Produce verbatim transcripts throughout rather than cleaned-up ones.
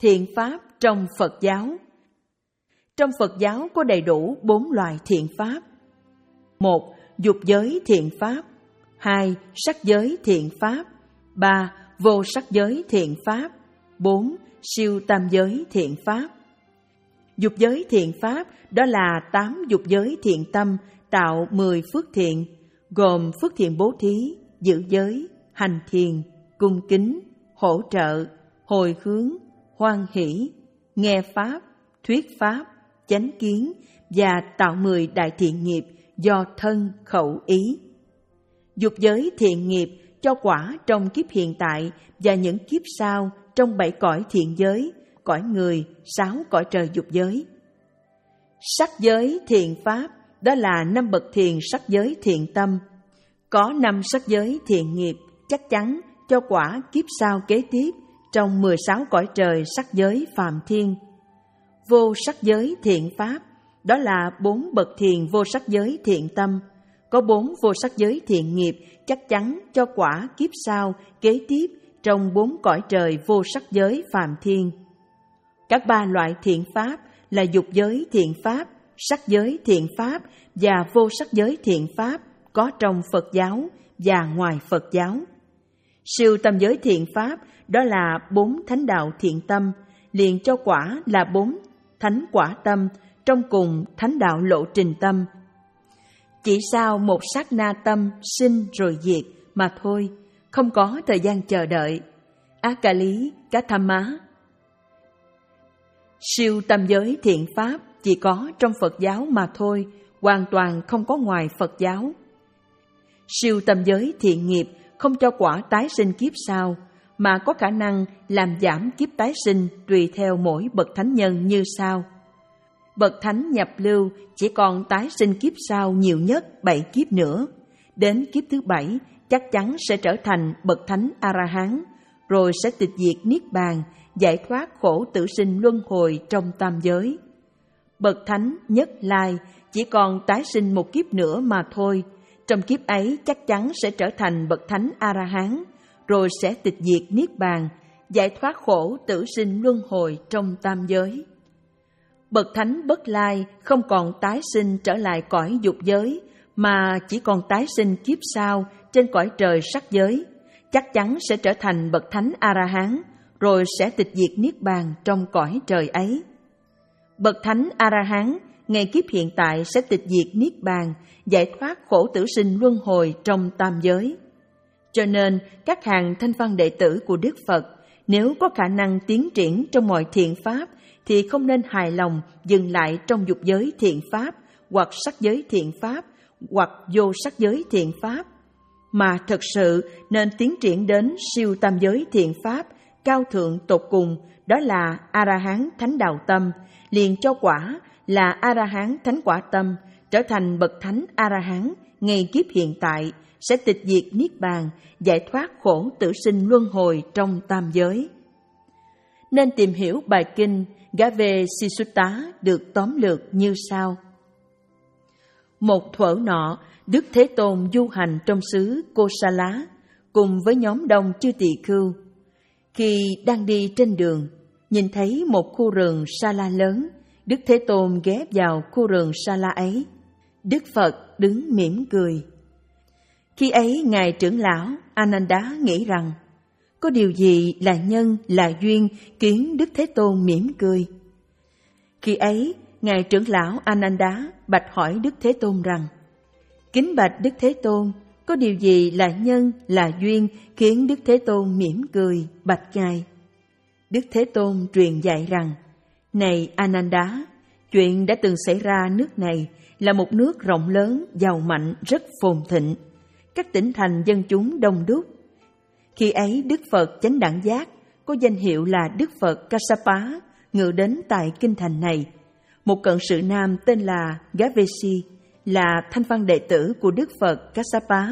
Thiện pháp trong Phật giáo. Trong Phật giáo có đầy đủ bốn loại thiện pháp. Một. Dục giới thiện pháp. Hai. Sắc giới thiện pháp. Ba. Vô sắc giới thiện pháp. Bốn. Siêu tam giới thiện pháp. Dục giới thiện pháp đó là tám dục giới thiện tâm tạo mười phước thiện, gồm phước thiện bố thí, giữ giới, hành thiền, cung kính, hỗ trợ, hồi hướng, hoan hỷ, nghe pháp, thuyết pháp, chánh kiến và tạo mười đại thiện nghiệp do thân khẩu ý. Dục giới thiện nghiệp cho quả trong kiếp hiện tại và những kiếp sau trong bảy cõi thiện giới, cõi người, sáu cõi trời dục giới. Sắc giới thiện pháp đó là năm bậc thiền sắc giới thiện tâm. Có năm sắc giới thiện nghiệp chắc chắn cho quả kiếp sau kế tiếp trong mười sáu cõi trời sắc giới phàm thiên. Vô sắc giới thiện pháp đó là bốn bậc thiền vô sắc giới thiện tâm. Có bốn vô sắc giới thiện nghiệp chắc chắn cho quả kiếp sau kế tiếp trong bốn cõi trời vô sắc giới phàm thiên. Các ba loại thiện pháp là dục giới thiện pháp, sắc giới thiện pháp và vô sắc giới thiện pháp có trong Phật giáo và ngoài Phật giáo. Siêu tâm giới thiện pháp đó là bốn thánh đạo thiện tâm, liền cho quả là bốn thánh quả tâm trong cùng thánh đạo lộ trình tâm. Chỉ sau một sát na tâm sinh rồi diệt mà thôi, không có thời gian chờ đợi. Akali Kathamma. Siêu tâm giới thiện pháp chỉ có trong Phật giáo mà thôi, hoàn toàn không có ngoài Phật giáo. Siêu tâm giới thiện nghiệp không cho quả tái sinh kiếp sau, mà có khả năng làm giảm kiếp tái sinh tùy theo mỗi bậc thánh nhân như sau. Bậc thánh nhập lưu chỉ còn tái sinh kiếp sau nhiều nhất bảy kiếp nữa. Đến kiếp thứ bảy chắc chắn sẽ trở thành bậc thánh A-la-hán, rồi sẽ tịch diệt niết bàn, giải thoát khổ tử sinh luân hồi trong tam giới. Bậc thánh nhất lai chỉ còn tái sinh một kiếp nữa mà thôi. Trong kiếp ấy chắc chắn sẽ trở thành bậc thánh A-la-hán, rồi sẽ tịch diệt niết bàn, giải thoát khổ tử sinh luân hồi trong tam giới. Bậc thánh bất lai không còn tái sinh trở lại cõi dục giới, mà chỉ còn tái sinh kiếp sau trên cõi trời sắc giới, chắc chắn sẽ trở thành bậc thánh A-la-hán, rồi sẽ tịch diệt niết bàn trong cõi trời ấy. Bậc thánh A-la-hán ngay kiếp hiện tại sẽ tịch diệt niết bàn, giải thoát khổ tử sinh luân hồi trong tam giới. Cho nên các hàng thanh văn đệ tử của Đức Phật nếu có khả năng tiến triển trong mọi thiện pháp thì không nên hài lòng dừng lại trong dục giới thiện pháp hoặc sắc giới thiện pháp hoặc vô sắc giới thiện pháp, mà thực sự nên tiến triển đến siêu tam giới thiện pháp cao thượng tột cùng, đó là A-la-hán thánh đạo tâm, liền cho quả là A-la-hán thánh quả tâm, trở thành bậc thánh A-la-hán ngay kiếp hiện tại, sẽ tịch diệt niết bàn, giải thoát khổ tử sinh luân hồi trong tam giới. Nên tìm hiểu bài kinh Gavesisutta được tóm lược như sau. Một thuở nọ, Đức Thế Tôn du hành trong xứ Kosala cùng với nhóm đông chư tỳ khưu. Khi đang đi trên đường, nhìn thấy một khu rừng sa-la lớn, Đức Thế Tôn ghé vào khu rừng sa-la ấy. Đức Phật đứng mỉm cười. Khi ấy Ngài trưởng lão Ananda nghĩ rằng, có điều gì là nhân, là duyên khiến Đức Thế Tôn mỉm cười? Khi ấy Ngài trưởng lão Ananda bạch hỏi Đức Thế Tôn rằng, kính bạch Đức Thế Tôn, có điều gì là nhân, là duyên khiến Đức Thế Tôn mỉm cười, bạch Ngài? Đức Thế Tôn truyền dạy rằng, này Ananda, chuyện đã từng xảy ra nước này là một nước rộng lớn, giàu mạnh, rất phồn thịnh. Các tỉnh thành dân chúng đông đúc. Khi ấy Đức Phật Chánh Đẳng Giác, có danh hiệu là Đức Phật Kassapa, ngự đến tại kinh thành này. Một cận sự nam tên là Gavesi, là thanh văn đệ tử của Đức Phật Kassapa.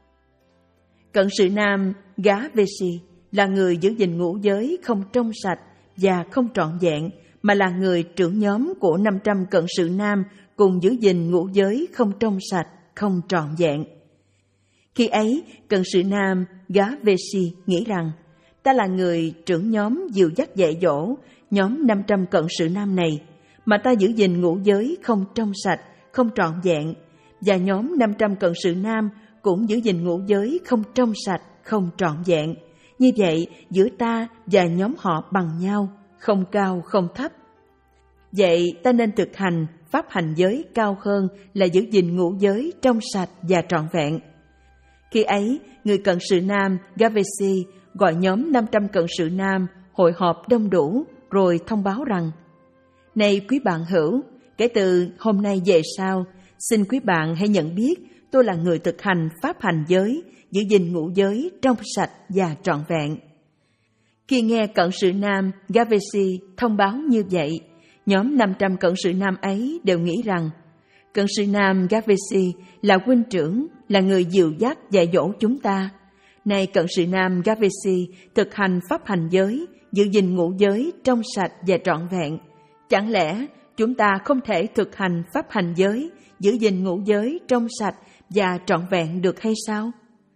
Cận sự nam Gavesi là người giữ gìn ngũ giới không trong sạch và không trọn vẹn, mà là người trưởng nhóm của năm trăm cận sự nam cùng giữ gìn ngũ giới không trong sạch, không trọn vẹn. Khi ấy, cận sự nam Gavesi nghĩ rằng, ta là người trưởng nhóm dìu dắt dạy dỗ nhóm năm trăm cận sự nam này, mà ta giữ gìn ngũ giới không trong sạch, không trọn vẹn, và nhóm năm trăm cận sự nam cũng giữ gìn ngũ giới không trong sạch, không trọn vẹn. Như vậy, giữa ta và nhóm họ bằng nhau, không cao không thấp. Vậy ta nên thực hành pháp hành giới cao hơn là giữ gìn ngũ giới trong sạch và trọn vẹn. Khi ấy, người cận sự nam Gavesi gọi nhóm năm trăm cận sự nam hội họp đông đủ rồi thông báo rằng: Này quý bạn hữu, kể từ hôm nay về sau, xin quý bạn hãy nhận biết tôi là người thực hành pháp hành giới, giữ gìn ngũ giới trong sạch và trọn vẹn. Khi nghe cận sự nam Gavesi thông báo như vậy, nhóm năm trăm cận sự nam ấy đều nghĩ rằng cận sự nam Gavesi là huynh trưởng, là người dìu dắt dạy dỗ chúng ta. Nay cận sự nam Gavesi thực hành pháp hành giới, giữ gìn ngũ giới trong sạch và trọn vẹn. Chẳng lẽ chúng ta không thể thực hành pháp hành giới, giữ gìn ngũ giới trong sạch và trọn vẹn được hay sao?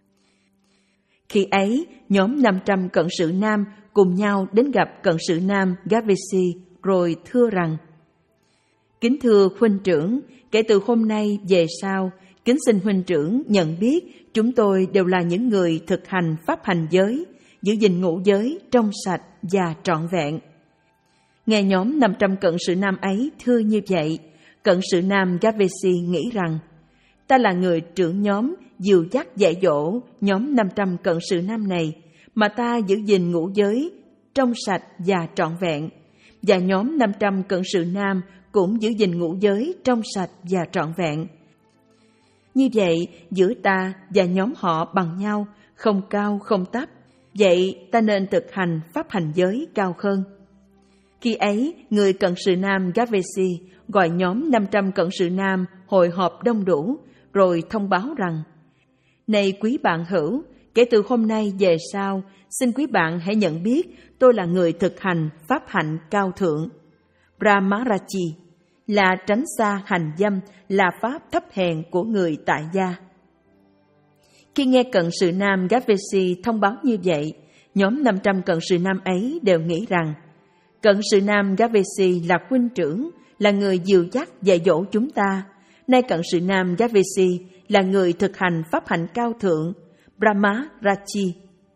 Khi ấy, nhóm năm trăm cận sự nam cùng nhau đến gặp cận sự nam Gavesi rồi thưa rằng: Kính thưa huynh trưởng, kể từ hôm nay về sau, kính xin huynh trưởng nhận biết chúng tôi đều là những người thực hành pháp hành giới, giữ gìn ngũ giới trong sạch và trọn vẹn. Nghe nhóm năm trăm cận sự nam ấy thưa như vậy, cận sự nam Gavesi nghĩ rằng: Ta là người trưởng nhóm dìu dắt dạy dỗ nhóm năm trăm cận sự nam này, mà ta giữ gìn ngũ giới trong sạch và trọn vẹn, và nhóm năm trăm cận sự nam cũng giữ gìn ngũ giới trong sạch và trọn vẹn. Như vậy, giữa ta và nhóm họ bằng nhau, không cao không thấp. Vậy ta nên thực hành pháp hành giới cao hơn. Khi ấy, người cận sự nam Gavesi gọi nhóm năm trăm cận sự nam hội họp đông đủ, rồi thông báo rằng: Này quý bạn hữu, kể từ hôm nay về sau, xin quý bạn hãy nhận biết tôi là người thực hành pháp hạnh cao thượng. Brahmarachi là tránh xa hành dâm, là pháp thấp hèn của người tại gia. Khi nghe cận sự nam Gavesi thông báo như vậy, nhóm năm trăm cận sự nam ấy đều nghĩ rằng cận sự nam Gavesi là huynh trưởng, là người dìu dắt dạy dỗ chúng ta. Nay cận sự nam Gavesi là người thực hành pháp hạnh cao thượng. Brahmarachi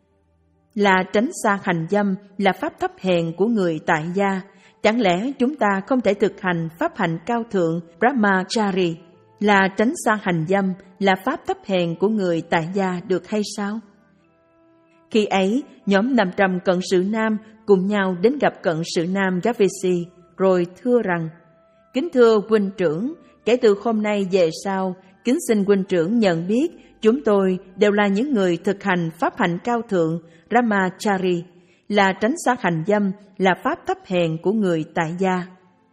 là tránh xa hành dâm, là pháp thấp hèn của người tại gia. Chẳng lẽ chúng ta không thể thực hành pháp hạnh cao thượng Brahmachari là tránh xa hành dâm, là pháp thấp hèn của người tại gia được hay sao? Khi ấy, nhóm năm trăm cận sự nam cùng nhau đến gặp cận sự nam Gavesi, rồi thưa rằng: Kính thưa huynh trưởng, kể từ hôm nay về sau, kính xin huynh trưởng nhận biết chúng tôi đều là những người thực hành pháp hạnh cao thượng Brahmachari, là tránh xa hành dâm, là pháp thấp hèn của người tại gia.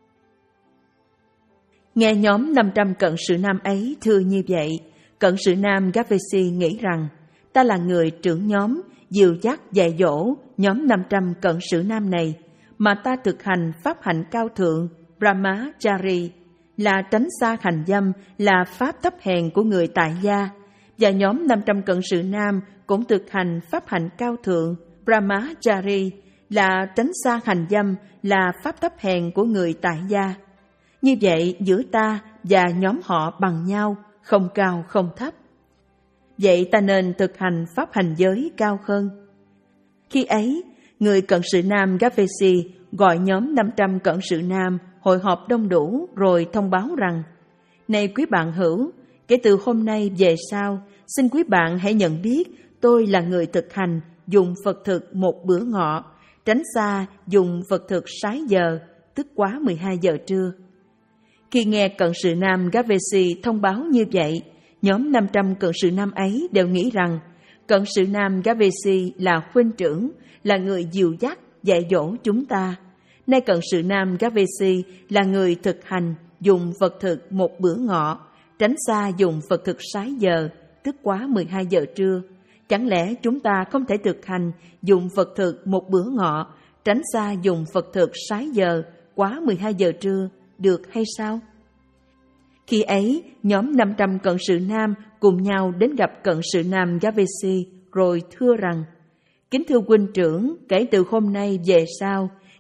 Nghe nhóm năm trăm cận sự nam ấy thưa như vậy, cận sự nam Gavesi nghĩ rằng: Ta là người trưởng nhóm, dìu dắt dạy dỗ nhóm năm trăm cận sự nam này, mà ta thực hành pháp hạnh cao thượng Brahmachari, là tránh xa hành dâm, là pháp thấp hèn của người tại gia. Và nhóm năm trăm cận sự nam cũng thực hành pháp hạnh cao thượng Brahmachari, là tránh xa hành dâm, là pháp thấp hèn của người tại gia. Như vậy, giữa ta và nhóm họ bằng nhau, không cao không thấp. Vậy ta nên thực hành pháp hành giới cao hơn. Khi ấy, người cận sự nam Gavesi gọi nhóm năm trăm cận sự nam hội họp đông đủ, rồi thông báo rằng: Này quý bạn hữu, kể từ hôm nay về sau, xin quý bạn hãy nhận biết tôi là người thực hành dùng Phật thực một bữa ngọ, tránh xa dùng Phật thực sáu giờ, tức quá mười hai giờ trưa. Khi nghe cận sự nam Gavesi thông báo như vậy, nhóm năm trăm cận sự nam ấy đều nghĩ rằng cận sự nam Gavesi là huynh trưởng, là người dìu dắt dạy dỗ chúng ta. Nay cận sự nam Gavesi là người thực hành dùng Phật thực một bữa ngọ, tránh xa dùng Phật thực sáu giờ, tức quá mười hai giờ trưa. Chẳng lẽ chúng ta không thể thực hành dùng Phật thực một bữa ngọ, tránh xa dùng Phật thực sáu giờ, quá mười hai giờ trưa, được hay sao? Khi ấy, nhóm năm trăm cận sự nam cùng nhau đến gặp cận sự nam Gavesi, rồi thưa rằng: Kính thưa huynh trưởng, kể từ hôm nay về sau,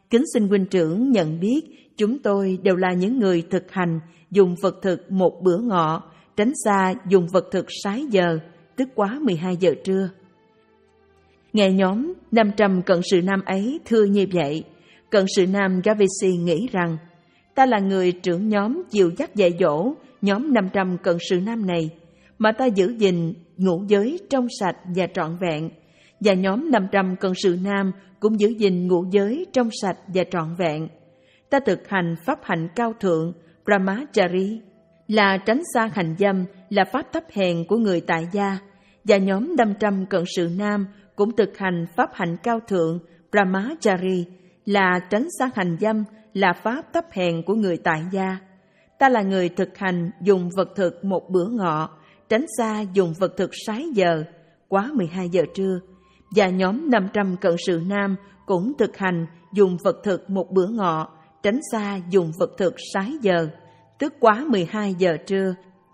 Kính xin huynh trưởng nhận biết chúng tôi đều là những người thực hành dùng vật thực một bữa ngọ, tránh xa dùng vật thực sáu giờ, tức quá mười hai giờ trưa. Nghe nhóm năm trăm cận sự nam ấy thưa như vậy, cận sự nam Gavesi nghĩ rằng ta là người trưởng nhóm dìu dắt dạy dỗ nhóm năm trăm cận sự nam này, mà ta giữ gìn ngũ giới trong sạch và trọn vẹn, và nhóm năm trăm cận sự nam cũng giữ gìn ngũ giới trong sạch và trọn vẹn. Ta thực hành pháp hạnh cao thượng Brahmachari, là tránh xa hành dâm, là pháp thấp hèn của người tại gia, và nhóm năm trăm cận sự nam cũng thực hành pháp hạnh cao thượng Brahmachari, là tránh xa hành dâm, là pháp thấp hèn của người tại gia. Ta là người thực hành dùng vật thực một bữa ngọ, tránh xa dùng vật thực sáu giờ, quá mười hai giờ trưa, và nhóm năm trăm cận sự nam cũng thực hành dùng vật thực một bữa ngọ, tránh xa dùng vật thực sáu giờ, tức quá mười hai giờ trưa.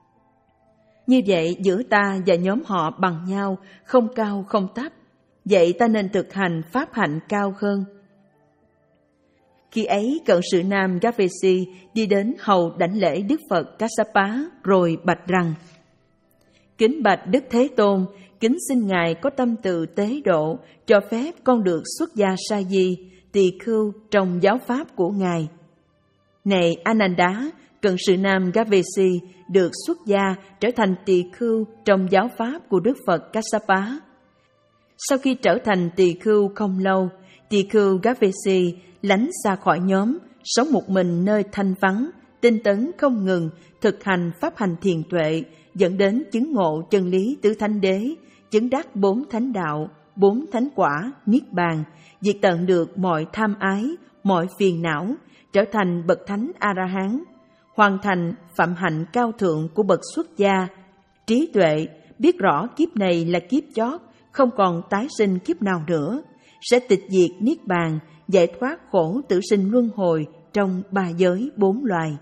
Như vậy giữa ta và nhóm họ bằng nhau, không cao không thấp. Vậy ta nên thực hành pháp hạnh cao hơn. Khi ấy cận sự nam Gavesi đi đến hầu đảnh lễ Đức Phật Kassapa, rồi bạch rằng: Kính bạch Đức Thế Tôn, kính xin Ngài có tâm từ tế độ, cho phép con được xuất gia sa di, tỳ khưu trong giáo pháp của Ngài. Này Ananda, cận sự nam Gavesi được xuất gia trở thành tỳ khưu trong giáo pháp của Đức Phật Kassapa. Sau khi trở thành tỳ khưu không lâu, tỳ khưu Gavesi lánh xa khỏi nhóm, sống một mình nơi thanh vắng, tinh tấn không ngừng, thực hành pháp hành thiền tuệ, dẫn đến chứng ngộ chân lý tứ thánh đế, chứng đắc bốn thánh đạo, bốn thánh quả, niết bàn, diệt tận được mọi tham ái, mọi phiền não, trở thành bậc thánh A-la-hán, hoàn thành phạm hạnh cao thượng của bậc xuất gia, trí tuệ, biết rõ kiếp này là kiếp chót, không còn tái sinh kiếp nào nữa, sẽ tịch diệt niết bàn, giải thoát khổ tử sinh luân hồi trong ba giới bốn loài.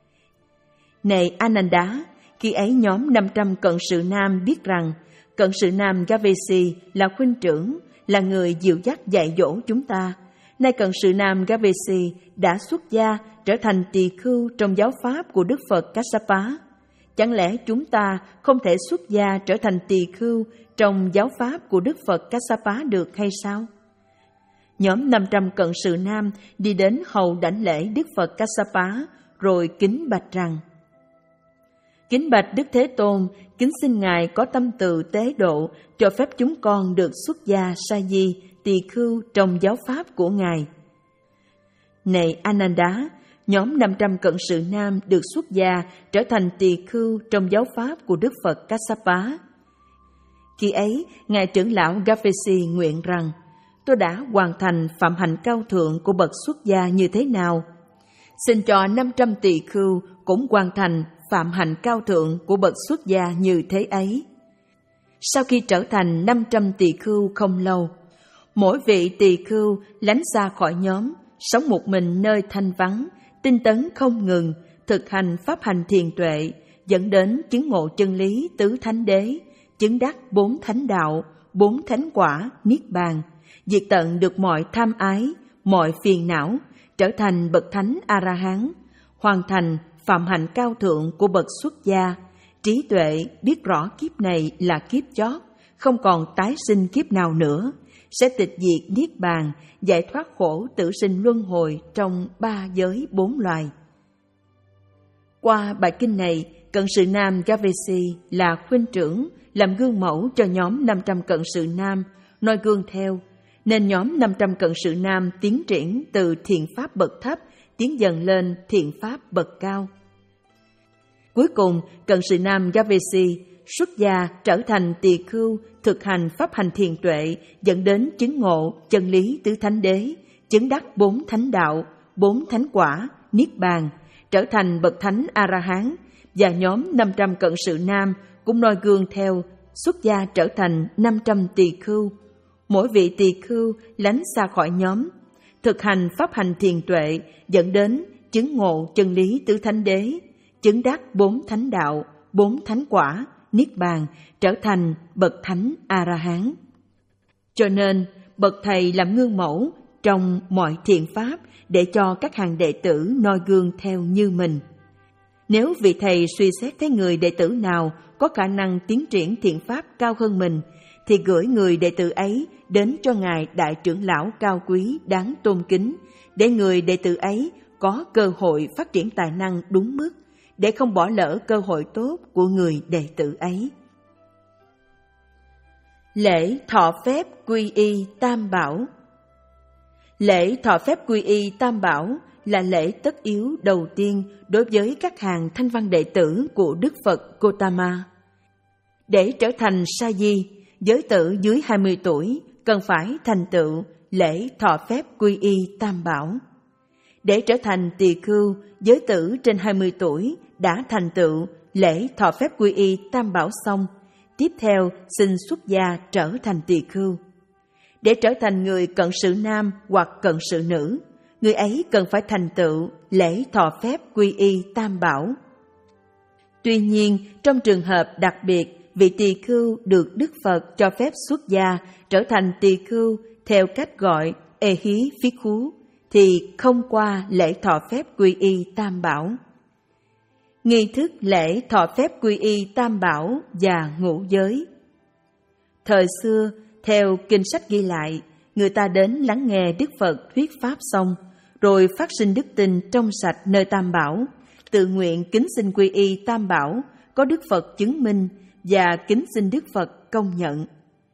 Này Ananda, khi ấy nhóm năm trăm cận sự nam biết rằng cận sự nam Gavesi là huynh trưởng, là người dìu dắt dạy dỗ chúng ta. Nay cận sự nam Gavesi đã xuất gia trở thành tỳ khưu trong giáo pháp của Đức Phật Kassapa. Chẳng lẽ chúng ta không thể xuất gia trở thành tỳ khưu trong giáo pháp của Đức Phật Kassapa được hay sao? Nhóm năm trăm cận sự nam đi đến hầu đảnh lễ Đức Phật Kassapa, rồi kính bạch rằng: Kính bạch Đức Thế Tôn, kính xin Ngài có tâm từ tế độ, cho phép chúng con được xuất gia sa di, tỳ khưu trong giáo pháp của Ngài. Này Ananda, nhóm năm trăm cận sự nam được xuất gia trở thành tỳ khưu trong giáo pháp của Đức Phật Kassapa. Khi ấy, Ngài trưởng lão Gavesi nguyện rằng: Tôi đã hoàn thành phạm hạnh cao thượng của bậc xuất gia như thế nào? Xin cho năm trăm tỳ khưu cũng hoàn thành phạm hạnh cao thượng của bậc xuất gia như thế ấy. Sau khi trở thành năm trăm tỳ khưu không lâu, mỗi vị tỳ khưu lánh xa khỏi nhóm, sống một mình nơi thanh vắng, tinh tấn không ngừng, thực hành pháp hành thiền tuệ, dẫn đến chứng ngộ chân lý tứ thánh đế, chứng đắc bốn thánh đạo, bốn thánh quả, niết bàn, diệt tận được mọi tham ái, mọi phiền não, trở thành bậc thánh A-la-hán, hoàn thành phạm hạnh cao thượng của bậc xuất gia, trí tuệ biết rõ kiếp này là kiếp chót, không còn tái sinh kiếp nào nữa, sẽ tịch diệt niết bàn, giải thoát khổ tử sinh luân hồi trong ba giới bốn loài. Qua bài kinh này, cận sự nam Gavesi là huynh trưởng, làm gương mẫu cho nhóm năm trăm cận sự nam, noi gương theo, nên nhóm năm trăm cận sự nam tiến triển từ thiện pháp bậc thấp, tiến dần lên thiện pháp bậc cao. Cuối cùng, cận sự nam Gavesi xuất gia trở thành tỳ khưu, thực hành pháp hành thiền tuệ, dẫn đến chứng ngộ chân lý tứ thánh đế, chứng đắc bốn thánh đạo, bốn thánh quả, niết bàn, trở thành bậc thánh A-la-hán, và nhóm năm trăm cận sự nam cũng noi gương theo, xuất gia trở thành năm trăm tỳ khưu. Mỗi vị tỳ khưu lánh xa khỏi nhóm, thực hành pháp hành thiền tuệ, dẫn đến chứng ngộ chân lý tứ thánh đế, chứng đắc bốn thánh đạo, bốn thánh quả, niết bàn, trở thành bậc thánh A-la-hán. Cho nên, bậc thầy làm gương mẫu trong mọi thiện pháp để cho các hàng đệ tử noi gương theo như mình. Nếu vị thầy suy xét thấy người đệ tử nào có khả năng tiến triển thiện pháp cao hơn mình, thì gửi người đệ tử ấy đến cho ngài đại trưởng lão cao quý đáng tôn kính, để người đệ tử ấy có cơ hội phát triển tài năng đúng mức, để không bỏ lỡ cơ hội tốt của người đệ tử ấy. Lễ thọ phép quy y Tam Bảo. Lễ thọ phép quy y Tam Bảo là lễ tất yếu đầu tiên đối với các hàng thanh văn đệ tử của Đức Phật Gotama. Để trở thành sa di, giới tử dưới hai mươi tuổi cần phải thành tựu lễ thọ phép quy y Tam Bảo. Để trở thành tỳ khưu, giới tử trên hai mươi tuổi đã thành tựu lễ thọ phép quy y Tam Bảo xong, tiếp theo xin xuất gia trở thành tỳ khưu. Để trở thành người cận sự nam hoặc cận sự nữ, người ấy cần phải thành tựu lễ thọ phép quy y Tam Bảo. Tuy nhiên, trong trường hợp đặc biệt, vị tỳ khưu được Đức Phật cho phép xuất gia trở thành tỳ khưu theo cách gọi ê hí phí khú, thì không qua lễ thọ phép quy y Tam Bảo. Nghi thức lễ thọ phép quy y Tam Bảo và ngũ giới. Thời xưa, theo kinh sách ghi lại, người ta đến lắng nghe Đức Phật thuyết pháp xong, rồi phát sinh đức tin trong sạch nơi Tam Bảo, tự nguyện kính xin quy y Tam Bảo, có Đức Phật chứng minh và kính xin Đức Phật công nhận.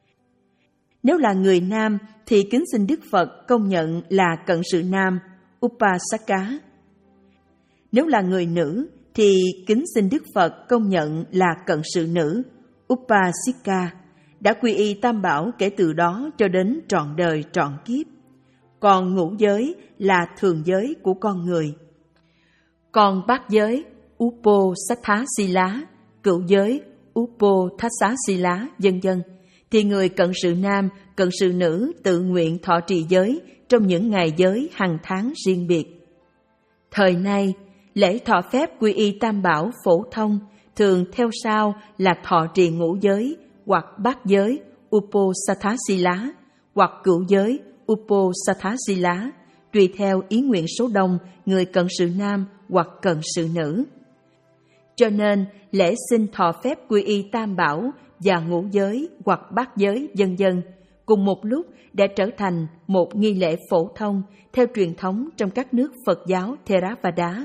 Nếu là người nam thì kính xin Đức Phật công nhận là cận sự nam, Upasaka. Nếu là người nữ thì kính xin Đức Phật công nhận là cận sự nữ, Upasika, đã quy y Tam Bảo kể từ đó cho đến trọn đời trọn kiếp. Còn ngũ giới là thường giới của con người. Còn bát giới, Uposatthasila, cửu giới, Upothasasila, vân vân, thì người cận sự nam, cận sự nữ tự nguyện thọ trì giới trong những ngày giới hàng tháng riêng biệt. Thời nay, lễ thọ phép quy y Tam Bảo phổ thông thường theo sau là thọ trì ngũ giới hoặc bát giới Uposatthasila hoặc cửu giới Uposatthasila, tùy theo ý nguyện số đông người cận sự nam hoặc cận sự nữ. Cho nên, lễ xin thọ phép quy y Tam Bảo và ngũ giới hoặc bát giới vân vân cùng một lúc đã trở thành một nghi lễ phổ thông theo truyền thống trong các nước Phật giáo Theravada.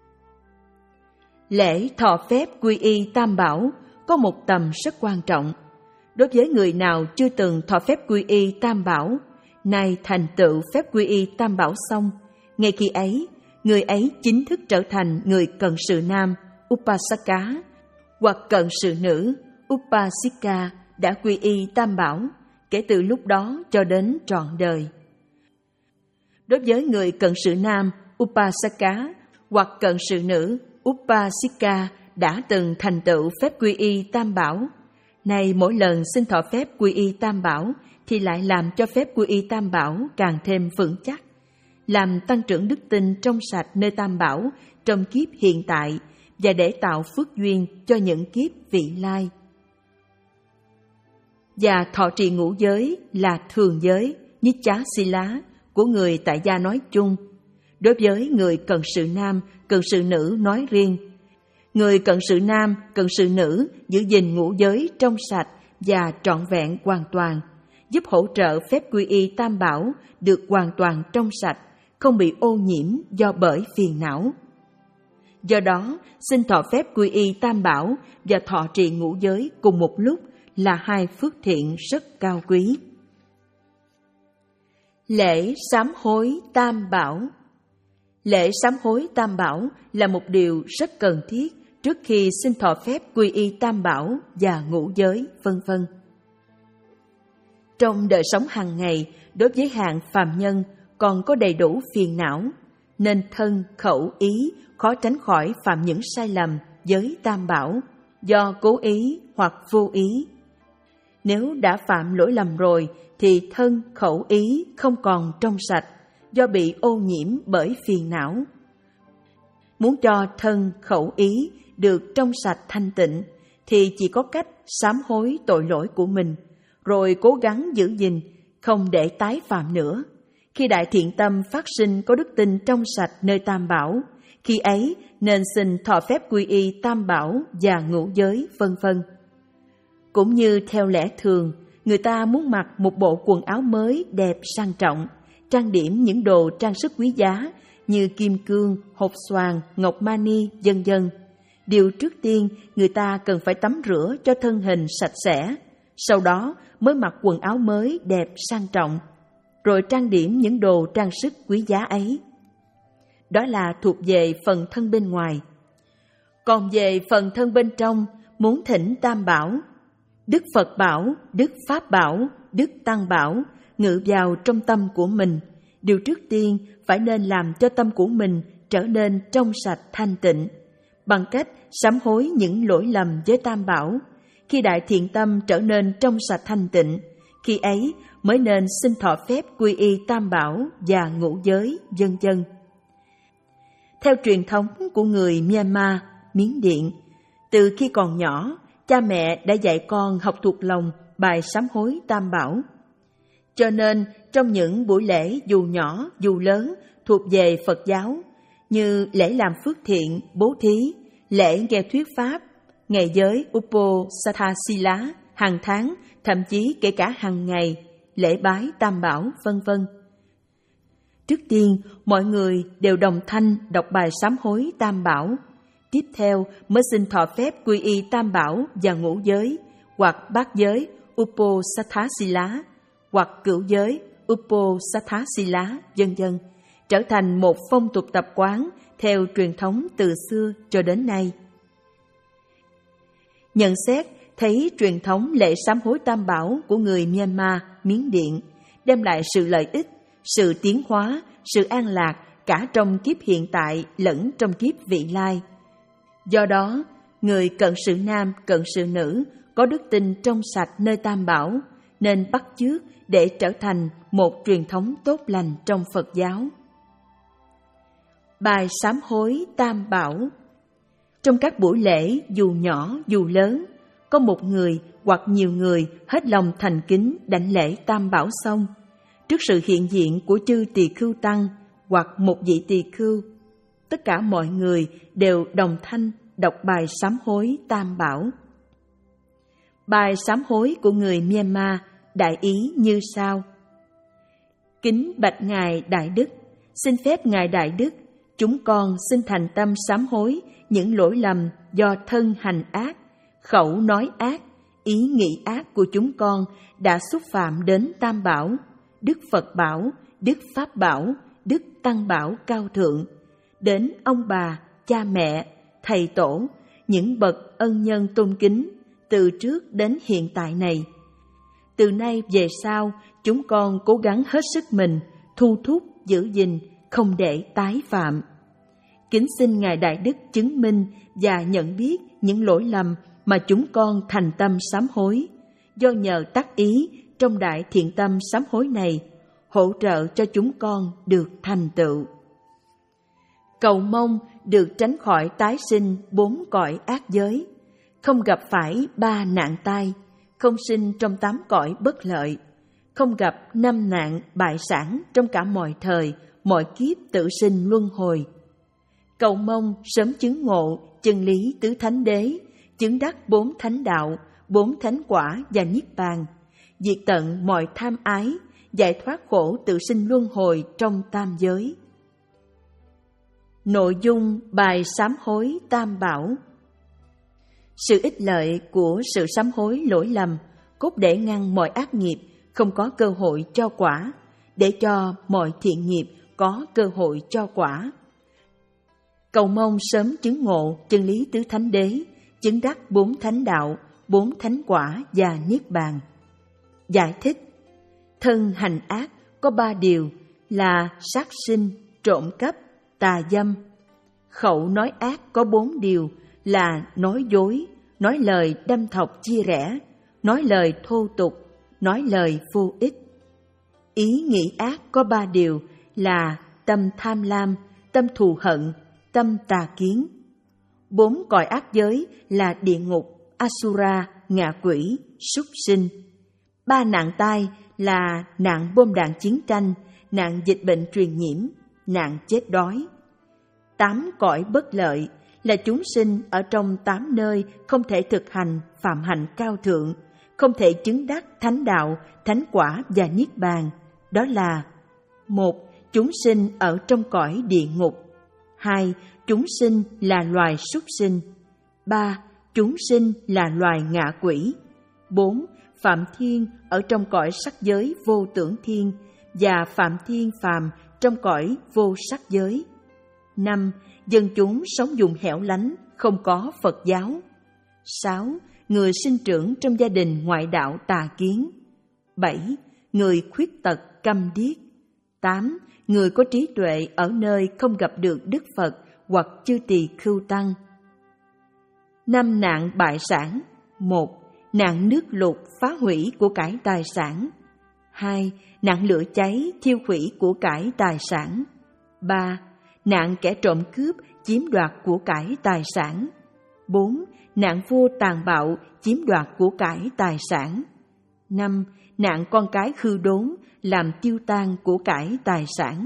Lễ thọ phép quy y Tam Bảo có một tầm rất quan trọng. Đối với người nào chưa từng thọ phép quy y Tam Bảo, nay thành tựu phép quy y Tam Bảo xong, ngay khi ấy, người ấy chính thức trở thành người cận sự nam, Upasaka, hoặc cận sự nữ, Upasika, đã quy y Tam Bảo, kể từ lúc đó cho đến trọn đời. Đối với người cận sự nam, Upasaka, hoặc cận sự nữ, Upasika, đã từng thành tựu phép quy y Tam Bảo, nay mỗi lần xin thọ phép quy y Tam Bảo thì lại làm cho phép quy y Tam Bảo càng thêm vững chắc, làm tăng trưởng đức tin trong sạch nơi Tam Bảo trong kiếp hiện tại và để tạo phước duyên cho những kiếp vị lai. Và thọ trì ngũ giới là thường giới, Nityasila, của người tại gia nói chung, đối với người cận sự nam, cận sự nữ nói riêng. Người cận sự nam, cận sự nữ giữ gìn ngũ giới trong sạch và trọn vẹn hoàn toàn, giúp hỗ trợ phép quy y Tam Bảo được hoàn toàn trong sạch, không bị ô nhiễm do bởi phiền não. Do đó, xin thọ phép quy y Tam Bảo và thọ trì ngũ giới cùng một lúc là hai phước thiện rất cao quý. Lễ sám hối Tam Bảo. Lễ sám hối Tam Bảo là một điều rất cần thiết trước khi xin thọ phép quy y Tam Bảo và ngũ giới, vân vân. Trong đời sống hàng ngày, đối với hạng phàm nhân còn có đầy đủ phiền não, nên thân, khẩu, ý khó tránh khỏi phạm những sai lầm với Tam Bảo do cố ý hoặc vô ý. Nếu đã phạm lỗi lầm rồi thì thân, khẩu, ý không còn trong sạch do bị ô nhiễm bởi phiền não. Muốn cho thân, khẩu, ý được trong sạch thanh tịnh thì chỉ có cách sám hối tội lỗi của mình, rồi cố gắng giữ gìn, không để tái phạm nữa. Khi đại thiện tâm phát sinh có đức tin trong sạch nơi Tam Bảo, khi ấy nên xin thọ phép quy y Tam Bảo và ngũ giới, vân vân. Cũng như theo lẽ thường, người ta muốn mặc một bộ quần áo mới đẹp sang trọng, trang điểm những đồ trang sức quý giá như kim cương, hột xoàn, ngọc mani, vân vân. Điều trước tiên, người ta cần phải tắm rửa cho thân hình sạch sẽ, sau đó mới mặc quần áo mới đẹp sang trọng, rồi trang điểm những đồ trang sức quý giá ấy. Đó là thuộc về phần thân bên ngoài. Còn về phần thân bên trong, muốn thỉnh Tam Bảo, Đức Phật Bảo, Đức Pháp Bảo, Đức Tăng Bảo ngự vào trong tâm của mình, điều trước tiên phải nên làm cho tâm của mình trở nên trong sạch thanh tịnh, bằng cách sám hối những lỗi lầm với Tam Bảo. Khi đại thiện tâm trở nên trong sạch thanh tịnh, khi ấy mới nên xin thọ phép quy y Tam Bảo và ngũ giới, vân vân. Theo truyền thống của người Myanmar, Miến Điện, từ khi còn nhỏ, cha mẹ đã dạy con học thuộc lòng bài sám hối Tam Bảo. Cho nên, trong những buổi lễ dù nhỏ dù lớn thuộc về Phật giáo, như lễ làm phước thiện, bố thí, lễ nghe thuyết pháp, ngày giới Uposatha-sila, hàng tháng, thậm chí kể cả hàng ngày, lễ bái Tam Bảo, vân vân. Trước tiên, mọi người đều đồng thanh đọc bài sám hối Tam Bảo. Tiếp theo mới xin thọ phép quy y Tam Bảo và ngũ giới, hoặc bát giới Uposatha-sila, hoặc cửu giới Uposatha-sila, vân vân, trở thành một phong tục tập quán theo truyền thống từ xưa cho đến nay. Nhận xét thấy truyền thống lễ sám hối Tam Bảo của người Myanmar, Miến Điện đem lại sự lợi ích, sự tiến hóa, sự an lạc cả trong kiếp hiện tại lẫn trong kiếp vị lai. Do đó, người cận sự nam, cận sự nữ có đức tin trong sạch nơi Tam Bảo nên bắt chước để trở thành một truyền thống tốt lành trong Phật giáo. Bài sám hối Tam Bảo. Trong các buổi lễ dù nhỏ dù lớn, có một người hoặc nhiều người hết lòng thành kính đảnh lễ Tam Bảo xong, trước sự hiện diện của chư tỳ khưu tăng hoặc một vị tỳ khưu, tất cả mọi người đều đồng thanh đọc bài sám hối Tam Bảo. Bài sám hối của người Myanmar đại ý như sau: Kính bạch Ngài Đại Đức, xin phép Ngài Đại Đức, chúng con xin thành tâm sám hối những lỗi lầm do thân hành ác, khẩu nói ác, ý nghĩ ác của chúng con đã xúc phạm đến Tam Bảo, Đức Phật Bảo, Đức Pháp Bảo, Đức Tăng Bảo cao thượng, đến ông bà, cha mẹ, thầy tổ, những bậc ân nhân tôn kính từ trước đến hiện tại này. Từ nay về sau, chúng con cố gắng hết sức mình, thu thúc, giữ gìn, không để tái phạm. Kính xin Ngài Đại Đức chứng minh và nhận biết những lỗi lầm mà chúng con thành tâm sám hối, do nhờ tác ý trong đại thiện tâm sám hối này, hỗ trợ cho chúng con được thành tựu. Cầu mong được tránh khỏi tái sinh bốn cõi ác giới, không gặp phải ba nạn tai, không sinh trong tám cõi bất lợi, không gặp năm nạn bại sản trong cả mọi thời, mọi kiếp tự sinh luân hồi. Cầu mong sớm chứng ngộ chân lý tứ thánh đế, chứng đắc bốn thánh đạo, bốn thánh quả và niết bàn, diệt tận mọi tham ái, giải thoát khổ tự sinh luân hồi trong tam giới. Nội dung bài sám hối Tam Bảo. Sự ích lợi của sự sám hối lỗi lầm cốt để ngăn mọi ác nghiệp không có cơ hội cho quả, để cho mọi thiện nghiệp có cơ hội cho quả. Cầu mong sớm chứng ngộ chân lý tứ thánh đế, chứng đắc bốn thánh đạo, bốn thánh quả và niết bàn. Giải thích: thân hành ác có ba điều là sát sinh, trộm cắp, tà dâm. Khẩu nói ác có bốn điều là nói dối, nói lời đâm thọc chia rẽ, nói lời thô tục, nói lời vô ích. Ý nghĩ ác có ba điều là tâm tham lam, tâm thù hận, tâm tà kiến. Bốn cõi ác giới là địa ngục, Asura, ngạ quỷ, súc sinh. Ba nạn tai là nạn bom đạn chiến tranh, nạn dịch bệnh truyền nhiễm, nạn chết đói. Tám cõi bất lợi là chúng sinh ở trong tám nơi không thể thực hành phạm hạnh cao thượng, không thể chứng đắc thánh đạo, thánh quả và niết bàn. Đó là: một. Chúng sinh ở trong cõi địa ngục. Hai. Chúng sinh là loài súc sinh. Ba. Chúng sinh là loài ngạ quỷ. Bốn. Phạm thiên ở trong cõi sắc giới vô tưởng thiên và phạm thiên phàm trong cõi vô sắc giới. Năm. Dân chúng sống vùng hẻo lánh, không có Phật giáo. Sáu. Người sinh trưởng trong gia đình ngoại đạo tà kiến. Bảy. Người khuyết tật câm điếc. Tám. Người có trí tuệ ở nơi không gặp được Đức Phật hoặc chư tỳ khưu tăng. Năm nạn bại sản. Một. Nạn nước lụt phá hủy của cải tài sản. Hai. Nạn lửa cháy thiêu hủy của cải tài sản. Ba. Nạn kẻ trộm cướp chiếm đoạt của cải tài sản. Bốn. Nạn vua tàn bạo chiếm đoạt của cải tài sản. Năm. Nạn con cái hư đốn làm tiêu tan của cải tài sản.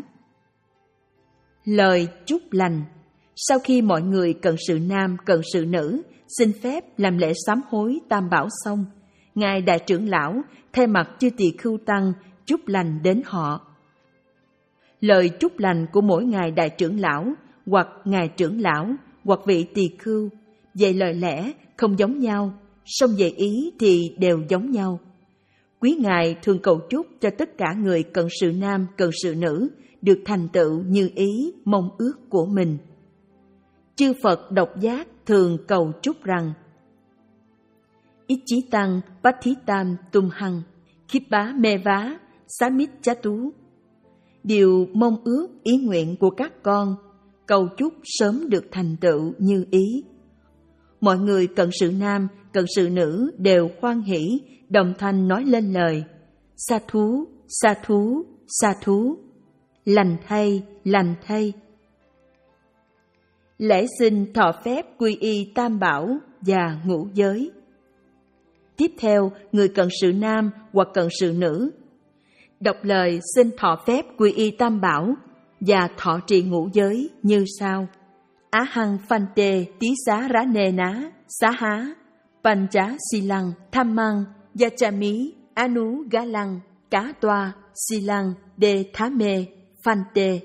Lời chúc lành. Sau khi mọi người cận sự nam cận sự nữ xin phép làm lễ sám hối tam bảo xong, Ngài Đại trưởng lão thay mặt chư tỳ khưu tăng chúc lành đến họ. Lời chúc lành của mỗi Ngài Đại trưởng lão hoặc Ngài trưởng lão hoặc vị tỳ khưu về lời lẽ không giống nhau, song về ý thì đều giống nhau. Quý Ngài thường cầu chúc cho tất cả người cận sự nam cận sự nữ được thành tựu như ý mong ước của mình. Chư Phật độc giác thường cầu chúc rằng: Ít chí tăng bát thí tam tum hăng, khiếp bá mê vá, xá mít chá tú. Điều mong ước ý nguyện của các con, cầu chúc sớm được thành tựu như ý. Mọi người cận sự nam, cận sự nữ đều hoan hỷ, đồng thanh nói lên lời: Sa thú, sa thú, sa thú. Lành thay, lành thay. Lễ xin thọ phép quy y tam bảo và ngũ giới. Tiếp theo, người cận sự nam hoặc cận sự nữ đọc lời xin thọ phép quy y tam bảo và thọ trì ngũ giới như sau: Á hăng phan tê tí xá rá nê ná xá há pan chá si lăng tham măng gia cha mí á nú gá lăng cá toa si lăng đê thá mê phan tê.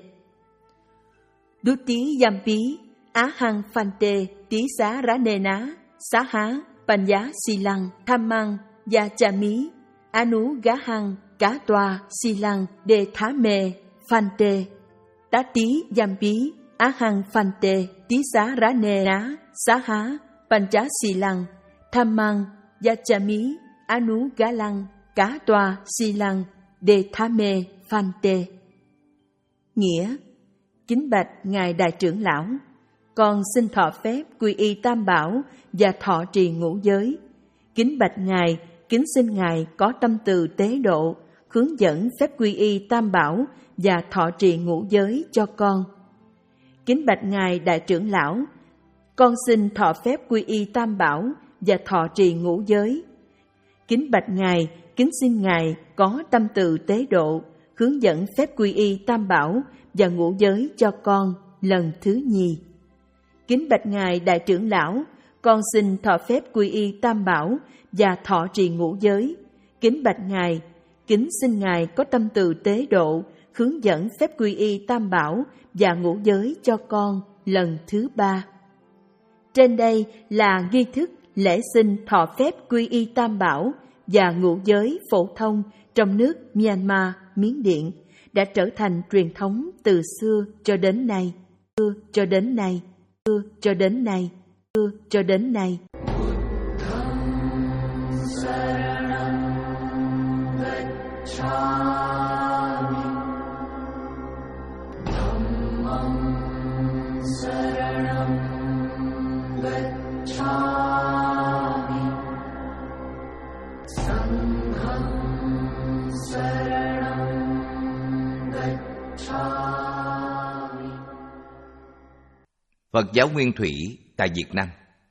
Đú tí giam pí á hăng phan tê tí xá rá nê ná xá há pan giá si lăng tham măng gia cha mí á nú gá hăng cá toa si lăng đê thá mê phan tê. Tá tí giam pí á hăng phan tê tí xá rá nê ná xá há pan chá si lăng tham măng gia cha mí á nú gá lăng cá toa si lăng đê thá mê phan tê. Nghĩa: Kính bạch Ngài Đại trưởng lão, con xin thọ phép quy y tam bảo và thọ trì ngũ giới. Kính bạch Ngài, kính xin Ngài có tâm từ tế độ, hướng dẫn phép quy y tam bảo và thọ trì ngũ giới cho con. Kính bạch Ngài Đại trưởng lão, con xin thọ phép quy y tam bảo và thọ trì ngũ giới. Kính bạch Ngài, kính xin Ngài có tâm từ tế độ, hướng dẫn phép quy y tam bảo và ngũ giới cho con lần thứ nhì. Kính bạch Ngài Đại trưởng lão, con xin thọ phép quy y tam bảo và thọ trì ngũ giới. Kính bạch Ngài, kính xin Ngài có tâm từ tế độ, hướng dẫn phép quy y tam bảo và ngũ giới cho con lần thứ ba. Trên đây là nghi thức lễ xin thọ phép quy y tam bảo và ngũ giới phổ thông trong nước Myanmar, Miến Điện đã trở thành truyền thống từ xưa cho đến nay, xưa cho đến nay, xưa cho đến nay, xưa cho đến nay. Phật giáo Nguyên Thủy tại Việt Nam.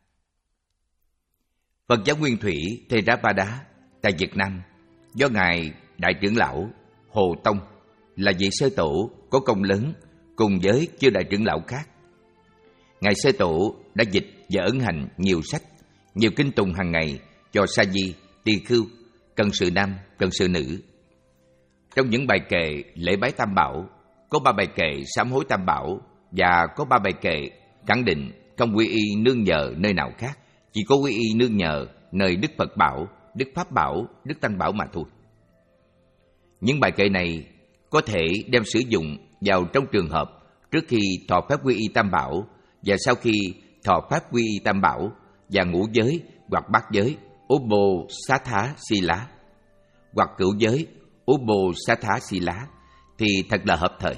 Phật giáo Nguyên Thủy Theravada tại Việt Nam do Ngài Đại trưởng lão Hồ Tông là vị Sơ Tổ có công lớn cùng với chư đại trưởng lão khác. Ngài Sơ Tổ đã dịch và ấn hành nhiều sách, nhiều kinh tùng hàng ngày cho sa di, tỳ khưu, cận sự nam, cận sự nữ. Trong những bài kệ lễ bái Tam Bảo, có ba bài kệ sám hối Tam Bảo và có ba bài kệ khẳng định không quy y nương nhờ nơi nào khác, chỉ có quy y nương nhờ nơi Đức Phật Bảo, Đức Pháp Bảo, Đức Tăng Bảo mà thôi. Những bài kệ này có thể đem sử dụng vào trong trường hợp trước khi thọ phép quy y Tam Bảo và sau khi thọ phép quy y Tam Bảo và ngũ giới hoặc bát giới Ubbo Sattha Sila hoặc cửu giới Ubbo Sattha Sila thì thật là hợp thời.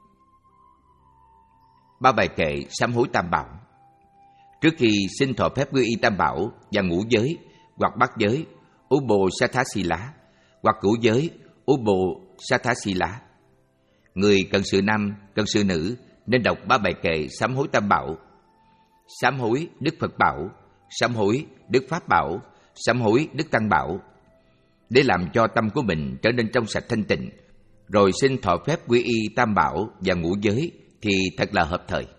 Ba bài kệ sám hối Tam Bảo. Trước khi xin thọ phép quy y Tam Bảo và ngũ giới hoặc bát giới Ubbo Sattha Sila hoặc cửu giới Ubbo Sattha Sila, người cận sự nam, cận sự nữ nên đọc ba bài kệ sám hối Tam Bảo: sám hối Đức Phật Bảo, sám hối Đức Pháp Bảo, sám hối Đức Tăng Bảo, để làm cho tâm của mình trở nên trong sạch thanh tịnh, rồi xin thọ phép quy y Tam Bảo và ngũ giới thì thật là hợp thời.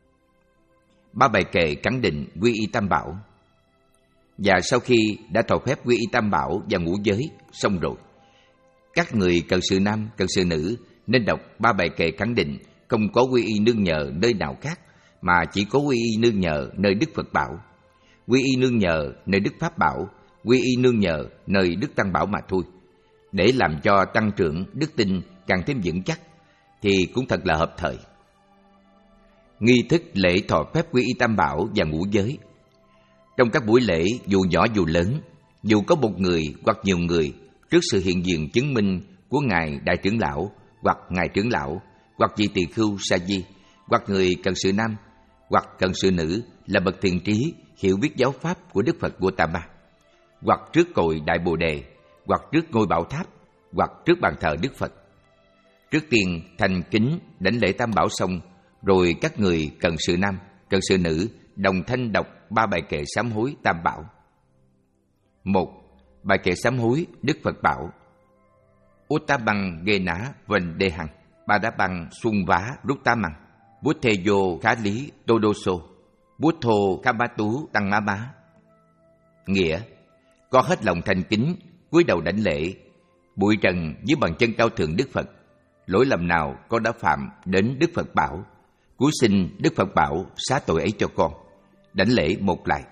Ba bài kệ khẳng định quy y Tam Bảo. Và sau khi đã thọ phép quy y Tam Bảo và ngũ giới xong rồi, các người cận sự nam, cận sự nữ nên đọc ba bài kệ khẳng định không có quy y nương nhờ nơi nào khác, mà chỉ có quy y nương nhờ nơi Đức Phật Bảo, quy y nương nhờ nơi Đức Pháp Bảo, quy y nương nhờ nơi Đức Tăng Bảo mà thôi, để làm cho tăng trưởng đức tin càng thêm vững chắc, thì cũng thật là hợp thời. Nghi thức lễ thọ phép quy y Tam Bảo và ngũ giới. Trong các buổi lễ dù nhỏ dù lớn, dù có một người hoặc nhiều người, trước sự hiện diện chứng minh của Ngài Đại trưởng lão hoặc Ngài trưởng lão hoặc vị tỳ khưu sa di hoặc người cận sự nam hoặc cận sự nữ là bậc thiện trí hiểu biết giáo pháp của Đức Phật Gautama, hoặc trước cội Đại Bồ Đề, hoặc trước ngôi bảo tháp, hoặc trước bàn thờ Đức Phật. Trước tiên thành kính đảnh lễ Tam Bảo xong, rồi các người cận sự nam, cận sự nữ đồng thanh đọc ba bài kệ sám hối Tam Bảo. Một. Bài kệ sám hối Đức Phật Bảo: Uttamang Gena Vandehang Padabang Sungva Ruttamang Buddheyo Khá Lý Todoso Buddho Kamatu Tăng Má Má. Nghĩa: có hết lòng thành kính, cúi đầu đảnh lễ, bụi trần dưới bàn chân cao thượng Đức Phật. Lỗi lầm nào con đã phạm đến Đức Phật Bảo, cúi xin Đức Phật Bảo xá tội ấy cho con. Đảnh lễ một lại.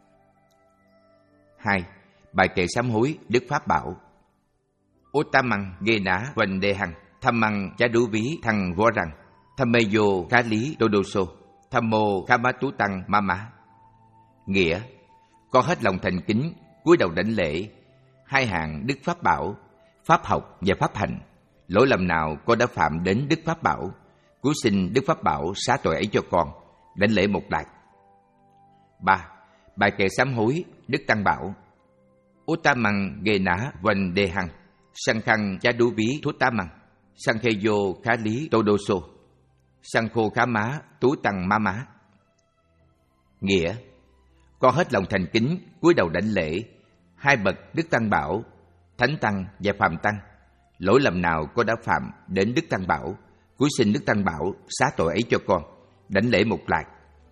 Hai. Bài kệ sám hối Đức Pháp Bảo: Uttamang Gena Vandehang Dhammang Chaduvī Thang Vorang Thammeyo Khá Lý Todoso Thammo Kamatu Tăng Má Má. Nghĩa: con hết lòng thành kính, cúi đầu đảnh lễ hai hạng Đức Pháp Bảo, Pháp học và Pháp hành. Lỗi lầm nào con đã phạm đến Đức Pháp Bảo, cúi xin Đức Pháp Bảo xá tội ấy cho con. Đảnh lễ một lại. Ba. Bài kệ sám hối Đức Tăng Bảo: Uttamang Gena Vandehang Sankhang Chaduvī Thuttamang Sankheyo Khá Lý Todoso Sankho Khá Má Tú Tăng Má Má. Nghĩa: con hết lòng thành kính, cúi đầu đảnh lễ hai bậc Đức Tăng Bảo, Thánh Tăng và Phàm Tăng. Lỗi lầm nào con đã phạm đến Đức Tăng Bảo, cúi xin Đức Tăng Bảo xá tội ấy cho con. Đảnh lễ một lại.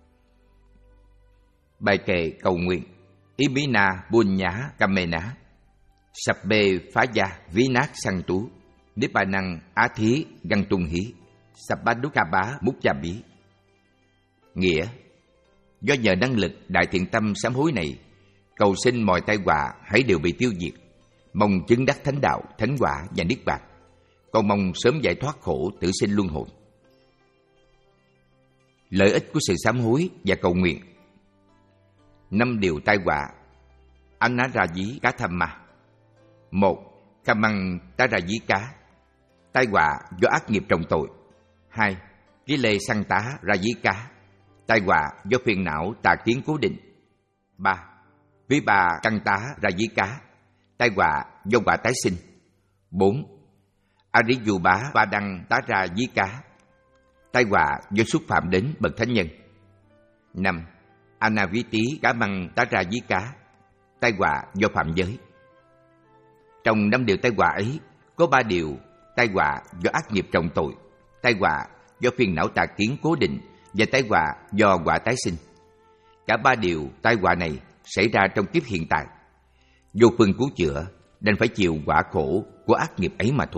Bài kệ cầu nguyện Imina Bunya Kamena Sabbe Phaya Vinat Santu Nippanang Athi Gantung Hí Sabbadukaba Mukjabi. Nghĩa: do nhờ năng lực đại thiện tâm sám hối này, cầu xin mọi tai họa hãy đều bị tiêu diệt, mong chứng đắc thánh đạo, thánh quả và niết bàn. Con mong sớm giải thoát khổ tử sinh luân hồi. Lợi ích của sự sám hối và cầu nguyện. Năm điều tai họa Anaraji Kathamma. Một. Kamang Taraji Cá, tai họa do ác nghiệp trồng tội. Hai. Kile Santa Raji Cá, tai họa do phiền não tà kiến cố định. Ba. Vipa Kanta Raji Cá, tai họa do quả tái sinh. Bốn. Ariyubá Ba Đăng Tá Ra Dí Cá, tai họa do xúc phạm đến bậc thánh nhân. Năm. Anaviti Cá Măng Tá Ra Dí Cá, tai họa do phạm giới. Trong năm điều tai họa ấy, có ba điều tai họa do ác nghiệp trọng tội, tai họa do phiền não tà kiến cố định và tai họa do quả tái sinh. Cả ba điều tai họa này xảy ra trong kiếp hiện tại. Vô phương cứu chữa, đành phải chịu quả khổ của ác nghiệp ấy mà thôi.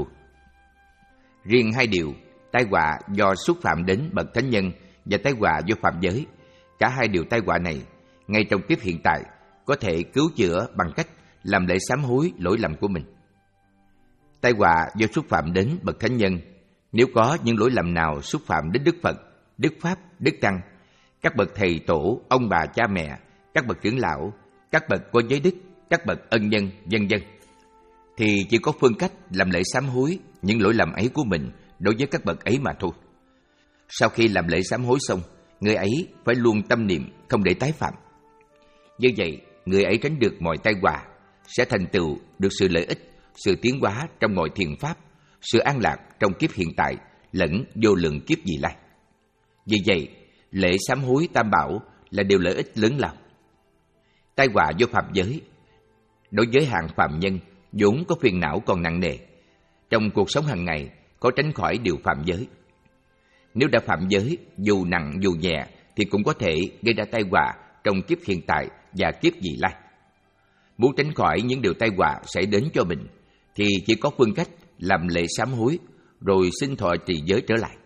Riêng hai điều tai họa do xúc phạm đến bậc thánh nhân và tai họa do phạm giới, cả hai điều tai họa này ngay trong kiếp hiện tại có thể cứu chữa bằng cách làm lễ sám hối lỗi lầm của mình. Tai họa do xúc phạm đến bậc thánh nhân, nếu có những lỗi lầm nào xúc phạm đến Đức Phật, Đức Pháp, Đức Tăng, các bậc thầy tổ, ông bà cha mẹ, các bậc trưởng lão, các bậc có giới đức, các bậc ân nhân, vân vân, thì chỉ có phương cách làm lễ sám hối những lỗi lầm ấy của mình đối với các bậc ấy mà thôi. Sau khi làm lễ sám hối xong, người ấy phải luôn tâm niệm không để tái phạm. Như vậy, người ấy tránh được mọi tai họa, sẽ thành tựu được sự lợi ích, sự tiến hóa trong mọi thiền pháp, sự an lạc trong kiếp hiện tại lẫn vô lượng kiếp vị lai. Vì vậy, lễ sám hối tam bảo là điều lợi ích lớn lao. Tai họa do phạm giới, đối với hạng phạm nhân vốn có phiền não còn nặng nề, trong cuộc sống hàng ngày có tránh khỏi điều phạm giới. Nếu đã phạm giới, dù nặng dù nhẹ thì cũng có thể gây ra tai họa trong kiếp hiện tại và kiếp vị lai. Muốn tránh khỏi những điều tai họa xảy đến cho mình thì chỉ có phương cách làm lễ sám hối rồi xin thọ trì giới trở lại.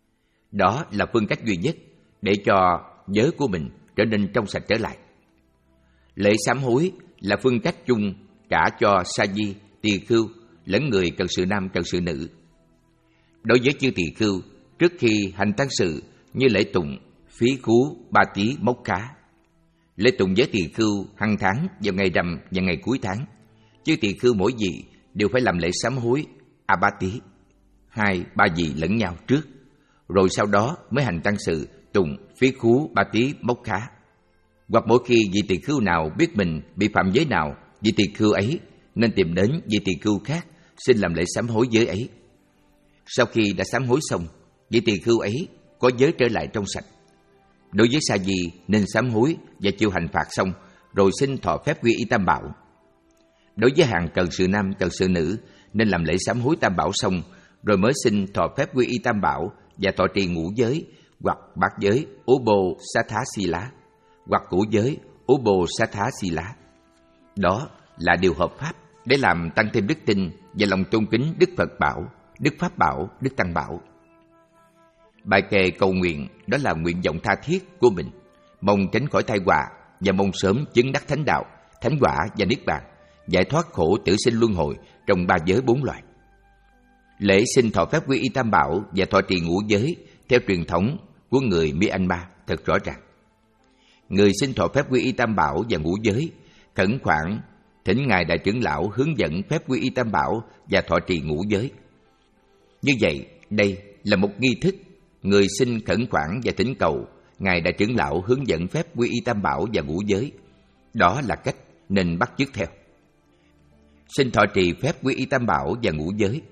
Đó là phương cách duy nhất để cho giới của mình trở nên trong sạch trở lại. Lễ sám hối là phương cách chung cả cho sa di, tỳ khưu lẫn người cần sự nam cần sự nữ. Đối với chư tỳ khưu, trước khi hành tăng sự như lễ tụng, phí khú, ba tí, mốc khá. Lễ tụng với tỳ khưu hàng tháng vào ngày rằm và ngày cuối tháng. Chư tỳ khưu mỗi vị đều phải làm lễ sám hối a ba tí, hai ba vị lẫn nhau trước, rồi sau đó mới hành tăng sự tụng, phí khú, ba tí, mốc khá. Hoặc mỗi khi vị tỳ khưu nào biết mình bị phạm giới nào, vị tỳ khưu ấy nên tìm đến vị tỳ khưu khác xin làm lễ sám hối giới ấy. Sau khi đã sám hối xong, vị tỳ khưu ấy có giới trở lại trong sạch. Đối với sa di nên sám hối và chịu hành phạt xong rồi xin thọ phép quy y tam bảo. Đối với hàng cần sự nam cần sự nữ nên làm lễ sám hối tam bảo xong rồi mới xin thọ phép quy y tam bảo và thọ trì ngũ giới hoặc bát giới Ubbo Sathasila hoặc cửu giới Ubbo Sathasila. Đó là điều hợp pháp để làm tăng thêm đức tin và lòng tôn kính Đức Phật bảo, Đức Pháp bảo, Đức Tăng bảo. Bài kệ cầu nguyện đó là nguyện vọng tha thiết của mình, mong tránh khỏi tai họa và mong sớm chứng đắc thánh đạo, thánh quả và niết bàn, giải thoát khổ tử sinh luân hồi trong ba giới bốn loài. Lễ xin thọ phép quy y tam bảo và thọ trì ngũ giới theo truyền thống của người Myanmar thật rõ ràng. Người xin thọ phép quy y tam bảo và ngũ giới khẩn khoản thỉnh ngài đại trưởng lão hướng dẫn phép quy y tam bảo và thọ trì ngũ giới. Như vậy, đây là một nghi thức người xin khẩn khoản và thỉnh cầu ngài đại trưởng lão hướng dẫn phép quy y tam bảo và ngũ giới. Đó là cách nên bắt chước theo. Xin thọ trì phép quy y tam bảo và ngũ giới.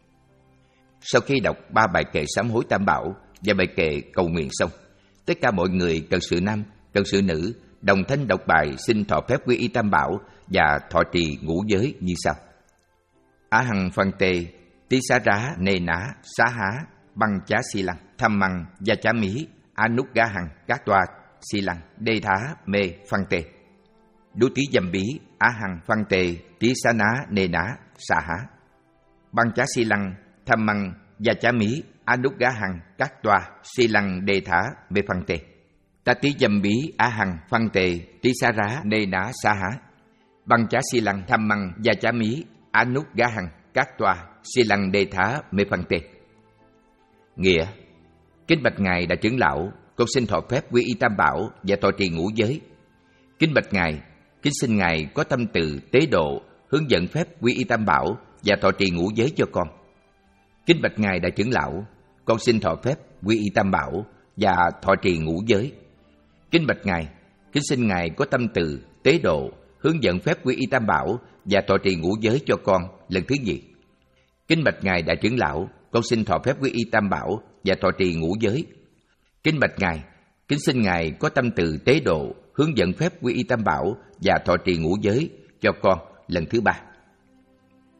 Sau khi đọc ba bài kệ sám hối tam bảo và bài kệ cầu nguyện xong, tất cả mọi người cần sự nam cần sự nữ đồng thanh đọc bài xin thọ phép quy y tam bảo và thọ trì ngũ giới như sau: Á hằng phân tê tí xá rá nê ná xá há băng chá si lăng tham măng gia chá mí á nút gá hằng các toa si lăng đê thá mê phân tê đú tí dâm bí á hằng phân tê tí xá ná nê ná xá há băng chá si lăng tham măng gia chá mí á nút gá hằng các toa si lăng đê thá mê phân tê ta tí dâm bí á hằng phân tê tí xá rá nê ná xá há băng chá si lăng tham măng gia chá mí á nút gá hằng các toa si lăng đê thá mê phân tê. Nghĩa: kính bạch ngài đại trưởng lão, con xin thọ phép quy y tam bảo và thọ trì ngũ giới. Kính bạch ngài, kính xin ngài có tâm từ tế độ hướng dẫn phép quy y tam bảo và thọ trì ngũ giới cho con. Kính bạch ngài đại trưởng lão, con xin thọ phép quy y tam bảo và thọ trì ngũ giới. Kính bạch ngài, kính xin ngài có tâm từ tế độ hướng dẫn phép quy y tam bảo và thọ trì ngũ giới cho con lần thứ nhì. Kính bạch ngài đại trưởng lão, con xin thọ phép quy y tam bảo và thọ trì ngũ giới. Kính bạch ngài, kính xin ngài có tâm từ tế độ hướng dẫn phép quy y tam bảo và thọ trì ngũ giới cho con lần thứ ba.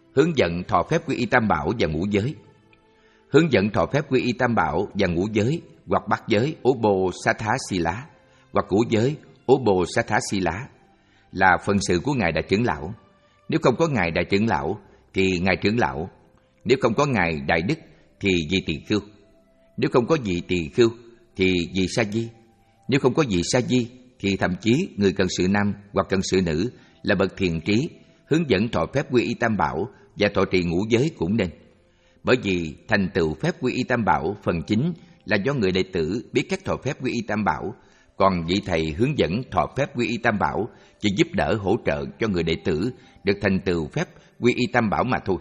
hướng dẫn thọ phép quy y tam bảo và ngũ giới. Hướng dẫn thọ phép quy y tam bảo và ngũ giới hoặc bát giới Ubosatthasila hoặc ngũ giới Ubosatthasila là phần sự của Ngài Đại Trưởng Lão. Nếu không có Ngài Đại Trưởng Lão thì Ngài Trưởng Lão. Nếu không có Ngài Đại Đức thì vị Tỳ Khưu. Nếu không có vị Tỳ Khưu thì vị Sa Di. Nếu không có vị Sa Di thì thậm chí người cận sự nam hoặc cận sự nữ là bậc thiện trí, hướng dẫn thọ phép quy y tam bảo và thọ trì ngũ giới cũng nên. Bởi vì thành tựu phép quy y tam bảo phần chính là do người đệ tử biết cách thọ phép quy y tam bảo, còn vị thầy hướng dẫn thọ phép quy y tam bảo chỉ giúp đỡ hỗ trợ cho người đệ tử được thành tựu phép quy y tam bảo mà thôi.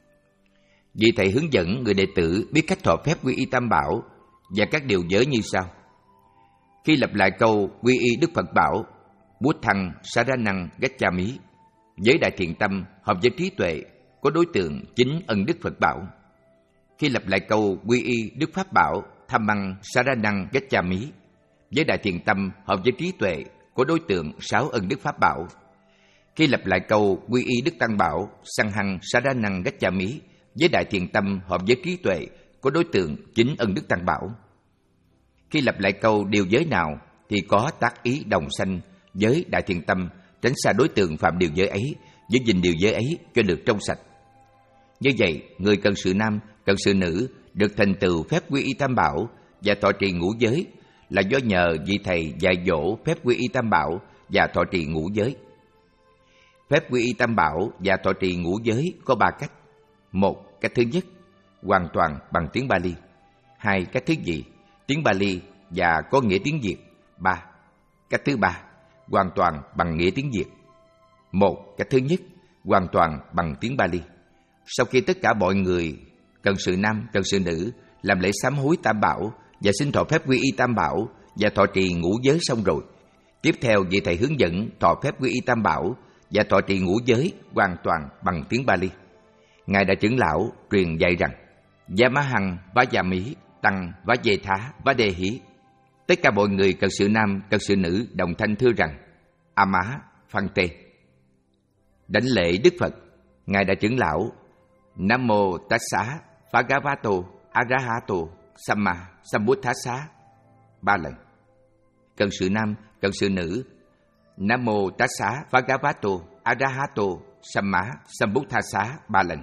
Vị thầy hướng dẫn người đệ tử biết cách thọ phép quy y tam bảo và các điều giới như sau. Khi lặp lại câu quy y Đức Phật bảo Buddhang Saranang Gacchami, với đại thiện tâm hợp với trí tuệ có đối tượng chính ân Đức Phật bảo. Khi lặp lại câu quy y Đức Pháp bảo Dhammang Saranang Gacchami, với đại thiện tâm hợp với trí tuệ có đối tượng sáu ân Đức Pháp bảo. Khi lặp lại câu quy y Đức Tăng bảo Sanghang Saranang Gacchami, với đại thiện tâm hợp với trí tuệ có đối tượng chính ân Đức Tăng bảo. Khi lặp lại câu điều giới nào thì có tác ý đồng sanh với đại thiện tâm, tránh xa đối tượng phạm điều giới ấy, giữ gìn điều giới ấy cho được trong sạch. Như vậy, người cận sự nam, cận sự nữ được thành tựu phép quy y tam bảo và thọ trì ngũ giới là do nhờ vị thầy dạy dỗ phép quy y tam bảo và thọ trì ngũ giới. Phép quy y tam bảo và thọ trì ngũ giới có ba cách. Một, cách thứ nhất, hoàn toàn bằng tiếng Bali. Hai, cách thứ nhì, tiếng Bali và có nghĩa tiếng Việt. Ba, cách thứ ba, hoàn toàn bằng nghĩa tiếng Việt. Một, cách thứ nhất, hoàn toàn bằng tiếng Bali. Sau khi tất cả mọi người, cận sự nam, cận sự nữ, làm lễ sám hối tam bảo và xin thọ phép quy y tam bảo và thọ trì ngũ giới xong rồi, tiếp theo vị thầy hướng dẫn thọ phép quy y tam bảo và thọ trì ngũ giới hoàn toàn bằng tiếng Bali. Ngài Đại Trưởng Lão truyền dạy rằng Yamahang Vajami Tăng Vajethá Vadehi. Tất cả mọi người cận sự nam, cận sự nữ đồng thanh thưa rằng Ama Phante. Đảnh lễ Đức Phật. Ngài Đại Trưởng Lão Nam Mô Tassa Bhagavato Arahato Samma Sambuddhassa ba lần. Cận sự nam, cận sự nữ Nam Mô Tassa Bhagavato Arahato Samma Sambuddhassa ba lần.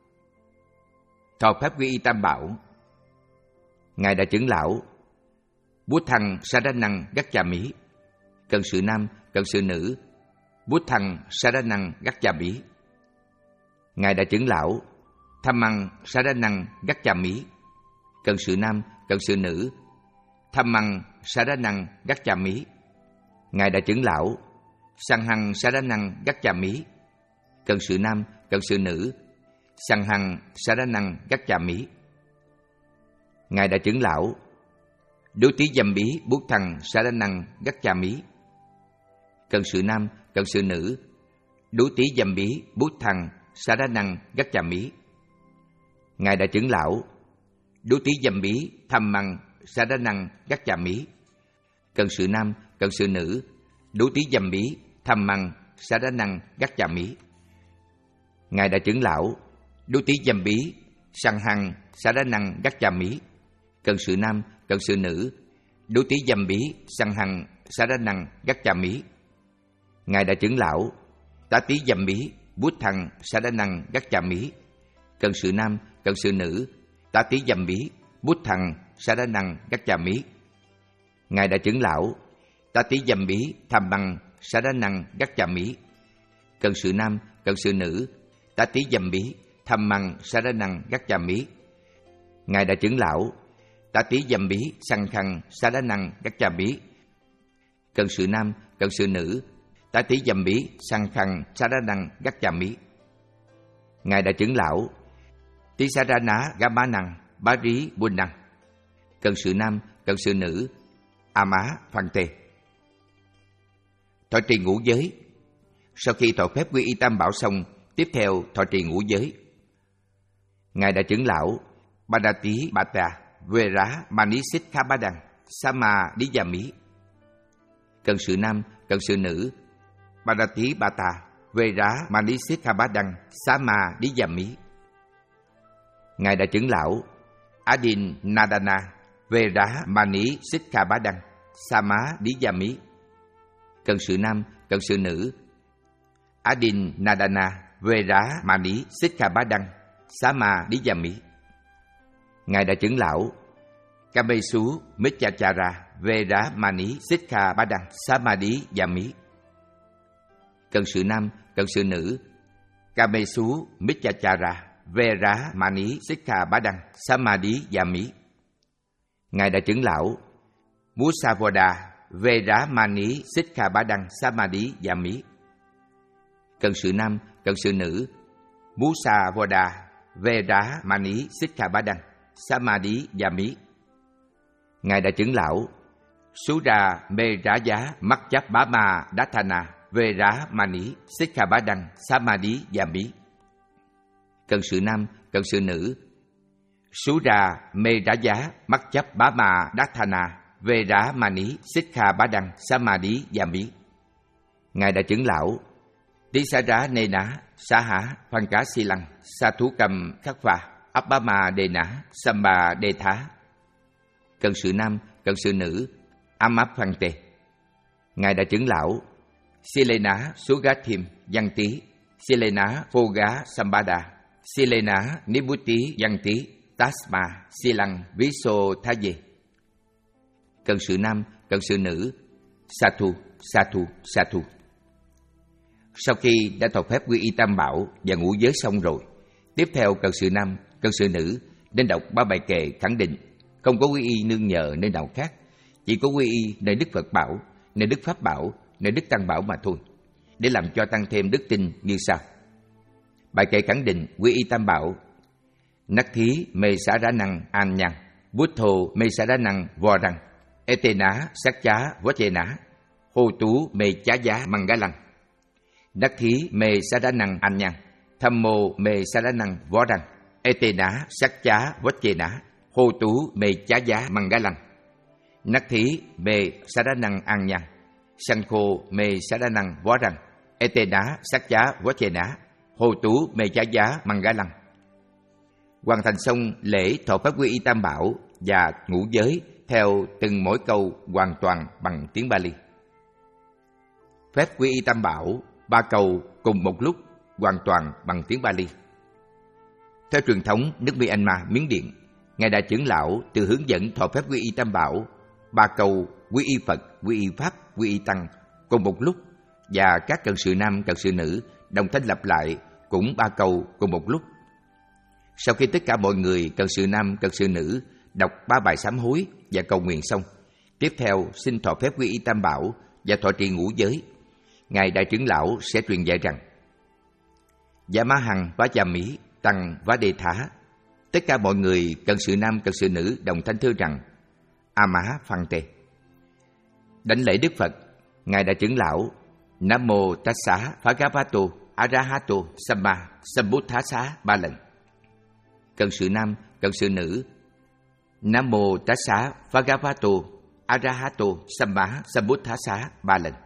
Thọ phép quy y tam bảo. Ngài Đại Trưởng Lão Buddhang Saranang Gacchami. Cận sự nam, cận sự nữ Buddhang Saranang Gacchami. Ngài Đại Trưởng Lão Dhammang Saranang Gacchami. Cận sự nam, cận sự nữ Dhammang Saranang Gacchami. Ngài Đại Trưởng Lão Sanghang Saranang Gacchami. Cận sự nam, cận sự nữ Sanghang Saranang Gacchami. Ngài Đại Trưởng Lão Đối tí dâm bí Buddhang Saranang Gacchami. Cận sự nam, cận sự nữ Đối tí dâm bí Buddhang Saranang Gacchami. Ngài Đại Trưởng Lão Đối tí dâm bí Dhammang Saranang Gacchami. Cận sự nam, cận sự nữ Đối tí dâm bí Dhammang Saranang Gacchami. Ngài Đại Trưởng Lão Đối tí dâm bí Sanghang Saranang Gacchami. Cận sự nam, cận sự nữ Đối tí dâm bí Sanghang Saranang Gacchami. Ngài Đại Trưởng Lão Tá tí dâm bí Buddhang Saranang Gacchami. Cận sự nam, cận sự nữ Tá tí dâm bí Buddhang Saranang Gacchami. Ngài Đại Trưởng Lão Tá tí dâm bí Dhammang Saranang Gacchami. Cận sự nam, cận sự nữ Tá tí dâm bí Dhammang Saranang Gacchami. Ngài Đại Trưởng Lão Tá tí dâm bí Sanghang Saranang Gacchami. Cận sự nam, cận sự nữ Tá tí dâm bí Sanghang Saranang Gacchami. Ngài Đại Trưởng Lão Tisarana Gamanang Bari Bunnang. Cận sự nam, cận sự nữ Ama Phante. Thọ trì ngũ giới. Sau khi thọ phép quy y tam bảo xong, tiếp theo thọ trì ngũ giới. Ngài Đại Trưởng Lão Badati Bata Vera Manisikhabadang Sama Diyami. Cận sự nam, cận sự nữ Badati Bata Veramani Sikkhabadang Samadhiyami. Ngài Đại trưởng lão Adinadana Veramani Sikkhabadang Samadhiyami. Cận sự nam, cận sự nữ Adinadana Veramani Sikkhabadang Samadhiyami. Ngài Đại trưởng lão Kamesu Michachara Veramani Sikkhabadang Samadhiyami. Cận sự nam, cận sự nữ Kamesu Michachara Veramani Sikkhabadang Samadhiyami. Ngài Đại trưởng lão Musavoda Veramani Sikkhabadang Samadhiyami. Cận sự nam, cận sự nữ Musavoda Veramani Sikkhabadang Samadhiyami. Ngài Đại trưởng lão Sura Meraya Makchapama Dathana Veramani Sikkhabadang Samadhiyami. Cận sự nam, cận sự nữ Sura Meraya Makchapama Dathana Veramani Sikkhabadang Samadhiyami. Ngài Đại trưởng lão Tisara Nena Saha Phankasilang Sathukam Khakva Abhama Dena Samba Detha. Cận sự nam, cận sự nữ Amaphante. Ngài Đại trưởng lão Silena Sugathim Yanti Silena Phoga Sambada Silena Nibuti Yanti Tasma Silang Viso Thaye. Cận sự nam, cận sự nữ Sathu, Sathu, Sathu. Sau khi đã thọ phép quy y tam bảo và ngũ giới xong rồi, tiếp theo cận sự nam, cận sự nữ nên đọc ba bài kệ khẳng định không có quy y nương nhờ nơi nào khác, chỉ có quy y nơi Đức Phật bảo, nơi Đức Pháp bảo, nơi Đức Tăng bảo mà thôi, để làm cho tăng thêm đức tin như sau. Bài kệ khẳng định quy y tam bảo: Nắc thí mê xá rá năng an nhang, bút thô mê xá rá năng vò răng, ê tê ná sắc chá vó chê ná, hô tú mê chá giá măng gá lăng. Nắc thí mê xá rá năng an nhang, tham mô mê xá rá năng vó răng, ê tê ná sắc chá vó chê ná, hô tú mê chá giá măng gá lăng. Nắc thí mê xá rá năng an nhang, sanh khô mê xá rá năng vó răng, ê tê ná sắc chá vó chê ná, hô tú mê chá giá măng gá lăng. Hoàn thành xong lễ thọ phép quy y tam bảo và ngũ giới theo từng mỗi câu hoàn toàn bằng tiếng Bali. Phép quy y tam bảo ba câu cùng một lúc hoàn toàn bằng tiếng Bali. Theo truyền thống nước Myanmar, Miến Điện, Ngài Đại trưởng lão từ hướng dẫn thọ phép quy y tam bảo ba câu quy y Phật, quy y Pháp, quy y Tăng cùng một lúc, và các cận sự nam, cận sự nữ đồng thanh lặp lại cũng ba câu cùng một lúc. Sau khi tất cả mọi người cận sự nam, cận sự nữ đọc ba bài sám hối và cầu nguyện xong, tiếp theo xin thọ phép quy y tam bảo và thọ trì ngũ giới, Ngài Đại trưởng lão sẽ truyền dạy rằng: Dạ má hằng vá già mỹ tăng vá đề thá. Tất cả mọi người cận sự nam, cận sự nữ đồng thanh thưa rằng: A má phăng tề. Đảnh lễ Đức Phật, Ngài Đại trưởng lão Nam mô Tassa Bhagavato Arahato Samma Sambuddhassa ba lần. Cận sự nam, cận sự nữ Nam mô Tassa Bhagavato Arahato Samma Sambuddhassa ba lần.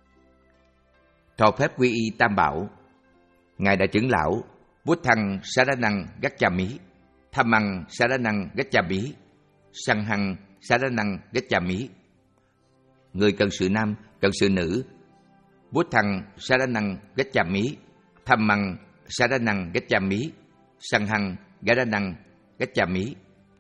Thọ phép quy y tam bảo, Ngài Đại trưởng lão Buddhang Saranang Gacchami, Dhammang Saranang Gacchami, Sanghang Saranang Gacchami. Người cận sự nam, cận sự nữ Buddhang Saranang Gacchami, Dhammang Saranang Gacchami, Sanghang Saranang Gacchami.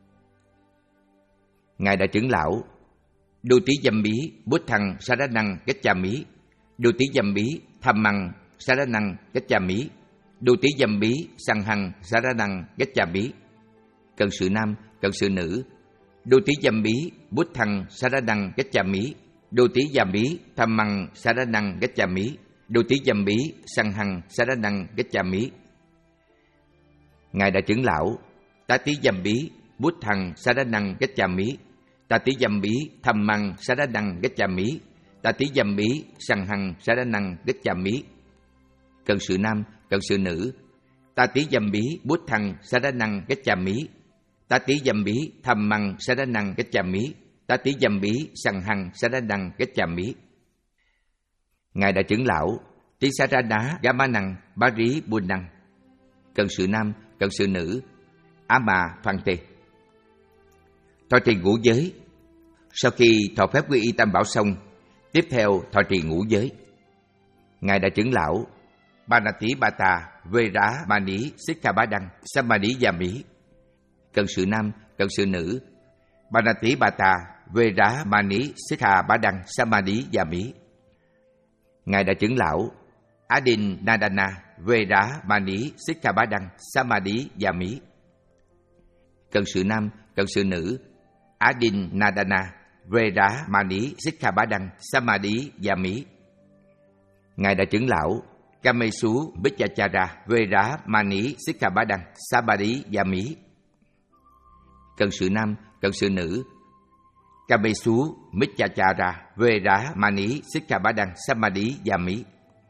Ngài Đại trưởng lão Đô Tí Dâm Bí Buddhang Saranang Gacchami, Đô Tí Dâm Bí Dhammang Saranang Gacchami, Đô Tí Dâm Bí Sanghang Saranang Gacchami. Cận sự nam, cận sự nữ Đô Tí Dâm Bí Buddhang Saranang Gacchami, Đô Tí Dâm Bí Dhammang Saranang Gacchami, Đô Tí Dâm Bí Sanghang Saranang Gacchami. Ngài Đại trưởng lão Tá Tí Dâm Bí Buddhang Saranang Gacchami, Tá Tí Dâm Bí Dhammang Saranang Gacchami, Tá Tí Dâm Bí Sanghang Saranang Gacchami. Cận sự nam, cận sự nữ Tá Tí Dâm Bí Buddhang Saranang Gacchami, Tá Tí Dâm Bí Dhammang Saranang Gacchami, Tá Tí Dâm Bí Sanghang Saranang Gacchami. Ngài Đại trưởng lão Tisarana Gamanang Bari Bunnang. Cận sự nam, cận sự nữ, Ama Phante. Thọ trì ngũ giới. Sau khi thọ phép quy y tam bảo xong, tiếp theo thọ trì ngũ giới. Ngài Đại trưởng lão Panatipata Veramani Sikkhabadang Samadhiyami. Cận sự nam, cận sự nữ, Panatipata Veramani Sikkhabadang Samadhiyami. Ngài Đại trưởng lão Adinadana Veramani Sikkhabadang Samadhiyami. Cận sự nam, cận sự nữ, Adinadana Veramani Sikkhabadang Samadhiyami. Ngài Đại trưởng lão Kamesu Bhikkachara Veramani Sikkhabadang Samadhiyami. Cận sự nam, cận sự nữ, Kamesu Bhikkachara Veramani Sikkhabadang Samadhiyami.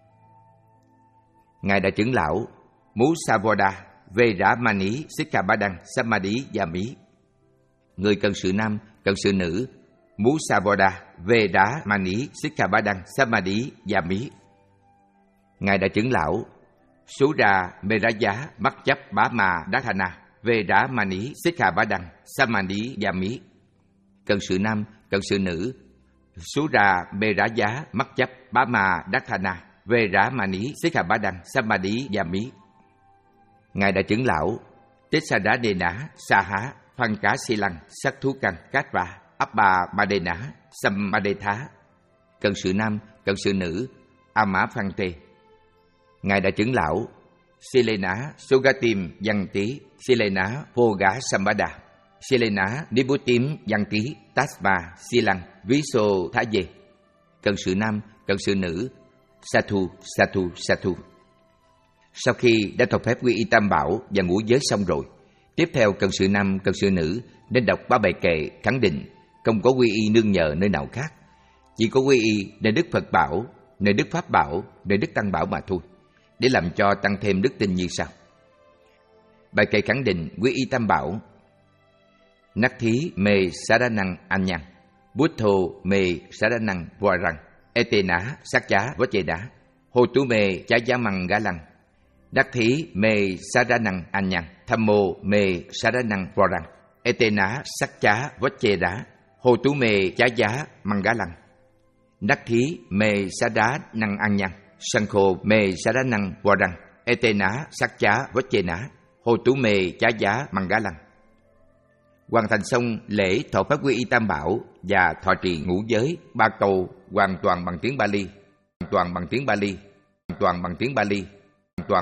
Ngài Đại trưởng lão Musavoda Veramani Sikkhabadang Samadhiyami. Người cận sự nam, cận sự nữ, Musavoda Veramani Sikkhabadang Samadhiyami. Ngài Đại trưởng lão Sura Meraya Mắt chấp Bá Ma Đáthana Veramani Sikkhabadang Samadhiyami. Cận sự nam, cận sự nữ, Sura Meraya Mắt chấp Bá Ma Đáthana Veramani Sikkhabadang Samadhiyami. Ngài Đại trưởng lão Tissaradena Saha Phan Cá Si Lăng Sắc Thú Căn Cát Va Abba Madena Sammadetha. Cận sự nam, cận sự nữ, Ama Phante. Ngài Đại trưởng lão Silena Sugatim Yanti Silena Phoga Sambada Silena Nibutim Yanti Tasma Silang Viso Thaye. Cận sự nam, cận sự nữ, Sathu Sathu Sathu. Sau khi đã thọ phép quy y tam bảo và ngũ giới xong rồi, tiếp theo cận sự nam, cận sự nữ nên đọc ba bài kệ khẳng định không có quy y nương nhờ nơi nào khác, chỉ có quy y nơi Đức Phật bảo, nơi Đức Pháp bảo, nơi Đức Tăng bảo mà thôi, để làm cho tăng thêm đức tin như sau. Bài kệ khẳng định quy y tam bảo: Nathi me saranang anyang, Buddho me saranang varang, Etena sakya vacheda, Hotu me chayamang galang, Nathi me saranang anyang, Thammo me saranang varang, Etena sakya vacheda, Hotu me chaya mangalang. Nathi me saranang anyang, Sankho me saranang varang, Etena sakya vachena, Hotu me chaya mangalang. Hoàn thành xong lễ thọ phép quy y tam bảo và thọ trì ngũ giới ba câu hoàn toàn bằng tiếng Bali, hoàn toàn bằng tiếng Bali, hoàn toàn bằng tiếng Bali, hoàn toàn.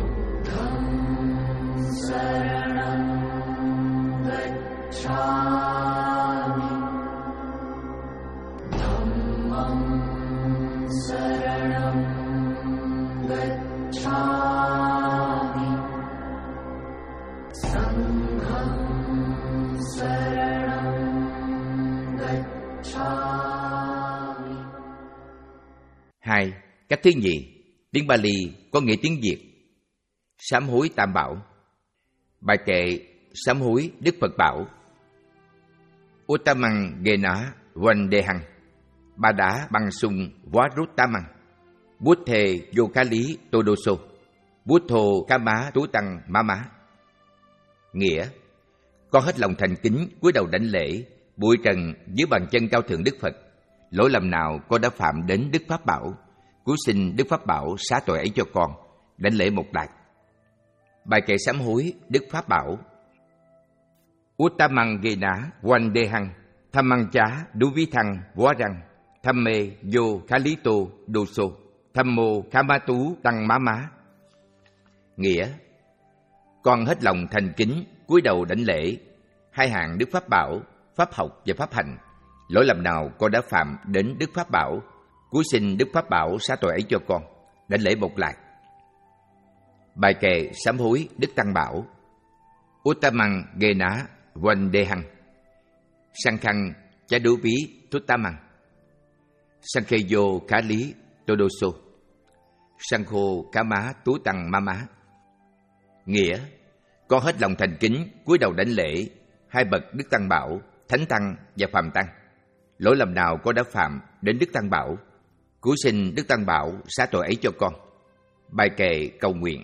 Hai, cách thứ nhì, tiếng Bali có nghĩa tiếng Việt. Sám hối tam bảo. Bài kệ sám hối Đức Phật bảo: Uttamang gena vandehang, ba đá băng sung varuttamang, buddhe yokali todoso, buddho kama tú tăng mama. Nghĩa: con hết lòng thành kính cúi đầu đảnh lễ bụi trần dưới bàn chân cao thượng Đức Phật. Lỗi lầm nào con đã phạm đến Đức Pháp bảo, cứu xin Đức Pháp bảo xá tội ấy cho con, đảnh lễ một lại. Bài kệ sám hối Đức Pháp bảo: Uttamang gena vandehang, thammang cha duvithang varang, thamme yo khalito doso, thammo kamatu tăng má má. Nghĩa: con hết lòng thành kính cúi đầu đảnh lễ hai hạng Đức Pháp bảo, pháp học và pháp hành. Lỗi lầm nào con đã phạm đến Đức Pháp bảo, cứu xin Đức Pháp bảo xá tội ấy cho con, đảnh lễ một lại. Bài kệ sám hối Đức Tăng bảo: Uttamang gena vandehang, sankhang chaduvi tuttamang, sankheyo kali todoso, sankho kama tú tăng mama. Nghĩa: con hết lòng thành kính cúi đầu đảnh lễ hai bậc Đức Tăng bảo, Thánh Tăng và Phàm Tăng. Lỗi lầm nào con đã phạm đến Đức Tăng bảo, Cứu xin Đức Tăng Bảo xá tội ấy cho con. Bài kệ cầu nguyện.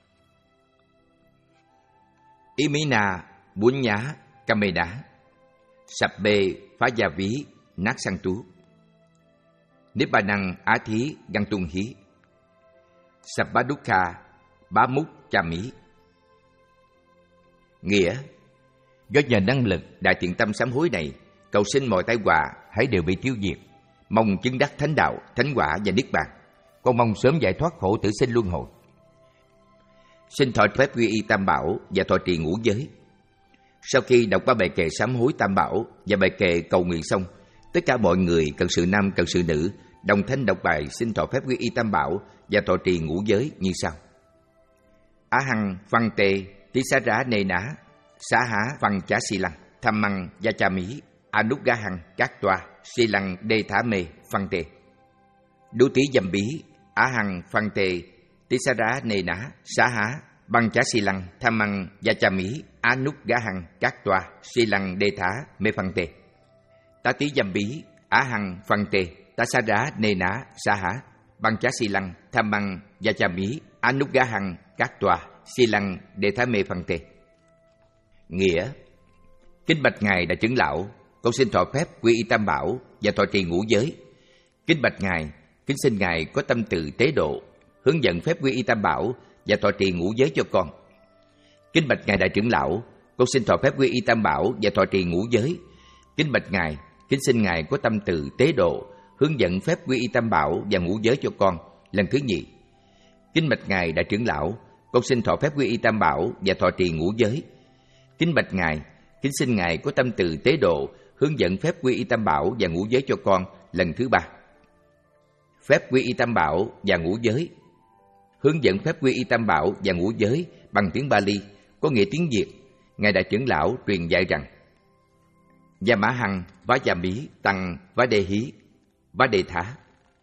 Imina Bún Nhá Kameda Sabbe Phá Gia Ví Nát Sang Tú Nibbanang Á Thí Găng Tung Hí Sabbadukha Bá Múc Cha Mí. Nghĩa: do nhờ năng lực đại thiện tâm sám hối này, cầu xin mọi tai họa hãy đều bị tiêu diệt, mong chứng đắc thánh đạo, thánh quả và niết bàn. Con mong sớm giải thoát khổ tử sinh luân hồi. Xin thọ phép quy y Tam Bảo và thọ trì ngũ giới. Sau khi đọc ba bài kệ sám hối Tam Bảo và bài kệ cầu nguyện xong, tất cả mọi người cần sự nam cần sự nữ đồng thanh đọc bài xin thọ phép quy y Tam Bảo và thọ trì ngũ giới như sau: Á hằng văn tê tí xá rá nê ná xá há văn chá si lăng tham măng gia cha mỹ anugga hằng các toa si lăng đê thá mê văn tê. Đú tí dâm bí á hằng văn tê tí xá rá nê ná xá há băng chá si lăng tham măng gia cha mỹ anugga hằng các toa si lăng đê thá mê văn tê. Tá tí dâm bí á hằng văn tê tá xá rá nê ná xá há băng chá si lăng tham măng gia cha mỹ anugga hằng các tòa si lăng đề thá mê phân tê. Nghĩa: kính bạch ngài đại trưởng lão, con xin thọ phép quy y Tam Bảo và thọ trì ngũ giới. Kính bạch ngài, kính xin ngài có tâm từ tế độ, hướng dẫn phép quy y Tam Bảo và thọ trì ngũ giới cho con. Kính bạch ngài đại trưởng lão, con xin thọ phép quy y Tam Bảo và thọ trì ngũ giới. Kính bạch ngài, kính xin ngài có tâm từ tế độ, hướng dẫn phép quy y Tam Bảo và ngũ giới cho con lần thứ nhì. Kính bạch ngài đại trưởng lão, con xin thọ phép quy y Tam Bảo và thọ trì ngũ giới. Kính bạch ngài, kính xin ngài có tâm từ tế độ, hướng dẫn phép quy y Tam Bảo và ngũ giới cho con lần thứ ba. Phép quy y Tam Bảo và ngũ giới. Hướng dẫn phép quy y Tam Bảo và ngũ giới bằng tiếng Bali, có nghĩa tiếng Việt. Ngài đại trưởng lão truyền dạy rằng: Gia Mã Hằng Vá Gia Mỹ Tăng Vá Đề Hí Vá Đề Thá.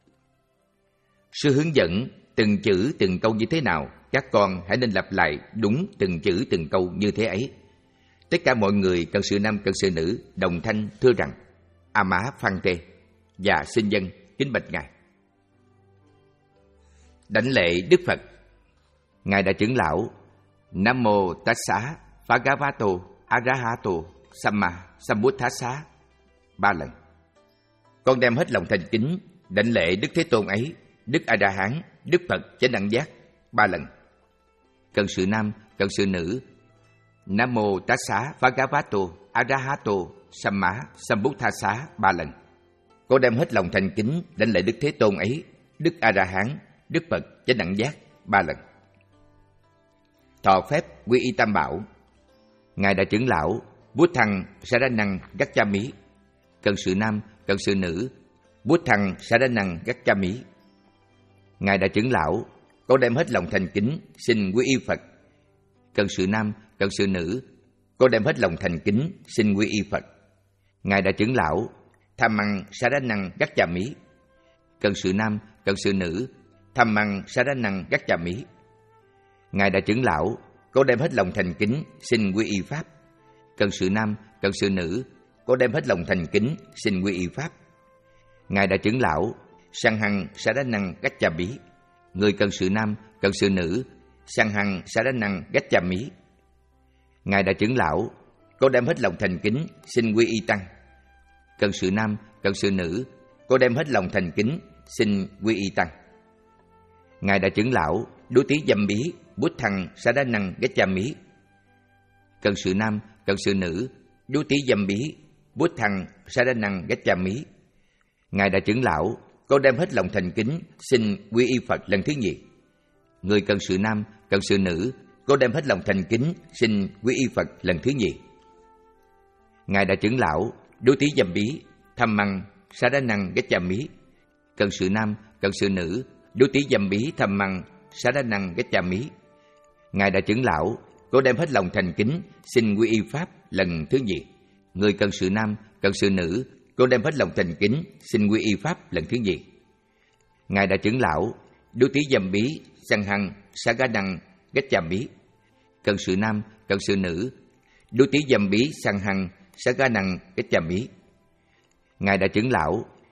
Sư hướng dẫn từng chữ từng câu như thế nào, các con hãy nên lặp lại đúng từng chữ từng câu như thế ấy. Tất cả mọi người cần sự nam cần sự nữ đồng thanh thưa rằng: A Mã Phan Tê, và xin dân kính bạch ngài. Đảnh lễ Đức Phật. Ngài đại trưởng lão: Nam mô Tassa Bhagavato Arahato Samma Sambuddhassa ba lần. Con đem hết lòng thành kính đảnh lễ Đức Thế Tôn ấy, Đức A Đà Hán, Đức Phật chánh đẳng giác ba lần. Cần sự nam cần sự nữ: Nam mô Tassa Bhagavato Arahato Samma Sambuddhassa ba lần. Con đem hết lòng thành kính đảnh lễ Đức Thế Tôn ấy, Đức A Đà Hán, Đức Phật chánh đẳng giác ba lần. Thọ phép quy y Tam Bảo. Ngài đại trưởng lão: Bút thăng Saranang Gacchami. Cần sự nam cần sự nữ: Bút thăng Saranang Gacchami. Ngài đại trưởng lão: con đem hết lòng thành kính xin quy y Phật. Cần sự nam cần sự nữ: con đem hết lòng thành kính xin quy y Phật. Ngài đại trưởng lão: Dhammang Saranang Gacchami. Cần sự nam cần sự nữ: Dhammang Saranang Gacchami. Ngài đại trưởng lão: con đem hết lòng thành kính xin quy y Pháp. Cần sự nam cần sự nữ: con đem hết lòng thành kính xin quy y Pháp. Ngài đại trưởng lão: Sanghang Saranang Gacchami. Người cần sự nam cần sự nữ: Sanghang Saranang Gacchami. Ngài đại trưởng lão: con đem hết lòng thành kính xin quy y Tăng. Cần sự nam cần sự nữ: con đem hết lòng thành kính xin quy y Tăng. Ngài đại trưởng lão: Đú tí dâm bí Bút thăng Saranang Gacchami. Cần sự nam cần sự nữ: Đú tí dâm bí Bút thăng Saranang Gacchami. Ngài đại trưởng lão: con đem hết lòng thành kính xin quy y Phật lần thứ nhì. Người cần sự nam cần sự nữ: con đem hết lòng thành kính xin quy y Phật lần thứ nhì. Ngài đại trưởng lão: Đú tí dâm bí Dhammang Saranang Gacchami. Cần sự nam cần sự nữ: Đú tí dâm bí Dhammang Saranang Gacchami. Ngài đại trưởng lão: con đem hết lòng thành kính xin quy y Pháp lần thứ nhì. Người cần sự nam cần sự nữ: con đem hết lòng thành kính xin quy y Pháp lần thứ nhì. Ngài đại trưởng lão: Đú tí dâm bí Sanghang Saranang Gacchami. Cần sự nam cần sự nữ: Đú tí dâm bí Sanghang Saranang Gacchami. Ngài đại trưởng lão: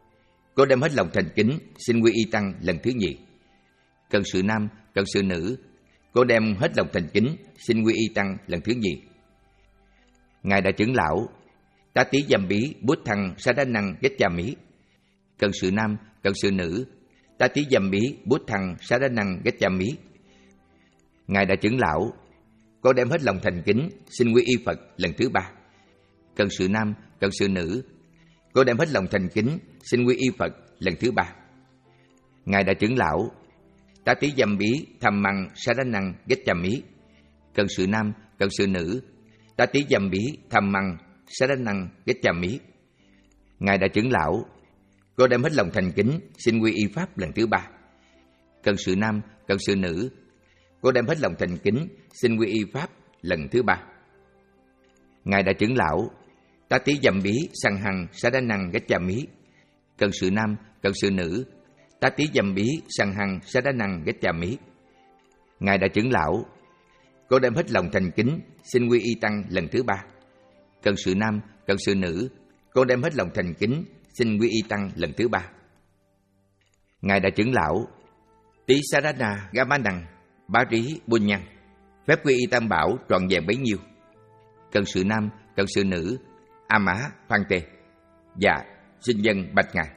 cô đem hết lòng thành kính xin quy y tăng lần thứ nhì. Cần sự nam, cần sự nữ, cô đem hết lòng thành kính xin quy y tăng lần thứ nhì. Ngài Đại trưởng lão Tá Tí Giam Bí Bút Thăng Sa Đa Năng Ghét Cha Mí. Cần sự nam, cần sự nữ, Tá Tí Giam Bí Bút Thăng Sa Đa Năng Ghét Cha Mí. Ngài Đại trưởng lão, cô đem hết lòng thành kính xin quy y Phật lần thứ ba. Cần sự nam, cần sự nữ, cô đem hết lòng thành kính xin quy y Phật lần thứ ba. Ngài Đại trưởng lão Tá Tí Giam Bí Tham Măng Sa Đa Năng Ghét Cha Mí. Cần sự nam, cần sự nữ, Tá Tí Giam Bí Tham Măng Sa Đa Năng Ghét Cha Mí. Ngài Đại trưởng lão, cô đem hết lòng thành kính xin quy y Pháp lần thứ ba. Cần sự nam, cần sự nữ, cô đem hết lòng thành kính xin quy y Pháp lần thứ ba. Ngài Đại trưởng lão Tá Tí Giam Bí Sang Hằng Sa Đa Năng Ghét Cha Mí. Cần sự nam, cần sự nữ, Tá Tí Giam Bí Sang Hằng Sa Đa Năng Ghét Cha Mí. Ngài Đại trưởng lão, cô đem hết lòng thành kính xin quy y tăng lần thứ ba. Cần sự nam, cần sự nữ, cô đem hết lòng thành kính xin quy y tăng lần thứ ba. Ngài Đại trưởng lão Tí Sarana Gamanang Bá Rí Buôn Nhăn, phép quy y tam bảo trọn vẹn bấy nhiêu. Cần sự nam, cần sự nữ, A Mã Phan Tê. Dạ, xin dân bạch ngài.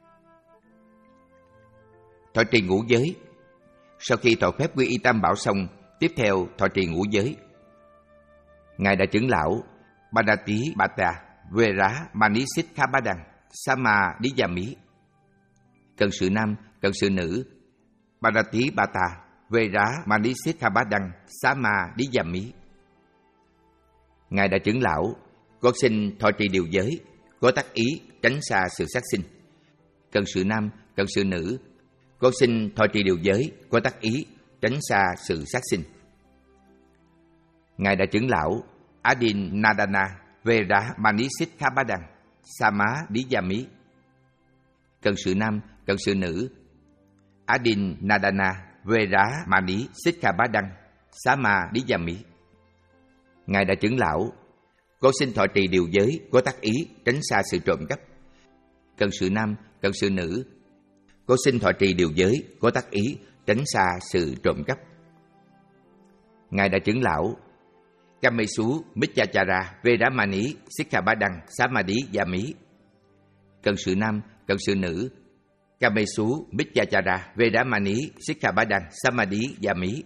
Thọ trì ngũ giới. Sau khi thọ phép quy y tam bảo xong, tiếp theo thọ trì ngũ giới. Ngài Đại trưởng lão Badati Bata Vera Manisit Khabadang Sama Diyami. Cần sự nam, cần sự nữ, Badati Bata Vera Manisit Khabadang Sama Diyami. Ngài Đại trưởng lão, con xin thọ trì điều giới, có tác ý tránh xa sự sát sinh. Cần sự nam, cần sự nữ, con xin thọ trì điều giới, có tác ý tránh xa sự sát sinh. Ngài Đại trưởng lão Adin Nadana Vera Manisit Khabadang Sama Diyami. Cần sự nam, cần sự nữ, Adin Nadana Vera Manisit Khabadang Sama Diyami. Ngài Đại trưởng lão, con xin thọ trì điều giới, có tác ý tránh xa sự trộm cắp. Cần sự nam, cần sự nữ, con xin thọ trì điều giới, có tác ý tránh xa sự trộm cắp. Ngài Đại trưởng lão Kamesu Mityachara Veramani Sikkhabadang Samadhi Yami. Cần sự nam, cần sự nữ, Kamesu Mityachara Veramani Sikkhabadang Samadhi Yami.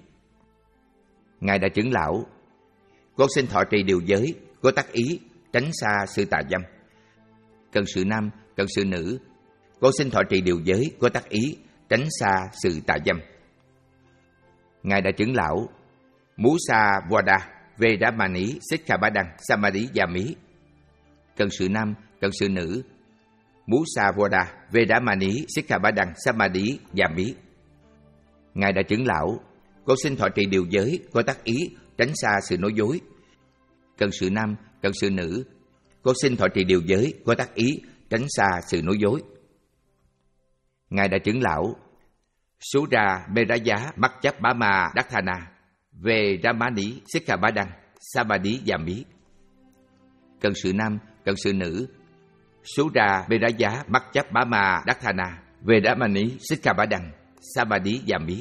Ngài Đại trưởng lão, con xin thọ trì điều giới, có tác ý tránh xa sự tà dâm. Cần sự nam, cần sự nữ, con xin thọ trì điều giới, có tác ý tránh xa sự tà dâm. Ngài Đại trưởng lão Musa Vada Veramani Sikkhabadang Samadhi Yami. Cần sự nam, cần sự nữ, Musa Vada Veramani Sikkhabadang Samadhi Yami. Ngài Đại trưởng lão, con xin thọ trì điều giới, có tác ý tránh xa sự nói dối. Cần sự nam, cần sự nữ, con xin thọ trì điều giới, có tác ý tránh xa sự nói dối. Ngài Đại trưởng lão Sura Meraya Makchap Bama Dakthana về Ramani Sikkhabadang Samadhi Yami. Cần sự nam, cần sự nữ, Sura Meraya Makchap Bama Dakthana về Ramani Sikkhabadang Samadhi Yami.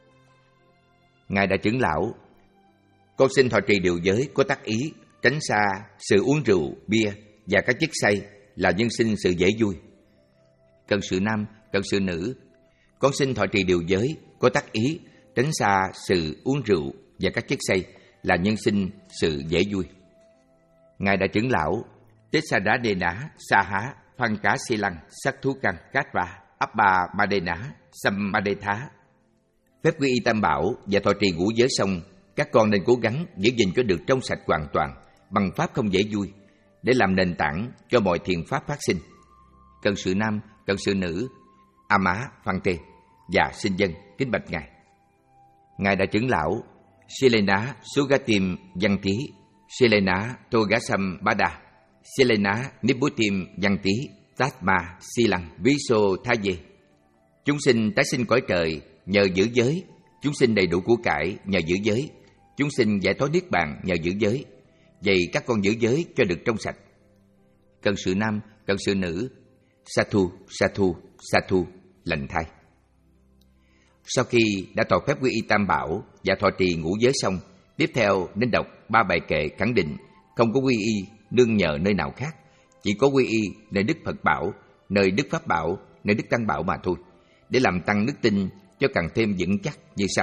Ngài Đại trưởng lão, con xin thọ trì điều giới, có tác ý tránh xa sự uống rượu, bia và các chất say là nhân sinh sự dễ vui. Cần sự nam, cần sự nữ, con xin thọ trì điều giới, có tác ý tránh xa sự uống rượu và các chất say là nhân sinh sự dễ vui. Ngài Đại trưởng lão Tessara-đê-ná Sa-há Phan Cá Si Lăng Sắc Thú Căn Cát Va Abba Ma-đê-ná Sam-ma-đê-thá. Phép quy y tam bảo và thọ trì ngũ giới xong, các con nên cố gắng giữ gìn cho được trong sạch hoàn toàn bằng pháp không dễ vui để làm nền tảng cho mọi thiện pháp phát sinh. Cần sự nam, cần sự nữ, A Mã Phan Tê. Dạ, xin dân kính bạch ngài. Ngài Đại trưởng lão Silena Sugatim Văn Tí Silena Togasam Bada Silena Nibbutim Văn Tí Tatma Silang Viso Thaye. Chúng sinh tái sinh cõi trời nhờ giữ giới, chúng sinh đầy đủ của cải nhờ giữ giới, chúng sinh giải thoát niết bàn nhờ giữ giới. Vậy các con giữ giới cho được trong sạch. Cần sự nam, cần sự nữ, Sathu, Sathu, sa thu, lành thay. Sau khi đã tỏ phép quy y Tam Bảo và thọ trì ngũ giới xong, tiếp theo nên đọc ba bài kệ khẳng định không có quy y nương nhờ nơi nào khác, chỉ có quy y nơi Đức Phật Bảo, nơi Đức Pháp Bảo, nơi Đức Tăng Bảo mà thôi, để làm tăng đức tin cho càng thêm vững chắc như sau.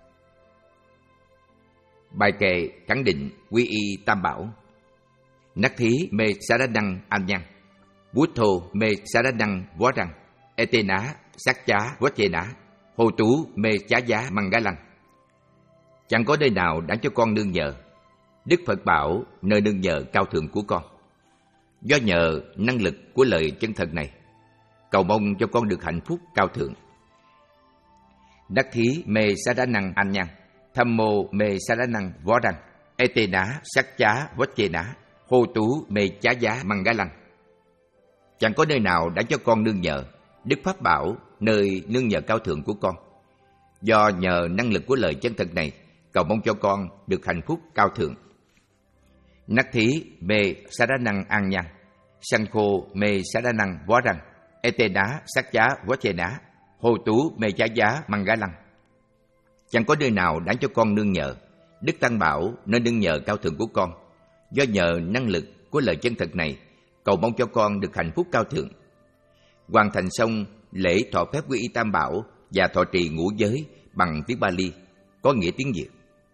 Bài kệ khẳng định quy y Tam Bảo. Nắc thí mê sa đa năng an nhăng, bút thô mê sa đa năng vó răng, ê tê ná sắc chá vó chê ná, hồ tú mê chá giá măng gá lăng. Chẳng có nơi nào đáng cho con nương nhờ, Đức Phật Bảo nơi nương nhờ cao thượng của con. Do nhờ năng lực của lời chân thật này, cầu mong cho con được hạnh phúc cao thượng. Đắc thí mê sa đa năng an nhăng, tham mô mê sa đa năng vó răng, ê tê ná sắc chá vó chê ná, hô tú mê chá giá măng gá lăng. Chẳng có nơi nào đã cho con nương nhờ, Đức Pháp Bảo nơi nương nhờ cao thượng của con. Do nhờ năng lực của lời chân thật này, cầu mong cho con được hạnh phúc cao thượng. Nắc thí mê sa đa năng an nhăng, sanh khô mê sa đa năng vó răng, ê tê ná sắc chá vó chê ná, hô tú mê chá giá măng gá lăng. Chẳng có nơi nào đáng cho con nương nhờ, Đức Tăng Bảo nơi nương nhờ cao thượng của con. Do nhờ năng lực của lời chân thật này, cầu mong cho con được hạnh phúc cao thượng. Hoàn thành xong lễ thọ phép quy y Tam Bảo và thọ trì ngũ giới bằng tiếng Bali, có nghĩa tiếng Việt.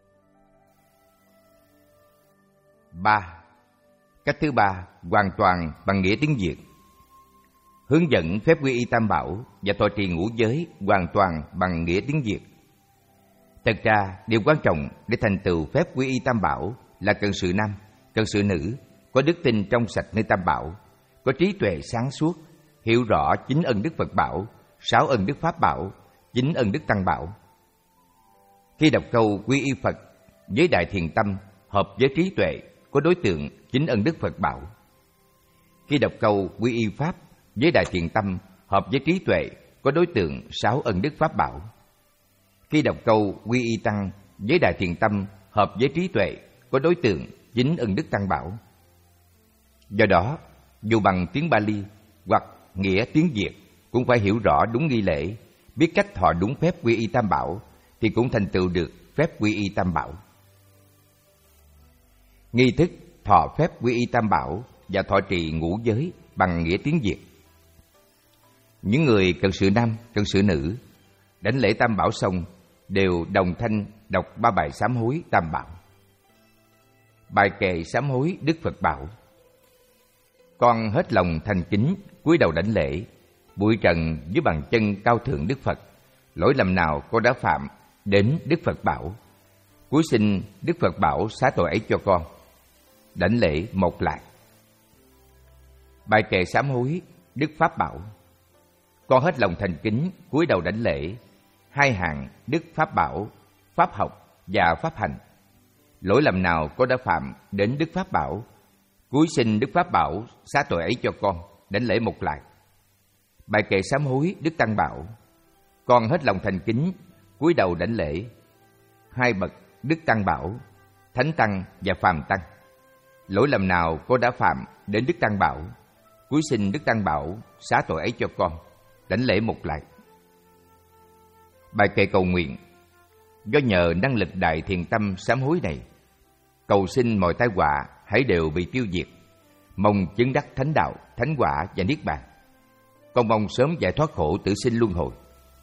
ba. Cách thứ ba hoàn toàn bằng nghĩa tiếng Việt. Hướng dẫn phép quy y Tam Bảo và thọ trì ngũ giới hoàn toàn bằng nghĩa tiếng Việt. Thật ra, điều quan trọng để thành tựu phép quy y Tam Bảo là cần sự nam, cần sự nữ, có đức tin trong sạch nơi Tam Bảo, có trí tuệ sáng suốt, hiểu rõ chín ân Đức Phật Bảo, sáu ân Đức Pháp Bảo, chín ân Đức Tăng Bảo. Khi đọc câu quy y Phật với đại thiền tâm hợp với trí tuệ, có đối tượng chín ân Đức Phật Bảo. Khi đọc câu quy y Pháp với đại thiền tâm hợp với trí tuệ, có đối tượng sáu ân Đức Pháp Bảo. Khi đọc câu quy y Tăng với đại thiền tâm hợp với trí tuệ, có đối tượng chín ân Đức Tăng Bảo. Do đó, dù bằng tiếng Bali hoặc nghĩa tiếng Việt, cũng phải hiểu rõ đúng nghi lễ, biết cách thọ đúng phép quy y Tam Bảo, thì cũng thành tựu được phép quy y Tam Bảo. Nghi thức thọ phép quy y Tam Bảo và thọ trì ngũ giới bằng nghĩa tiếng Việt. Những người cần sự nam, cần sự nữ, đảnh lễ Tam Bảo xong đều đồng thanh đọc ba bài sám hối Tam Bảo. Bài kệ sám hối Đức Phật Bảo. Con hết lòng thành kính cúi đầu đảnh lễ, bụi trần dưới bàn chân cao thượng Đức Phật, lỗi lầm nào con đã phạm đến Đức Phật Bảo, cúi xin Đức Phật Bảo xá tội ấy cho con. Đảnh lễ một lại. Bài kệ sám hối Đức Pháp Bảo. Con hết lòng thành kính cúi đầu đảnh lễ hai hạng Đức Pháp Bảo, Pháp học và Pháp hành. Lỗi lầm nào con đã phạm đến Đức Pháp Bảo, cúi xin Đức Pháp Bảo xá tội ấy cho con. Đảnh lễ một lại. Bài kệ sám hối Đức Tăng Bảo. Con hết lòng thành kính cúi đầu đảnh lễ hai bậc Đức Tăng Bảo, Thánh Tăng và Phàm Tăng. Lỗi lầm nào con đã phạm đến Đức Tăng Bảo, cúi xin Đức Tăng Bảo xá tội ấy cho con. Đảnh lễ một lại. Bài kệ cầu nguyện. Do nhờ năng lực đại thiền tâm sám hối này, cầu xin mọi tai họa hãy đều bị tiêu diệt, mong chứng đắc thánh đạo, thánh quả và niết bàn. Con mong sớm giải thoát khổ tử sinh luân hồi.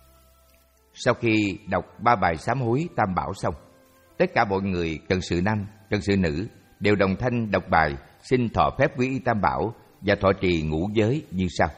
Sau khi đọc ba bài sám hối Tam Bảo xong, tất cả mọi người cần sự nam, cần sự nữ đều đồng thanh đọc bài xin thọ phép quy y Tam Bảo và thọ trì ngũ giới như sau.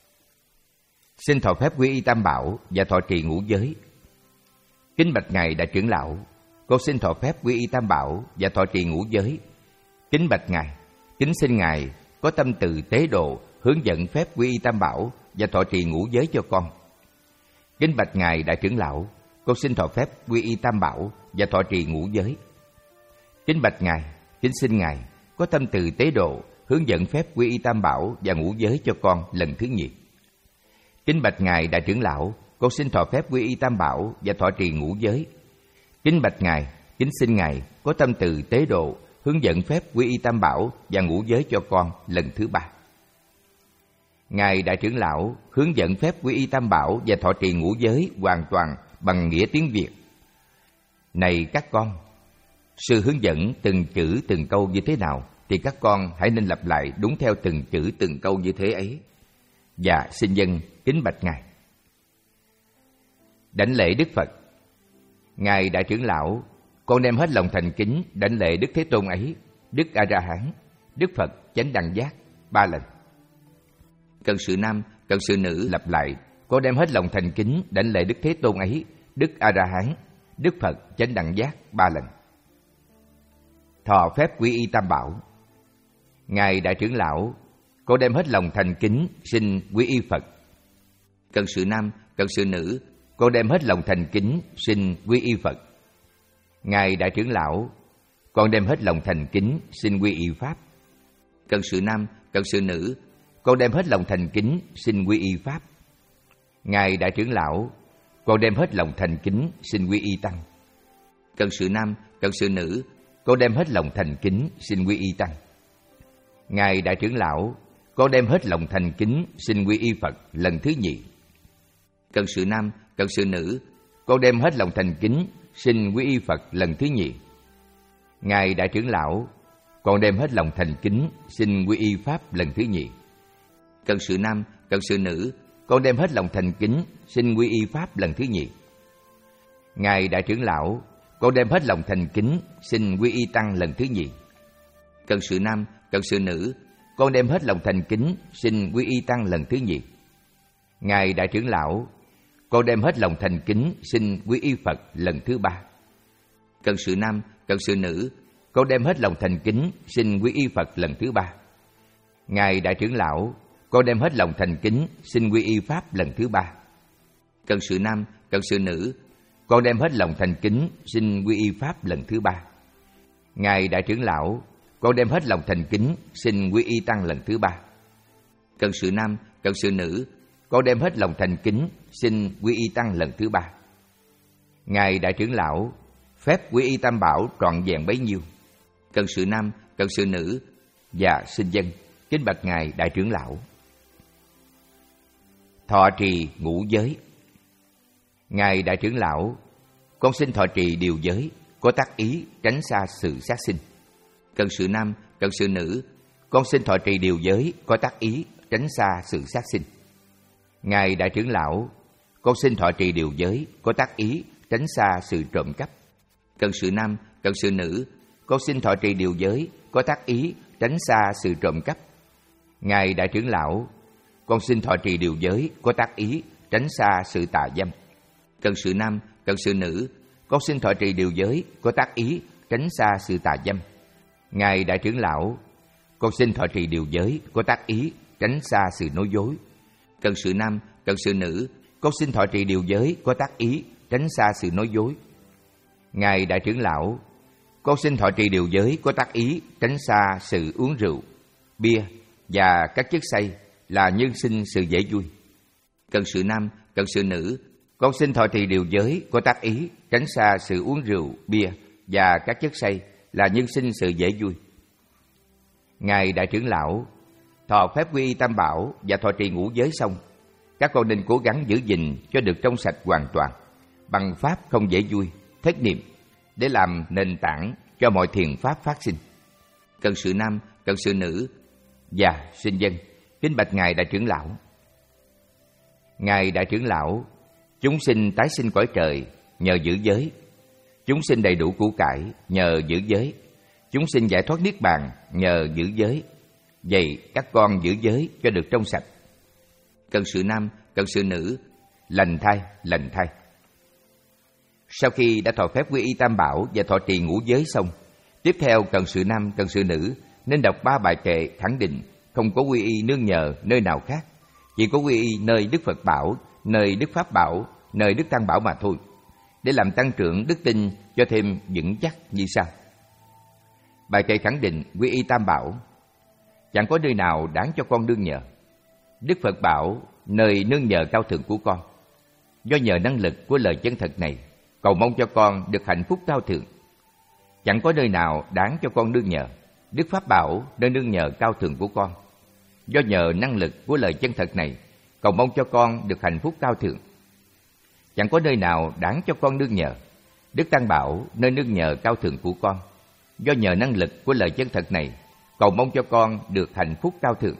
Xin thọ phép quy y Tam Bảo và thọ trì ngũ giới. Kính bạch ngài đại trưởng lão, con xin thọ phép quy y Tam Bảo và thọ trì ngũ giới. Kính bạch ngài, kính xin ngài có tâm từ tế độ hướng dẫn phép quy y Tam Bảo và thọ trì ngũ giới cho con. Kính bạch ngài đại trưởng lão, con xin thọ phép quy y Tam Bảo và thọ trì ngũ giới. Kính bạch ngài, kính xin ngài có tâm từ tế độ hướng dẫn phép quy y Tam Bảo và ngũ giới cho con lần thứ nhì. Kính bạch ngài đại trưởng lão, con xin thọ phép quy y Tam Bảo và thọ trì ngũ giới. Kính bạch ngài, kính xin ngài có tâm từ tế độ hướng dẫn phép quy y Tam Bảo và ngũ giới cho con lần thứ ba. Ngài Đại trưởng lão hướng dẫn phép quy y Tam Bảo và thọ trì ngũ giới hoàn toàn bằng nghĩa tiếng Việt. Này các con, sư hướng dẫn từng chữ từng câu như thế nào thì các con hãy nên lặp lại đúng theo từng chữ từng câu như thế ấy. Và xin dân kính bạch Ngài. Đảnh lễ Đức Phật. Ngài Đại trưởng lão, con đem hết lòng thành kính đảnh lễ Đức Thế Tôn ấy, Đức A Ra Hán, Đức Phật Chánh Đẳng Giác ba lần. Cần sự nam, cần sự nữ lặp lại, con đem hết lòng thành kính đảnh lễ Đức Thế Tôn ấy, Đức A Ra Hán, Đức Phật Chánh Đẳng Giác ba lần. Thọ phép quy y Tam Bảo. Ngài Đại trưởng lão, con đem hết lòng thành kính xin quy y Phật. Cần sự nam, cần sự nữ, con đem hết lòng thành kính xin quy y Phật. Ngài Đại trưởng lão, con đem hết lòng thành kính xin quy y Pháp. Cần sự nam, cần sự nữ, con đem hết lòng thành kính xin quy y Pháp. Ngài Đại trưởng lão, con đem hết lòng thành kính xin quy y Tăng. Cần sự nam, cần sự nữ, con đem hết lòng thành kính xin quy y Tăng. Ngài Đại trưởng lão, con đem hết lòng thành kính xin quy y Phật lần thứ nhì. Cần sự nam, cần sự nữ, con đem hết lòng thành kính xin quy y Phật lần thứ nhì. Ngài Đại trưởng lão, con đem hết lòng thành kính xin quy y Pháp lần thứ nhì. Cần sự nam, cần sự nữ, con đem hết lòng thành kính xin quy y Pháp lần thứ nhì. Ngài Đại trưởng lão, con đem hết lòng thành kính xin quy y Tăng lần thứ nhì. Cần sự nam, cần sự nữ, con đem hết lòng thành kính xin quy y Tăng lần thứ nhì. Ngài Đại trưởng lão, con đem hết lòng thành kính xin quy y Phật lần thứ ba. Cần sự nam, cần sự nữ, con đem hết lòng thành kính xin quy y Phật lần thứ ba. Ngài Đại trưởng lão, con đem hết lòng thành kính xin quy y Pháp lần thứ ba. Cần sự nam, cần sự nữ, con đem hết lòng thành kính xin quy y Pháp lần thứ ba. Ngài Đại trưởng lão, con đem hết lòng thành kính xin quy y Tăng lần thứ ba. Cần sự nam, cần sự nữ, con đem hết lòng thành kính xin quy y Tăng lần thứ ba. Ngài Đại trưởng lão, phép quy y Tam Bảo trọn vẹn bấy nhiêu. Cần sự nam, cần sự nữ, và xin dân kính bạch Ngài Đại trưởng lão. Thọ trì ngũ giới. Ngài Đại trưởng lão, con xin thọ trì điều giới, có tác ý tránh xa sự sát sinh. Cần sự nam, cần sự nữ, con xin thọ trì điều giới, có tác ý tránh xa sự sát sinh. Ngài Đại trưởng lão, con xin thọ trì điều giới, có tác ý tránh xa sự trộm cắp. Cần sự nam, cần sự nữ, con xin thọ trì điều giới, có tác ý tránh xa sự trộm cắp. Ngài Đại trưởng lão, con xin thọ trì điều giới, có tác ý tránh xa sự tà dâm. Cần sự nam, cần sự nữ, con xin thọ trì điều giới, có tác ý tránh xa sự tà dâm. Ngài Đại trưởng lão, con xin thọ trì điều giới, có tác ý tránh xa sự nói dối. Cần sự nam, cần sự nữ, con xin thọ trì điều giới, có tác ý tránh xa sự nói dối. Ngài Đại trưởng lão, con xin thọ trì điều giới, có tác ý tránh xa sự uống rượu, bia và các chất say là nhân sinh sự dễ vui. Cần sự nam, cần sự nữ, con xin thọ trì điều giới, có tác ý tránh xa sự uống rượu, bia và các chất say là nhân sinh sự dễ vui. Ngài Đại trưởng lão, thọ phép quy y Tam Bảo và thọ trì ngũ giới xong, các con nên cố gắng giữ gìn cho được trong sạch hoàn toàn, bằng pháp không dễ vui, thất niệm, để làm nền tảng cho mọi thiền pháp phát sinh. Cần sự nam, cần sự nữ, và xin dân kính bạch Ngài Đại trưởng lão. Ngài Đại trưởng lão, chúng sinh tái sinh cõi trời nhờ giữ giới, chúng sinh đầy đủ của cải nhờ giữ giới, chúng sinh giải thoát niết bàn nhờ giữ giới. Vậy các con giữ giới cho được trong sạch. Cần sự nam, cần sự nữ, lành thai, lành thai. Sau khi đã thọ phép quy y Tam Bảo và thọ trì ngũ giới xong, tiếp theo cần sự nam, cần sự nữ nên đọc ba bài kệ khẳng định không có quy y nương nhờ nơi nào khác, chỉ có quy y nơi Đức Phật Bảo, nơi Đức Pháp Bảo, nơi Đức Tăng Bảo mà thôi, để làm tăng trưởng đức tin cho thêm vững chắc như sau. Bài kệ khẳng định quy y Tam Bảo. Chẳng có nơi nào đáng cho con nương nhờ. Đức Phật bảo nơi nương nhờ cao thượng của con. Do nhờ năng lực của lời chân thật này, cầu mong cho con được hạnh phúc cao thượng. Chẳng có nơi nào đáng cho con nương nhờ. Đức Pháp bảo nơi nương nhờ cao thượng của con. do nhờ năng lực của lời chân thật này, cầu mong cho con được hạnh phúc cao thượng. Chẳng có nơi nào đáng cho con nương nhờ. Đức Tăng bảo nơi nương nhờ cao thượng của con, do nhờ năng lực của lời chân thật này, cầu mong cho con được hạnh phúc cao thượng.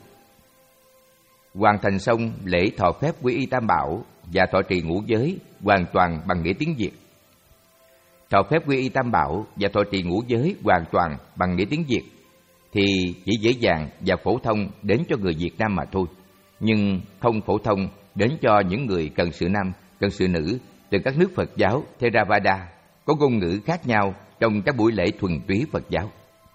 Hoàn thành xong lễ thọ phép quy y Tam Bảo và thọ trì ngũ giới hoàn toàn bằng nghĩa tiếng Việt. Thọ phép quy y Tam Bảo và thọ trì ngũ giới hoàn toàn bằng nghĩa tiếng Việt thì chỉ dễ dàng và phổ thông đến cho người Việt Nam mà thôi, nhưng không phổ thông đến cho những người cần sự nam, cần sự nữ từ các nước Phật giáo Theravada có ngôn ngữ khác nhau trong các buổi lễ thuần túy Phật giáo.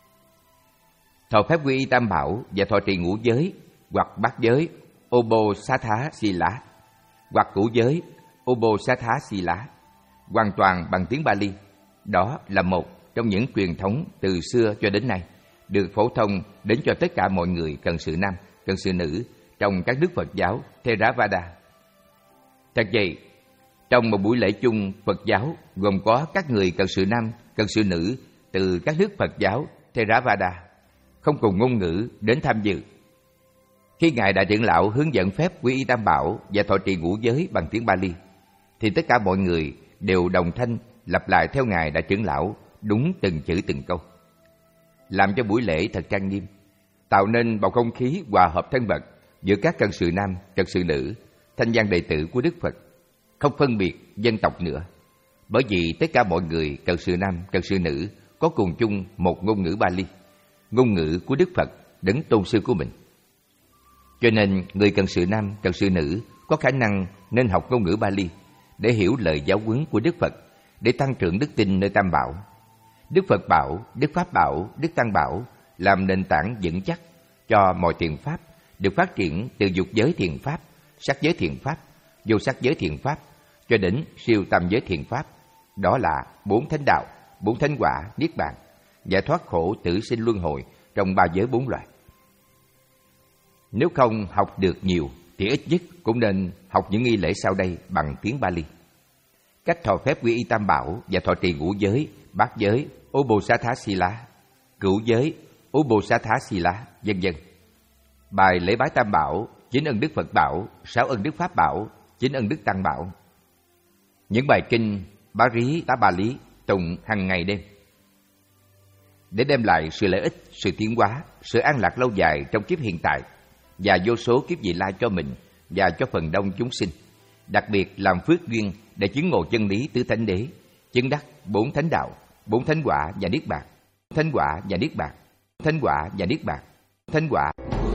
Thọ phép quy y Tam Bảo và thọ trì ngũ giới hoặc bát giới Obosathá Sila hoặc cửu giới Obosathá Sila hoàn toàn bằng tiếng Bali. Đó là một trong những truyền thống từ xưa cho đến nay được phổ thông đến cho tất cả mọi người cần sự nam, cần sự nữ trong các nước Phật giáo Theravada. Thật vậy, trong một buổi lễ chung Phật giáo gồm có các người cần sự nam, cần sự nữ từ các nước Phật giáo Theravada không cùng ngôn ngữ đến tham dự. Khi Ngài Đại Trưởng Lão hướng dẫn phép quy y Tam Bảo và thọ trì ngũ giới bằng tiếng Bali, thì tất cả mọi người đều đồng thanh lặp lại theo Ngài Đại Trưởng Lão đúng từng chữ từng câu, làm cho buổi lễ thật trang nghiêm, tạo nên bầu không khí hòa hợp thân mật giữa các cần sự nam, cần sự nữ, thanh văn đệ tử của Đức Phật, không phân biệt dân tộc nữa, bởi vì tất cả mọi người cần sự nam, cần sự nữ có cùng chung một ngôn ngữ Bali, ngôn ngữ của Đức Phật, đấng tôn sư của mình. Cho nên người cần sự nam, cần sự nữ có khả năng nên học ngôn ngữ Bali để hiểu lời giáo huấn của Đức Phật, để tăng trưởng đức tin nơi Tam Bảo. Đức Phật bảo, Đức Pháp bảo, Đức Tăng bảo làm nền tảng vững chắc cho mọi thiện pháp được phát triển từ dục giới thiện pháp, sắc giới thiện pháp, vô sắc giới thiện pháp cho đến siêu tam giới thiện pháp. Đó là bốn thánh đạo, bốn thánh quả, niết bàn, giải thoát khổ tử sinh luân hồi trong ba giới bốn loài. Nếu không học được nhiều thì ít nhất cũng nên học những nghi lễ sau đây bằng tiếng Bali. Cách thọ phép quy y Tam Bảo và thọ trì ngũ giới, bát giới Obosathá Sila, cửu giới Obosathá Sila, vân vân. Bài lễ bái Tam Bảo, chín ân Đức Phật bảo, sáu ân Đức Pháp bảo, chín ân Đức Tăng bảo. Những bài kinh Bá Rí Tá Ba Lý tụng hàng ngày đêm để đem lại sự lợi ích, sự tiến hóa, sự an lạc lâu dài trong kiếp hiện tại và vô số kiếp vị lai cho mình và cho phần đông chúng sinh, đặc biệt làm phước duyên để chứng ngộ chân lý tứ thánh đế, chứng đắc bốn thánh đạo, bốn thánh quả và niết bàn, thánh quả và niết bàn, thánh quả và niết bàn, thánh quả.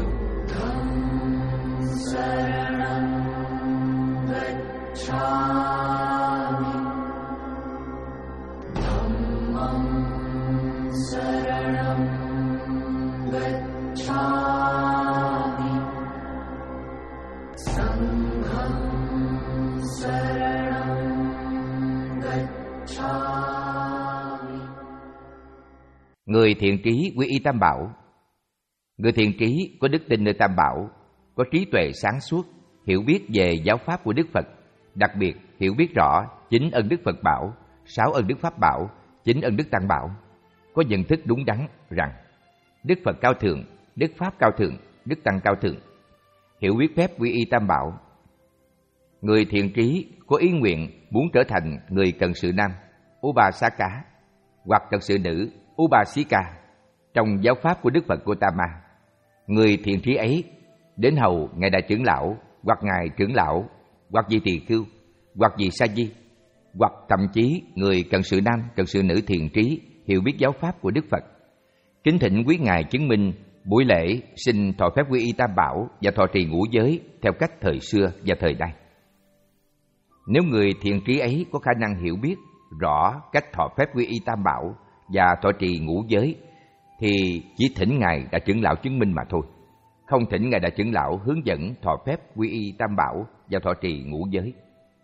Người thiện trí quy y Tam Bảo. Người thiện trí có đức tin nơi Tam Bảo, có trí tuệ sáng suốt, hiểu biết về giáo pháp của Đức Phật, đặc biệt hiểu biết rõ chín ân Đức Phật bảo, sáu ân Đức Pháp bảo, chín ân Đức Tăng bảo, có nhận thức đúng đắn rằng Đức Phật cao thượng, Đức Pháp cao thượng, Đức Tăng cao thượng, hiểu biết phép quy y Tam Bảo. Người thiện trí có ý nguyện muốn trở thành người cần sự nam, Upasaka, hoặc cần sự nữ, Upasika, trong giáo pháp của Đức Phật Gautama. Người thiện trí ấy đến hầu Ngài Đại Trưởng Lão, hoặc Ngài Trưởng Lão, hoặc vị tỳ khưu, hoặc vị sa di, hoặc thậm chí người cần sự nam, cần sự nữ thiện trí hiểu biết giáo pháp của Đức Phật, kính thỉnh quý Ngài chứng minh buổi lễ xin thọ phép quy y Tam Bảo và thọ trì ngũ giới theo cách thời xưa và thời nay. Nếu người thiện trí ấy có khả năng hiểu biết rõ cách thọ phép quy y Tam Bảo và thọ trì ngũ giới thì chỉ thỉnh Ngài Đại Trưởng Lão chứng minh mà thôi, không thỉnh Ngài Đại Trưởng Lão hướng dẫn thọ phép quy y Tam Bảo và thọ trì ngũ giới.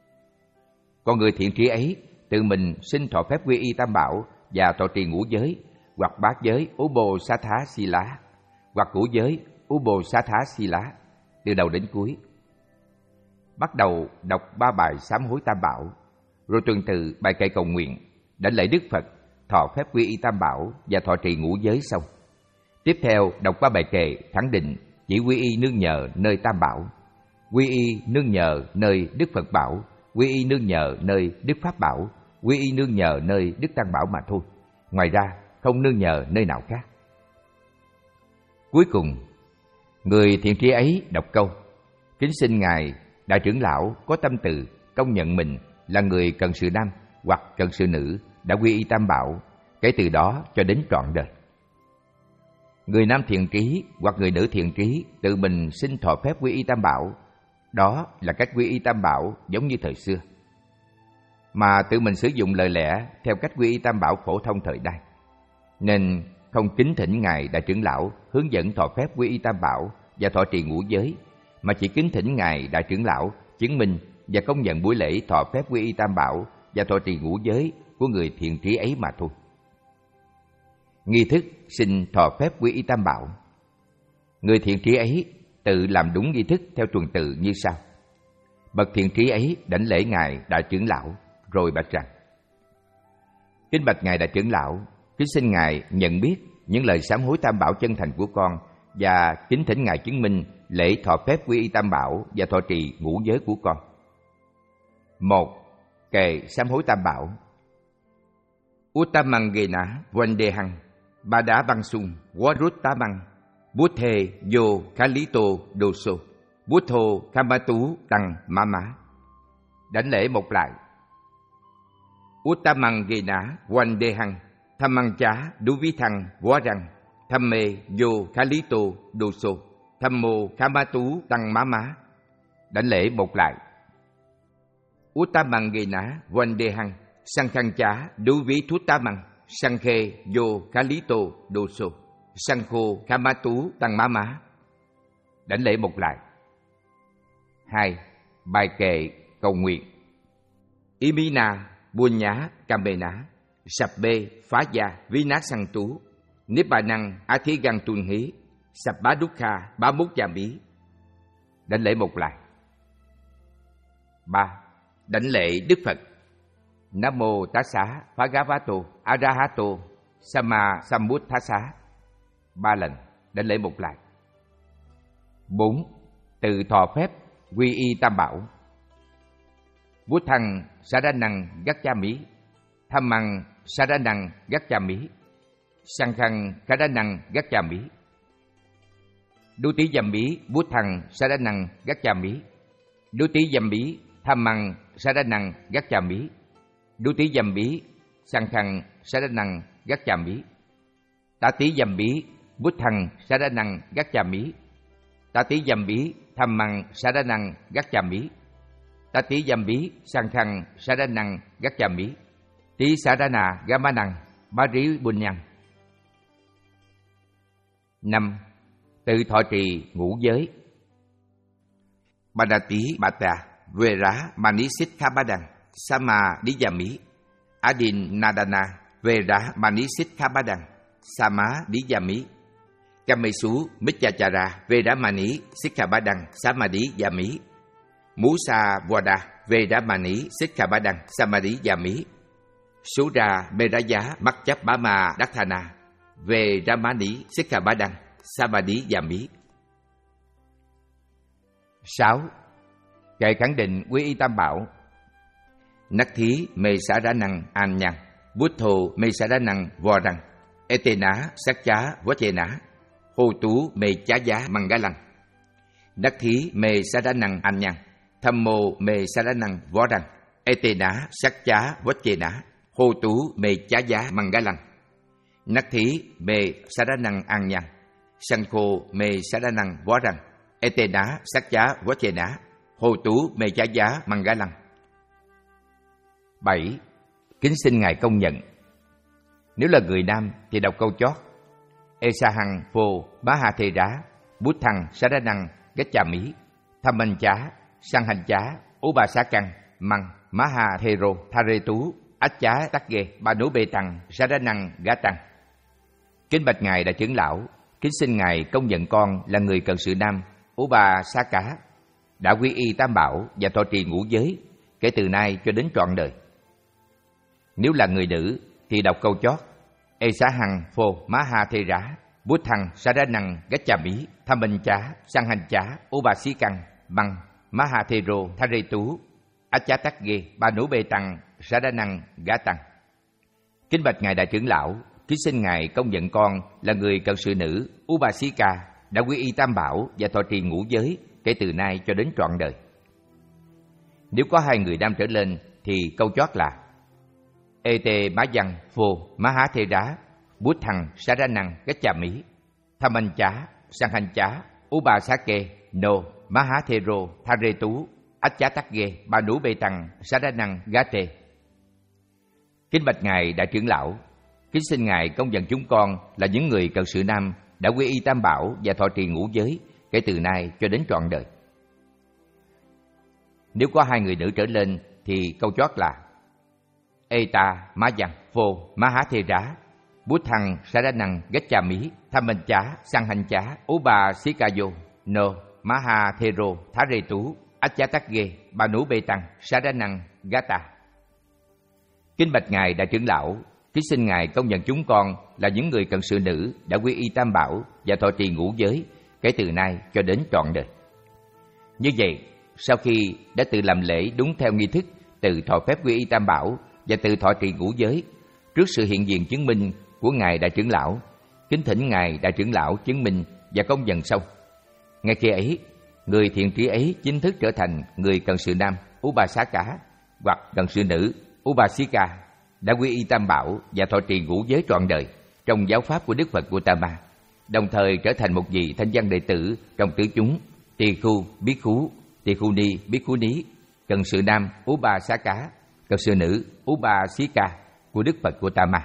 Còn người thiện trí ấy tự mình xin thọ phép quy y Tam Bảo và thọ trì ngũ giới hoặc bát giới Ubosathá Sila hoặc cửu giới Ubosathá Sila từ đầu đến cuối. Bắt đầu đọc ba bài sám hối Tam Bảo, rồi tuần tự bài kệ cầu nguyện, đảnh lễ Đức Phật, thọ phép quy y Tam Bảo và thọ trì ngũ giới xong. Tiếp theo đọc ba bài kệ khẳng định chỉ quy y nương nhờ nơi Tam Bảo, quy y nương nhờ nơi Đức Phật Bảo, quy y nương nhờ nơi Đức Pháp Bảo, quy y nương nhờ nơi Đức Tăng Bảo mà thôi. Ngoài ra không nương nhờ nơi nào khác. Cuối cùng, người thiện tri ấy đọc câu: kính xin Ngài Đại trưởng lão có tâm từ công nhận mình là người cận sự nam hoặc cận sự nữ đã quy y Tam Bảo, kể từ đó cho đến trọn đời. Người nam thiện trí hoặc người nữ thiện trí tự mình xin thọ phép quy y Tam Bảo, đó là cách quy y Tam Bảo giống như thời xưa. Mà tự mình sử dụng lời lẽ theo cách quy y Tam Bảo phổ thông thời nay, nên không kính thỉnh Ngài Đại trưởng lão hướng dẫn thọ phép quy y Tam Bảo và thọ trì ngũ giới, mà chỉ kính thỉnh Ngài Đại trưởng lão chứng minh và công nhận buổi lễ thọ phép quy y Tam Bảo và thọ trì ngũ giới của người thiện trí ấy mà thôi. Nghi thức xin thọ phép quy y Tam Bảo. Người thiện trí ấy tự làm đúng nghi thức theo tuần tự như sau. Bậc thiện trí ấy đảnh lễ Ngài Đại trưởng lão, rồi bạch rằng: kính bạch Ngài Đại trưởng lão, kính xin Ngài nhận biết những lời sám hối Tam Bảo chân thành của con, và kính thỉnh Ngài chứng minh lễ thọ phép quy y Tam Bảo và thọ trì ngũ giới của con. Một. Kệ sám hối Tam Bảo. Uttamangena Vandehang Bada Bangsung Waruttamang Buddhe Yo Kalito Doso Buddho Kamatu Tăng Mama. Đảnh lễ một lại. Uttamangena Vandehang Thammangcha Duvithang Warang Thamme Yo Kalito Doso Thammo Kamatu Tăng Mama. Đảnh lễ một lại. Uttamangena Vandehang Sankhangcha Duvithuttamang Sankhe Yo Kalito Doso Sankho Kamatu Tăng Mama. Đảnh lễ một lại. Hai. Bài kệ cầu nguyện. Imina Bunya Kamena Sabbe Phaya Vinasantu Nibbanang Athigang Tunhi Sabba Dukha Bamukjami. Đảnh lễ một lại. Ba. Đảnh lễ Đức Phật. Nam mô Tassa Bhagavato Arahato Sama Sambuddhassa. Ba lần. Đảnh lễ một lại. Bốn. Từ thọ phép quy y Tam Bảo. Buddhang Saranang Gacchami, Dhammang Saranang Gacchami, Sankhang Saranang Gacchami. Duti Jambi Buddhang Saranang Gacchami, Duti Jambi Dhammang Saranang Gacchami, Duti Jambi Sankhang Saranang Gacchami, Tati Jambi Buddhang Saranang Gacchami, Tati Jambi Dhammang Saranang Gacchami, Tati Jambi Sankhang Saranang Gacchami, Tí Sarana Gamanang Bari Bunyang. Năm. Tự thọ trì ngũ giới. Badati Bata Vera Manisithabadang Sama Diyami Adin Nadana Vera Manisithabadang Sama Diyami Kamesu Michachara Vera Mani Sikhabadang Samadhi Yami Musa Vada Vedamani Sikhabadang Samadhi Yami Sura Meraya Makchap Bama Dathana Vedamani Sikhabadang Samadhi Yami. Sáu. Kệ khẳng định quy y Tam Bảo. Nắc thí mê xá đá năng an nhang Buddho mê xá đá năng vò răng Etena sắc chá vó chê ná Hô tú mê chá giá măng gá lăng. Nắc thí mê xá đá năng an nhang Thâm mô mê xá đá năng vó răng Etena sắc chá vó chê ná Hô tú mê chá giá măng gá lăng. Nắc thí mê xá đá năng an nhang Sanh khô mê xá đá năng vó răng Etena sắc chá vó chê ná Hô tú mê chá giá măng gá lăng. Bảy. Kính xin Ngài công nhận. Nếu là người nam thì đọc câu chót. Esahang phô bá ha thê rá Buddhang saranang gacchami Thamman chá Sanhan chá Uba xá căng Măng Maha thê rô Thare tú Ách chá tắc ghê Ba nố bê tăng Saranang gá tăng. Kính bạch Ngài Đại trưởng lão, kính xin Ngài công nhận con là người cận sự nam Uba xá cá đã quy y Tam Bảo và thọ trì ngũ giới kể từ nay cho đến trọn đời. Nếu là người nữ thì đọc câu chót. Ê xá hằng phô má ha thê rá Bút Thăng, Saranang, Gacchami, Thammancha, Sanghancha, Upasikan, Băng, Mahathero, Tharetu, Achatagge, Ba Nú Bê Tăng, Saranang, Gatang. Kính bạch Ngài Đại trưởng lão, kính xin Ngài công nhận con là người cận sự nữ Upasika đã quy y Tam Bảo và thọ trì ngũ giới kể từ nay cho đến trọn đời. Nếu có hai người nam trở lên thì câu chót là Ete Má Văn Phô Mahathera Bút Thăng Saranang Gacchami Thammancha Sanghancha Upasake No Mahathero Tharetu Achatagge Ba Nú Bê Tăng Saranang Gate. Kính bạch Ngài Đại trưởng lão, kính xin Ngài công nhận chúng con là những người cận sự nam đã quy y Tam Bảo và thọ trì ngũ giới kể từ nay cho đến trọn đời. Nếu có hai người nữ trở lên thì câu chót là Eta Má Văn Phô Mahathera Bút Thăng Saranang Gacchami Thammancha Sanghancha Upasikayo No Mahathero Tharetu Achatagge Ba Nú Bê Tăng Saranang Gata. Kính bạch Ngài Đại trưởng lão, kính xin Ngài công nhận chúng con là những người cận sự nữ đã quy y Tam Bảo và thọ trì ngũ giới kể từ nay cho đến trọn đời. Như vậy, sau khi đã tự làm lễ đúng theo nghi thức từ thọ phép quy y Tam Bảo và từ thọ trì ngũ giới, trước sự hiện diện chứng minh của Ngài Đại trưởng lão, kính thỉnh Ngài Đại trưởng lão chứng minh và công nhận xong. Ngay khi ấy, người thiện trí ấy chính thức trở thành người cận sự nam Upasaka hoặc cận sự nữ Upasika đã quy y Tam Bảo và thọ trì ngũ giới trọn đời trong giáo pháp của Đức Phật Gautama, đồng thời trở thành một vị thanh văn đệ tử trong tứ chúng tỳ khu, bhikkhu, tỳ khu ni, bhikkhu ní, cận sự nam Upasaka, cận sự nữ Upasika của Đức Phật Gautama.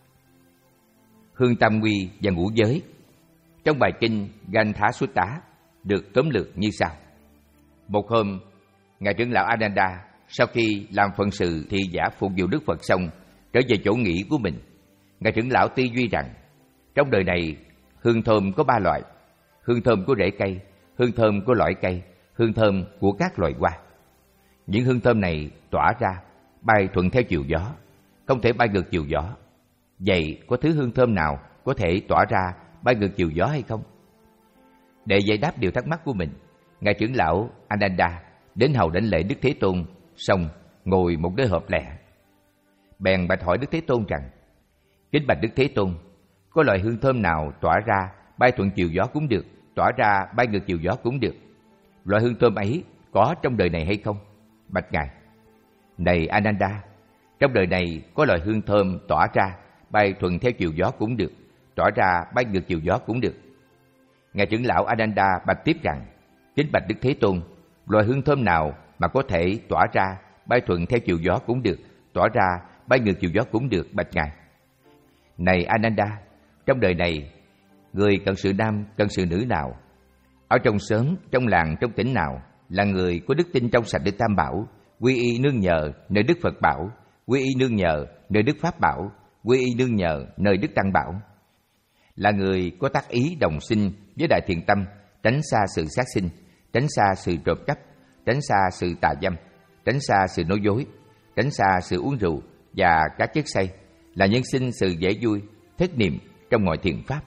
Hương tam quy và ngũ giới trong bài kinh Gantha Sutta được tóm lược như sau. Một hôm, Ngài trưởng lão Ananda sau khi làm phận sự thị giả phục vụ Đức Phật xong, trở về chỗ nghỉ của mình, Ngài trưởng lão tư duy rằng trong đời này hương thơm có ba loại: hương thơm của rễ cây, hương thơm của lõi cây, hương thơm của các loài hoa. Những hương thơm này tỏa ra bay thuận theo chiều gió, không thể bay ngược chiều gió. Vậy có thứ hương thơm nào có thể tỏa ra bay ngược chiều gió hay không? Để giải đáp điều thắc mắc của mình, Ngài trưởng lão Ananda đến hầu đảnh lễ Đức Thế Tôn, xong ngồi một nơi họp lẻ. Bèn bạch hỏi Đức Thế Tôn rằng: kính bạch Đức Thế Tôn, có loại hương thơm nào tỏa ra bay thuận chiều gió cũng được, tỏa ra bay ngược chiều gió cũng được? Loại hương thơm ấy có trong đời này hay không? Bạch Ngài: này Ananda, trong đời này có loại hương thơm tỏa ra bay thuận theo chiều gió cũng được, tỏa ra bay ngược chiều gió cũng được. Ngài trưởng lão Ananda bạch tiếp rằng: kính bạch Đức Thế Tôn, loại hương thơm nào mà có thể tỏa ra bay thuận theo chiều gió cũng được, tỏa ra bay ngược chiều gió cũng được? Bạch Ngài: này Ananda, trong đời này người cận sự nam, cận sự nữ nào, ở trong xóm, trong làng, trong tỉnh nào là người có đức tin trong sạch Đức Tam Bảo, quy y nương nhờ nơi Đức Phật Bảo, quy y nương nhờ nơi Đức Pháp Bảo, quy y nương nhờ nơi Đức Tăng Bảo, là người có tác ý đồng sinh với đại thiện tâm, tránh xa sự sát sinh, tránh xa sự trộm cắp, tránh xa sự tà dâm, tránh xa sự nói dối, tránh xa sự uống rượu và các chất say, là nhân sinh sự dễ vui, thất niệm trong mọi thiện pháp,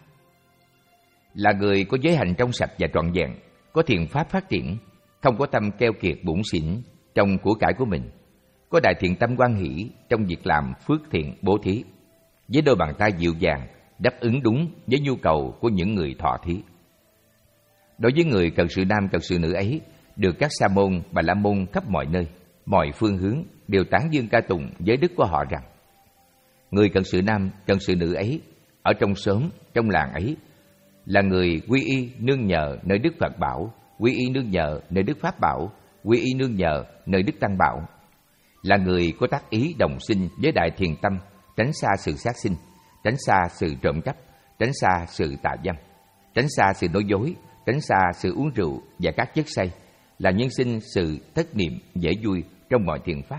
là người có giới hạnh trong sạch và trọn vẹn, có thiện pháp phát triển, không có tâm keo kiệt bủn xỉn trong của cải của mình, có đại thiện tâm hoan hỷ trong việc làm phước thiện bố thí, với đôi bàn tay dịu dàng đáp ứng đúng với nhu cầu của những người thọ thí. Đối với người cận sự nam, cận sự nữ ấy, được các sa môn, bà la môn khắp mọi nơi, mọi phương hướng đều tán dương ca tụng giới đức của họ rằng: người cận sự nam, cận sự nữ ấy, ở trong xóm, trong làng ấy, là người quy y nương nhờ nơi Đức Phật Bảo, quy y nương nhờ nơi Đức Pháp Bảo, quy y nương nhờ nơi Đức Tăng Bảo, là người có tác ý đồng sinh với đại thiện tâm, tránh xa sự sát sinh, tránh xa sự trộm cắp, tránh xa sự tà dâm, tránh xa sự nói dối, tránh xa sự uống rượu và các chất say, là nhân sinh sự thất niệm dễ vui trong mọi thiện pháp,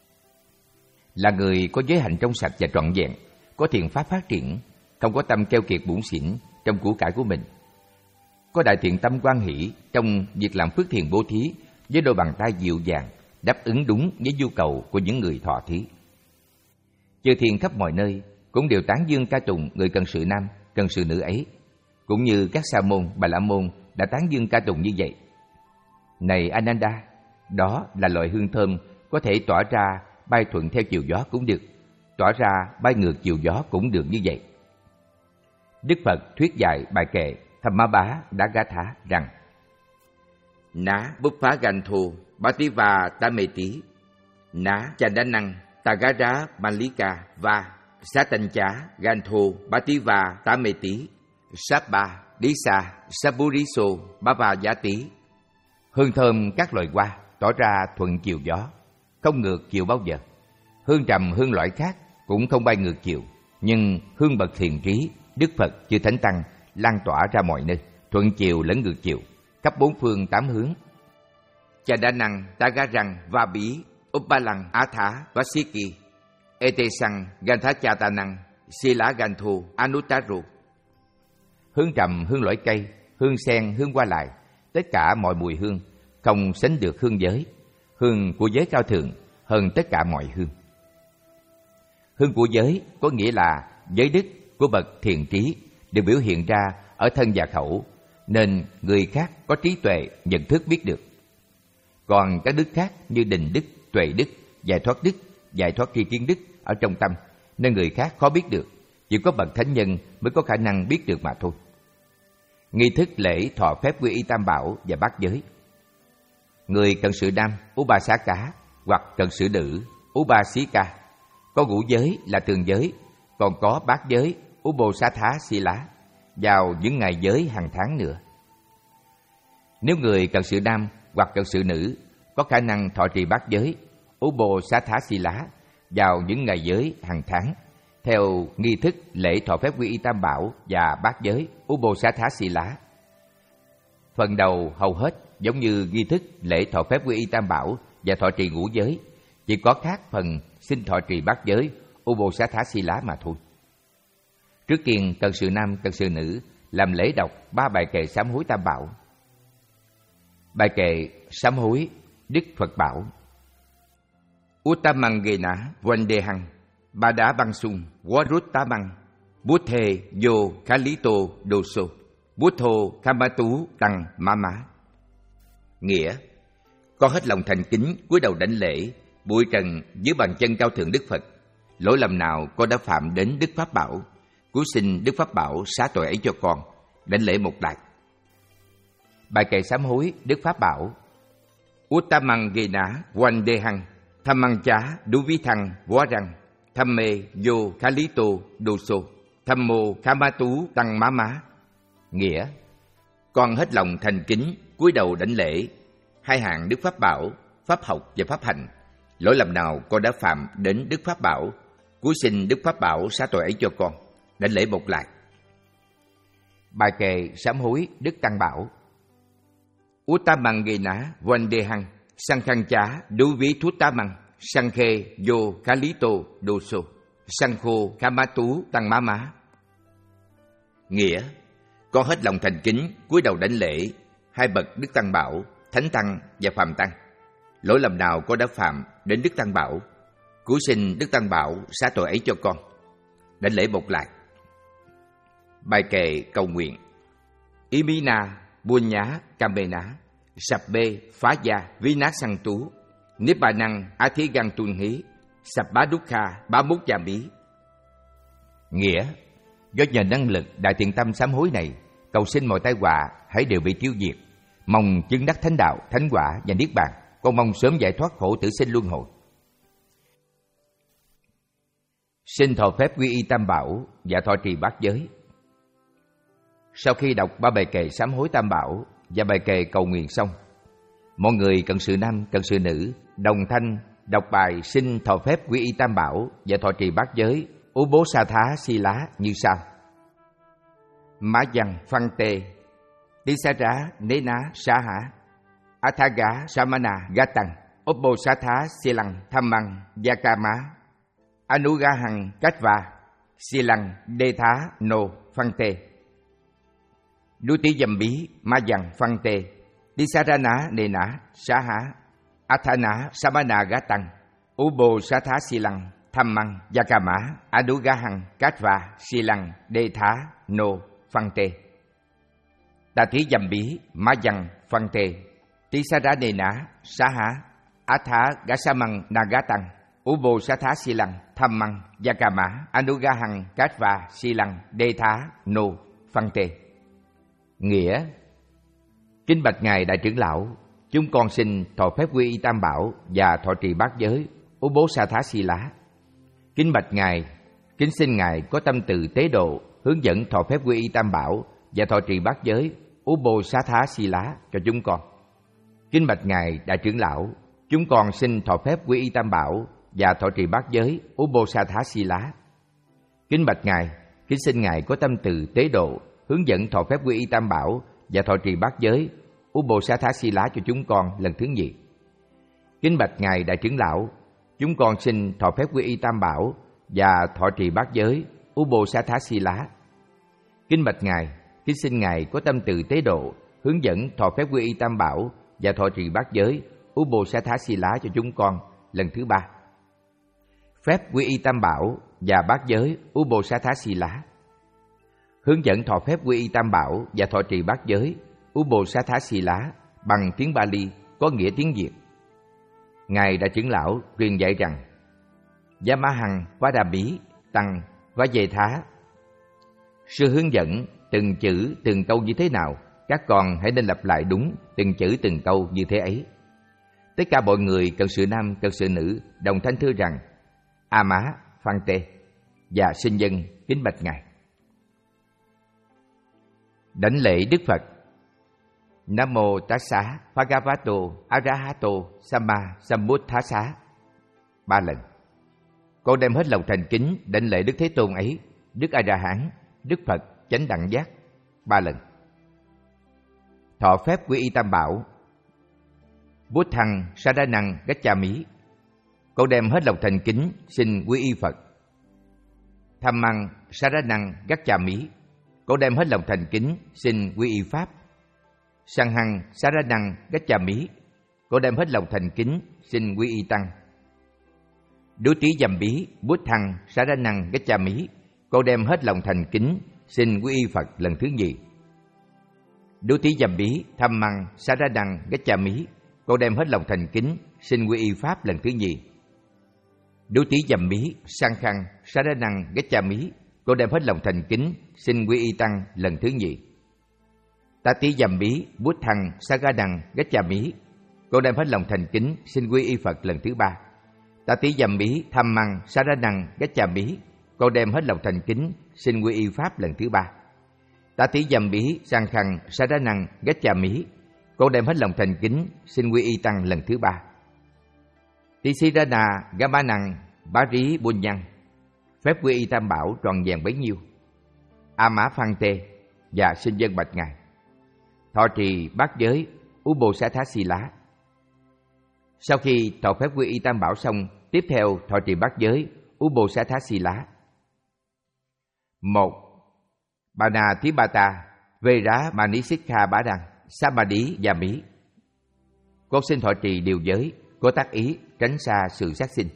là người có giới hạnh trong sạch và trọn vẹn, có thiện pháp phát triển, không có tâm keo kiệt bủn xỉn trong của cải của mình, có đại thiện tâm hoan hỷ trong việc làm phước thiện bố thí, với đôi bàn tay dịu dàng đáp ứng đúng với nhu cầu của những người thọ thí. Chư thiên khắp mọi nơi cũng đều tán dương ca tụng người cận sự nam, cận sự nữ ấy. cũng như các sa môn, bà la môn đã tán dương ca tụng như vậy. Này Ananda, đó là loại hương thơm có thể tỏa ra bay thuận theo chiều gió cũng được, tỏa ra bay ngược chiều gió cũng được như vậy. Đức Phật thuyết dạy bài kệ Thamma Đá Gá Thá rằng: Ná búp phá gan thô Bati và ta mê tí, ná cha đá năng ta gá đá Malika và Sa tanh chá gan thô Bati và ta mê tí, Sáp ba Đi sa Saburiso Ba và giá tí. Hương thơm các loài hoa tỏ ra thuận chiều gió, không ngược chiều bao giờ. Hương trầm hương loại khác cũng không bay ngược chiều, nhưng hương bậc thiền trí, Đức Phật chư Thánh Tăng lan tỏa ra mọi nơi, thuận chiều lẫn ngược chiều, khắp bốn phương tám hướng. Cha đa năng, ta ga răng, va bí, uppa lăng, á thá, vasiki, ete sang, gan thá cha ta năng, si lá gan thù, anuttaru. Hương trầm, hương loại cây, hương sen, hương hoa lại, tất cả mọi mùi hương, không sánh được hương giới. Hương của giới cao thượng hơn tất cả mọi hương. Hương của giới có nghĩa là giới đức của bậc thiền trí được biểu hiện ra ở thân và khẩu, nên người khác có trí tuệ nhận thức biết được. Còn các đức khác như định đức, tuệ đức, giải thoát đức, giải thoát tri kiến đức ở trong tâm, nên người khác khó biết được, chỉ có bậc thánh nhân mới có khả năng biết được mà thôi. Nghi thức lễ thọ phép quy y tam bảo và bát giới. Người cận sự nam Upasaka hoặc cận sự nữ Upasika có ngũ giới là thường giới, còn có bát giới Uposatha Sila vào những ngày giới hàng tháng nữa. Nếu người cận sự nam hoặc cận sự nữ có khả năng thọ trì bát giới Uposatha Sila vào những ngày giới hàng tháng theo nghi thức lễ thọ phép quy y tam bảo và bát giới Uposatha Sila, phần đầu hầu hết giống như nghi thức lễ thọ phép quy y tam bảo và thọ trì ngũ giới, chỉ có khác phần xin thọ trì bát giới Uposatha Sila mà thôi. Trước tiên cận sự nam, cận sự nữ làm lễ đọc ba bài kệ sám hối tam bảo. Bài kệ sám hối, Đức Phật bảo: Uttamangena Vandehang Bada Bang Sung Waruttamang Buddhe Yo Kalito Doso Buddho Kamatu Tăng Mama. Nghĩa: con hết lòng thành kính cúi đầu đảnh lễ bụi trần dưới bàn chân cao thượng Đức Phật. Lỗi lầm nào con đã phạm đến Đức Pháp Bảo, cúi xin Đức Pháp Bảo xá tội ấy cho con, đảnh lễ một lại. Bài kệ sám hối Đức Pháp Bảo: Uttamangena Vandehang Thammang chá Duvithang Varang Thamme Yo Kalito Doso Thammo Kamatu Tăng Mama. Nghĩa: con hết lòng thành kính cúi đầu đảnh lễ hai hạng Đức Pháp Bảo, Pháp học và Pháp hành. Lỗi lầm nào con đã phạm đến Đức Pháp Bảo, cúi xin Đức Pháp Bảo xá tội ấy cho con, đảnh lễ một lại. Bài kệ sám hối Đức Tăng Bảo: Uttamangena Vandehang Sankhang chá Duvithuttamang Sankhe Yo Kalito Doso Sankho Kamatu Tăng Mama. Nghĩa: con hết lòng thành kính cúi đầu đảnh lễ hai bậc Đức Tăng Bảo, Thánh Tăng và Phàm Tăng. Lỗi lầm nào con đã phạm đến Đức Tăng Bảo, cúi xin Đức Tăng Bảo xá tội ấy cho con, đảnh lễ một lại. Bài kệ cầu nguyện: Imina Bunya Kamena Sabbe Phá Gia Vina Sang Tú Nippanang Athigang Tuân Hí Sabba Dukha Ba Múc Gia Mỹ. Nghĩa: do nhờ năng lực đại thiện tâm sám hối này, cầu xin mọi tai họa hãy đều bị tiêu diệt, mong chứng đắc thánh đạo, thánh quả và niết bàn. Con mong sớm giải thoát khổ tử sinh luân hồi. Xin thọ phép quy y tam bảo và thọ trì bát giới. Sau khi đọc ba bài kệ sám hối tam bảo và bài kệ cầu nguyện xong, mọi người cận sự nam, cận sự nữ đồng thanh đọc bài xin thọ phép quy y tam bảo và thọ trì bát giới Uposatha Sila như sau: Mã Văn Phăng Tê Tisara Nena Saha Athaga Samana Gatang Uposatha Silang Thammang Yakama Anugahang Katva Silang Detha No Phăng Tê Duti Dầm Bí Ma Văn Phăng Tê Tisarana Nena Saha Athana Samana Gatang Uposatha Silang Thammang Yakama Anugahang Katva Silang Detha No Phăng Tê. Tà Tí Dầm Bí, Ma Văn, Phân Tê, Tí Sa Rá Nê Ná, Xá Há, Á Thá Gá Sa Măng, Na Gá Tăng, Ú Bô Xá Thá Si Lăng, Tham Măng, Gia Ca Mã, Anuga Hằng, Cát Va, Si Lăng, Đê Thá, Nô, Phân Tê. Nghĩa: Kính bạch Ngài Đại trưởng lão, chúng con xin thọ phép quy y Tam Bảo và thọ trì bát giới Ú Bố Sa Thá Si Lá. Kính bạch Ngài, kính xin Ngài có tâm từ tế độ, hướng dẫn thọ phép quy y Tam Bảo và thọ trì bát giới Ú Bô Xá Thá Si Lá cho chúng con. Kính bạch Ngài Đại trưởng lão, chúng con xin thọ phép quy y Tam Bảo và thọ trì bát giới Ú Bô Sa Thá Si Lá. Kính bạch Ngài, kính xin Ngài có tâm từ tế độ, hướng dẫn thọ phép quy y Tam Bảo và thọ trì bát giới Ú Bô Xá Thá Si Lá cho chúng con lần thứ nhì. Kính bạch Ngài Đại trưởng lão, chúng con xin thọ phép quy y Tam Bảo và thọ trì bát giới Ú Bô Xá Thá Si Lá. Kính bạch Ngài, kính xin Ngài có tâm từ tế độ, hướng dẫn thọ phép quy y Tam Bảo và thọ trì bát giới Ú Bô Xá Thá Si Lá cho chúng con lần thứ ba. Phép quy y Tam Bảo và bát giới Ú Bô Xá Thá Si Lá. Hướng dẫn thọ phép quy y Tam Bảo và thọ trì bát giới Ú Bô Xá Thá Si Lá bằng tiếng Bali có nghĩa tiếng Việt. Ngài Đại trưởng lão truyền dạy rằng: Gia Ma Hằng Quá Đà Bí Tăng Quá Dê Thá. Sư hướng dẫn từng chữ từng câu như thế nào, các con hãy nên lặp lại đúng từng chữ từng câu như thế ấy. Tất cả mọi người cần sự nam cần sự nữ đồng thanh thưa rằng: A Má Phan Tê, và xin dân kính bạch Ngài. Đảnh lễ Đức Phật. Nam mô Tassa Bhagavato Arahato Samma Sambuddhassa. Ba lần. Con đem hết lòng thành kính đảnh lễ Đức Thế Tôn ấy, Đức A La Hán, Đức Phật chánh đẳng giác. Ba lần. Thọ phép quy y Tam Bảo. Bút Thăng Saranang Gacchami. Con đem hết lòng thành kính xin quy y Phật. Tham Măng Saranang Gacchami. Con đem hết lòng thành kính xin quy y Pháp. Sang Hằng Saranang Gacchami. Con đem hết lòng thành kính xin quy y Tăng. Đú Tí Dầm Bí Bút Thăng Saranang Gacchami. Con đem hết lòng thành kính xin quy y Phật lần thứ nhì. Đú Tí Dầm Bí Tham Măng Saranang Gacchami. Con đem hết lòng thành kính xin quy y Pháp lần thứ nhì. Đú Tí Dầm Bí Sang Khăn Saranang Gacchami. Con đem hết lòng thành kính xin quy y Tăng lần thứ nhì. Tá Tí Dầm Bí Bút Thăng Saranang Gacchami. Con đem hết lòng thành kính xin quy y Phật lần thứ ba. Tá Tí Dầm Bí Tham Măng Saranang Gacchami. Con đem hết lòng thành kính xin quy y Pháp lần thứ ba. Tá Tí Dầm Bí Sang Khăn Saranang Gacchami. Con đem hết lòng thành kính xin quy y Tăng lần thứ ba. Tí Sĩ Ra Nà Gamanang Bá Rí Buôn Nhăn. Phép quy y Tam Bảo tròn vẹn bấy nhiêu. A Mã Phan Tê, và xin dân bạch Ngài. Thọ trì bát giới Ú Bô Xá Thá Si Lá. Sau khi thọ phép quy y Tam Bảo xong, tiếp theo thọ trì bát giới Ú Bô Xá Thá Si Lá. Một. Bà Nà Tí Ba Ta Vê Rá Ma Ní Xích Kha Bá Đăng Sa Ma Đí Gia Mí. Con xin thọ trì điều giới, có tác ý tránh xa sự sát sinh.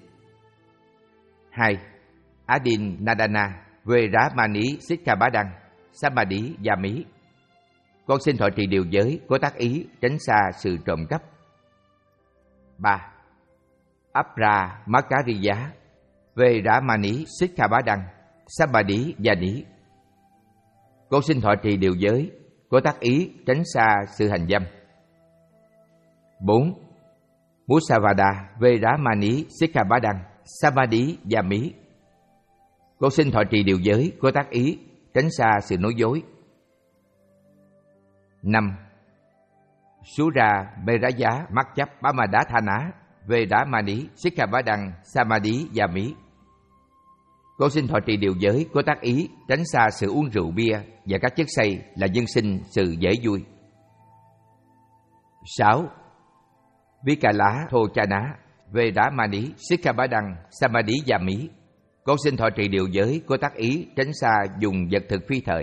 Hai. Adin Nadana Vê Rá Ma Ní Xích Kha Bá Đăng Sa Ma Đí Gia Mí. Con xin thọ trì điều giới, có tác ý tránh xa sự trộm cắp. Ba. Apra Makariya Vê Rá Ma Ní Xích Kha Bá Đăng Sa Ma Đí Gia Ní. Con xin thọ trì điều giới, có tác ý tránh xa sự hành dâm. Bốn. Musavada Vê Rá Ma Ní Xích Kha Bá Đăng Sa Ma Đí Gia Mí. Con xin thọ trì điều giới, có tác ý tránh xa sự nói dối. Năm. Sura Mê Rá Giá Mắc Chấp Bá Ma Đá Tha Ná Vê Rá Ma Ní Xích Kha Bá Đăng Sa Ma Đí Gia Mí. Con xin thọ trì điều giới, có tác ý tránh xa sự uống rượu bia và các chất say là nhân sinh sự dễ vui. Sáu. Vikala Thô Cha Ná Vê Rá Ma Ní Xích Kha Bá Đăng Sa Ma Đí Gia Mí. Con xin thọ trì điều giới, có tác ý tránh xa dùng vật thực phi thời.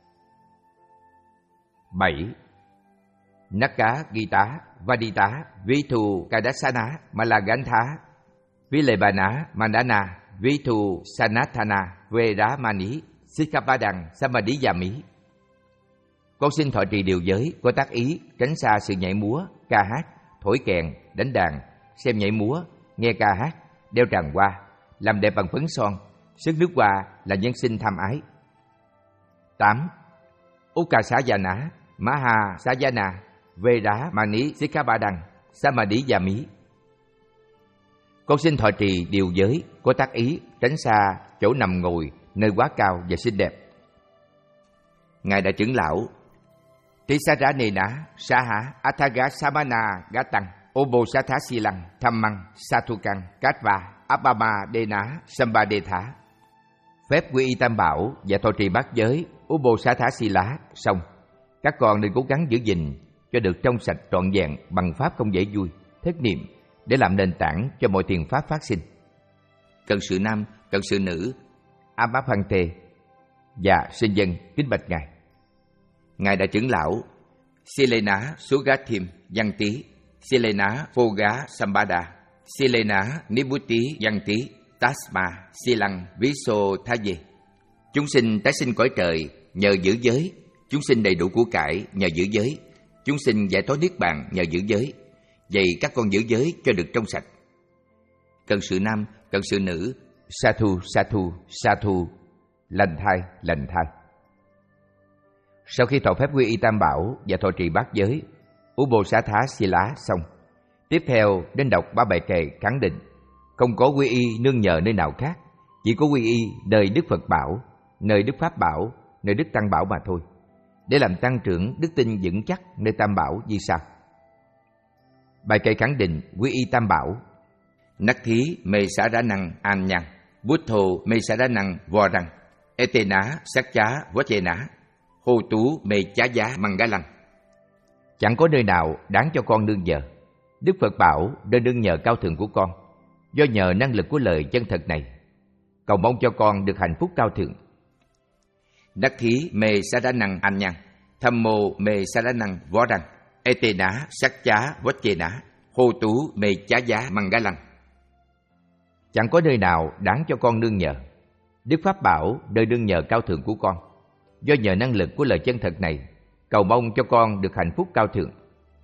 Bảy. Nakka Gita Vadita Vithu Kadasana Malagantha Vilebana Mandana Vithu Sanathana Vê Rá Ma Ní Xích Kha Bá Đăng Sa Ma Đí Gia Mí. Con xin thọ trì điều giới có tác ý tránh xa sự nhảy múa, ca hát, thổi kèn, đánh đàn, xem nhảy múa, nghe ca hát, đeo tràng hoa, làm đẹp bằng phấn son, sức nước hoa là nhân sinh tham ái. tám. Ukasayana, Maha Sayana, Veda Mani Sikhabadang, Samadhi Yami. Con xin thọ trì điều giới có tác ý tránh xa chỗ nằm ngồi nơi quá cao và xinh đẹp. Ngài Đại trưởng lão Tisaranena Saha Athaga Samana Gatang Obosattha Silang Dhammang Sathukang Katva Abama Dena Sambadetha. Phép quy y tam bảo và thọ trì bát giới Ubosattha Sila xong, các con nên cố gắng giữ gìn cho được trong sạch trọn vẹn bằng pháp không dễ vui, thất niệm để làm nền tảng cho mọi thiền pháp phát sinh. Cận sự nam, cận sự nữ, Amaphante và sinh dân kính bạch ngài. Ngài Đại trưởng lão Silena Sugathim Yanti, Silena Phoga Sambada, Silena Nibuti Yanti, Tasma Silang Viso Thaye. Chúng sinh tái sinh cõi trời nhờ giữ giới, chúng sinh đầy đủ của cải nhờ giữ giới, chúng sinh giải thoát niết bàn nhờ giữ giới. Vậy các con giữ giới cho được trong sạch. Cận sự nam, cận sự nữ, Sathu, Sathu, Sathu, lành thai, lành thai. Sau khi thọ phép quy y tam bảo và thọ trì bát giới Ubosattha Sila xong, tiếp theo đến đọc ba bài kệ khẳng định không có quy y nương nhờ nơi nào khác, chỉ có quy y nơi Đức Phật bảo, nơi Đức Pháp bảo, nơi Đức Tăng bảo mà thôi, để làm tăng trưởng đức tin vững chắc nơi tam bảo như sau. Bài kệ khẳng định quy y tam bảo: Nakthi me saranang anyang, Buddho me saranang vorang, Etena sakcha vachena, Hô tú me chaya mangalang. Chẳng có nơi nào đáng cho con nương nhờ. Đức Phật bảo nơi nương nhờ cao thượng của con, do nhờ năng lực của lời chân thật này, cầu mong cho con được hạnh phúc cao thượng. Nakthi me saranang anyang, Thammo me saranang vorang, Etena sakcha vachena, Hô tú me chaya mangalang. Chẳng có nơi nào đáng cho con nương nhờ. Đức Pháp bảo nơi nương nhờ cao thượng của con, do nhờ năng lực của lời chân thật này, cầu mong cho con được hạnh phúc cao thượng.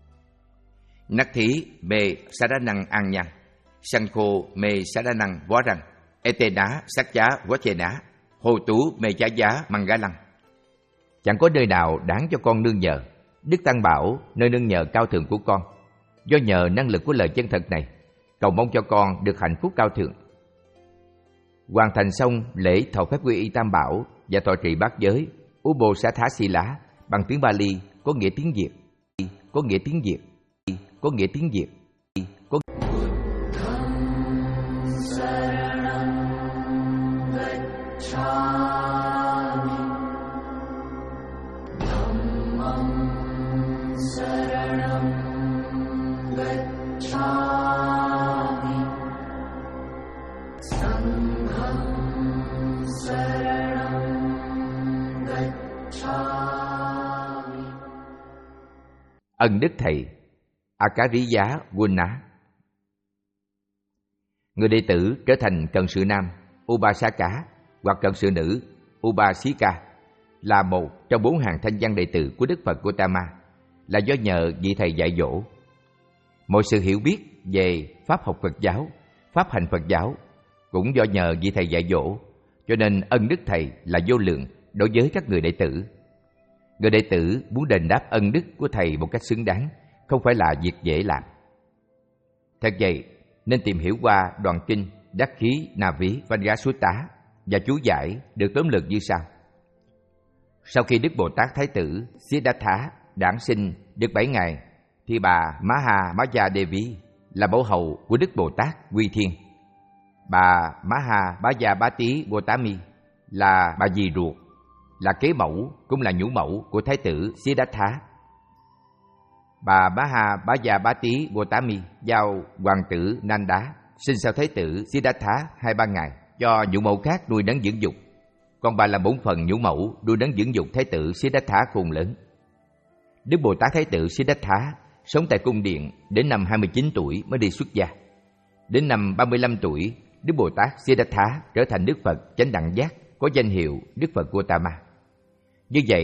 Nakthi me saranang anyang, Sankho me saranang vorang, Etena sakcha vachena, Hô tú me chaya mangalang. Chẳng có nơi nào đáng cho con nương nhờ. Đức Tăng bảo nơi nương nhờ cao thượng của con, do nhờ năng lực của lời chân thật này, cầu mong cho con được hạnh phúc cao thượng. Hoàn thành xong lễ thọ phép quy y tam bảo và thọ trì bát giới Ubosattha Sila bằng tiếng Bali có nghĩa tiếng Việt, có nghĩa tiếng Việt, có nghĩa tiếng Việt, có ân đức thầy Akariya Guna. Người đệ tử trở thành cận sự nam Upasaka hoặc cận sự nữ Upasika là một trong bốn hàng thanh văn đệ tử của Đức Phật Gautama, là do nhờ vị thầy dạy dỗ. Mọi sự hiểu biết về pháp học Phật giáo, pháp hành Phật giáo cũng do nhờ vị thầy dạy dỗ, cho nên ân đức thầy là vô lượng đối với các người đệ tử. Người đệ tử muốn đền đáp ân đức của thầy một cách xứng đáng không phải là việc dễ làm. Thật vậy, nên tìm hiểu qua đoạn kinh Đắc Khí Na Ví Vajrasutta và chú giải được tóm lược như sau. Sau khi Đức Bồ Tát Thái tử Siddhartha đản sinh được bảy ngày, thì bà Maha Maya Devi là mẫu hậu của Đức Bồ Tát Quy Thiên. Bà Maha Maya Bati Gotami là bà dì ruột, là kế mẫu cũng là nhũ mẫu của Thái tử Siddhartha. Bà Maha Maya Bati Gotami giao hoàng tử Nanda sinh sau Thái tử Siddhartha hai ba ngày cho nhũ mẫu khác nuôi nấng dưỡng dục, còn bà là bổn phận nhũ mẫu nuôi nấng dưỡng dục Thái tử Siddhartha khôn lớn. Đức Bồ Tát Thái tử Siddhartha sống tại cung điện đến năm hai mươi chín tuổi mới đi xuất gia. Đến năm ba mươi lăm tuổi, Đức Bồ Tát Siddhartha trở thành Đức Phật chánh đẳng giác, có danh hiệu Đức Phật Gautama. Như vậy,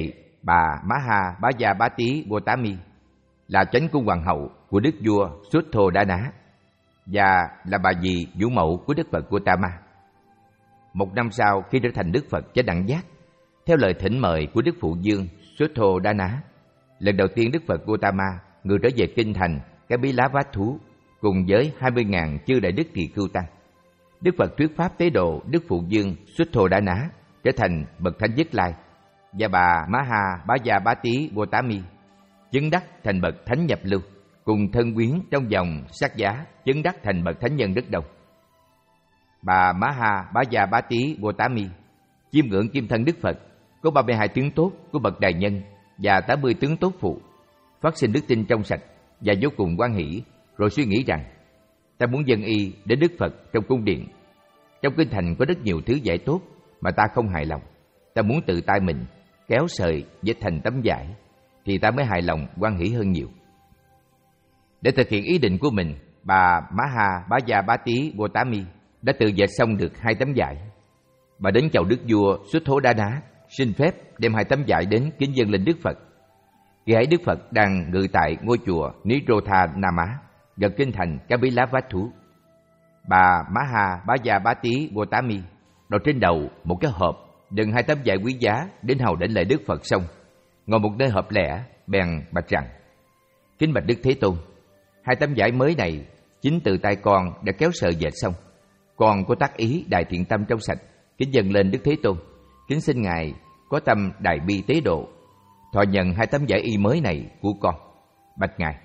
bà Maha Bá Gia Bá Tí Gotami, là chánh cung hoàng hậu của đức vua Sutthodana và là bà dì vũ mẫu của Đức Phật Gautama. Một năm sau, khi trở thành Đức Phật Chánh Đẳng Giác, theo lời thỉnh mời của Đức Phụ Dương Sutthodana, lần đầu tiên Đức Phật Gautama người trở về kinh thành Kapilavatthu cùng với hai mươi nghìn chư đại đức tỳ khưu tăng. Đức Phật thuyết pháp tế độ Đức Phụ Dương Sutthodana trở thành bậc thánh Nhất Lai, và bà Maha Bá Gia Bá Tí Gotami chứng đắc thành bậc thánh nhập lưu, cùng thân quyến trong dòng Sát Giá chứng đắc thành bậc thánh nhân rất đông. Bà Maha Bá Gia Bá Tí Gotami chiêm ngưỡng kim thân Đức Phật có ba mươi hai tướng tốt của bậc đại nhân và tám mươi tướng tốt phụ, phát sinh đức tin trong sạch và vô cùng hoan hỷ, rồi suy nghĩ rằng ta muốn dâng y đến Đức Phật trong cung điện. Trong kinh thành có rất nhiều thứ vải tốt mà ta không hài lòng, ta muốn tự tay mình kéo sợi dệt thành tấm vải, thì ta mới hài lòng hoan hỷ hơn nhiều. Để thực hiện ý định của mình, bà Maha Bá Gia Bá Tí Gotami đã tự dệt xong được hai tấm vải. Bà đến chầu đức vua Sutthodana xin phép đem hai tấm vải đến kính dâng lên Đức Phật. Khi ấy Đức Phật đang ngự tại ngôi chùa Nirodhanama gần kinh thành Kapilavatthu. Bà Maha Bá Gia Bá Tí Gotami đội trên đầu một cái hộp đựng hai tấm vải quý giá đến hầu đảnh lễ Đức Phật xong, ngồi một nơi hợp lẻ bèn bạch rằng: kính bạch Đức Thế Tôn, hai tấm vải mới này chính từ tay con đã kéo sợi dệt xong. Con có tác ý đại thiện tâm trong sạch, kính dâng lên Đức Thế Tôn, kính xin Ngài có tâm đại bi tế độ, thọ nhận hai tấm vải y mới này của con. Bạch Ngài.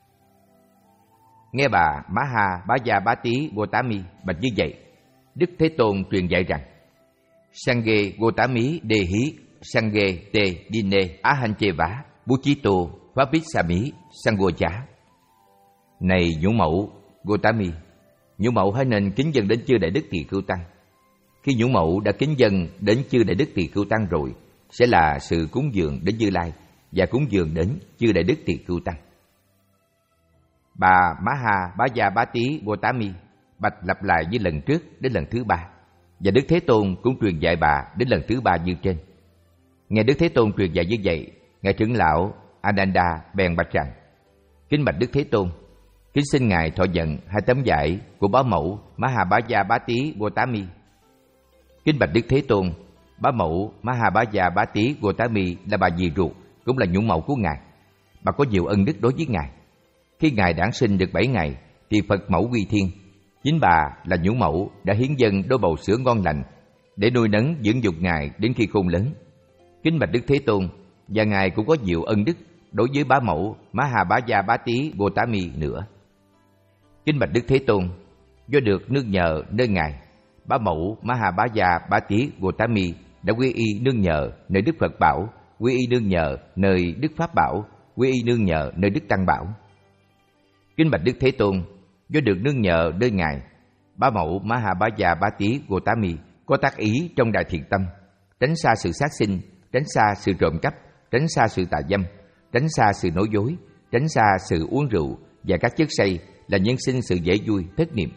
Nghe bà Maha Bá Gia Bá Tí Gotami bạch như vậy, Đức Thế Tôn truyền dạy rằng: Sanghe Gotami Dehi Sanghe Te Dine Ahancheva Buchito Vabhisami Sangocha. Này nhũ mẫu Gotami, nhũ mẫu hãy nên kính dâng đến chư đại đức tỳ khưu tăng. Khi nhũ mẫu đã kính dâng đến chư đại đức tỳ khưu tăng rồi, sẽ là sự cúng dường đến Như Lai và cúng dường đến chư đại đức tỳ khưu tăng. Bà Maha Bá Gia Bá Tí Gotami bạch lặp lại như lần trước đến lần thứ ba, và Đức Thế Tôn cũng truyền dạy bà đến lần thứ ba như trên. Nghe Đức Thế Tôn truyền dạy như vậy, ngài trưởng lão Ananda bèn bạch rằng: kính bạch Đức Thế Tôn, kính xin Ngài thọ nhận hai tấm vải của bá mẫu Maha Bá Gia Bá Tí Gotami. Kính bạch Đức Thế Tôn, bá mẫu Maha Bá Gia Bá Tí Gotami là bà dì ruột, cũng là nhũ mẫu của Ngài. Bà có nhiều ân đức đối với Ngài. Khi Ngài đản sinh được bảy ngày, thì Phật mẫu quy thiên, chính bà là nhũ mẫu đã hiến dâng đôi bầu sữa ngon lành để nuôi nấng dưỡng dục Ngài đến khi khôn lớn. Kính bạch Đức Thế Tôn, và Ngài cũng có nhiều ân đức đối với bá mẫu Maha Bá Gia Bá Tí Gotami nữa. Kính bạch Đức Thế Tôn, do được nương nhờ nơi Ngài, bá mẫu Maha Bá Gia Bá Tí Gotami đã quy y nương nhờ nơi Đức Phật Bảo, quy y nương nhờ nơi Đức Pháp Bảo, quy y nương nhờ nơi Đức Tăng Bảo. Kính bạch Đức Thế Tôn, do được nương nhờ nơi Ngài, bá mẫu Maha Bá Gia Bá Tí Gotami có tác ý trong đại thiện tâm, tránh xa sự sát sinh, tránh xa sự trộm cắp, tránh xa sự tà dâm, tránh xa sự nói dối, tránh xa sự uống rượu và các chất say là nhân sinh sự dễ vui, thất niệm.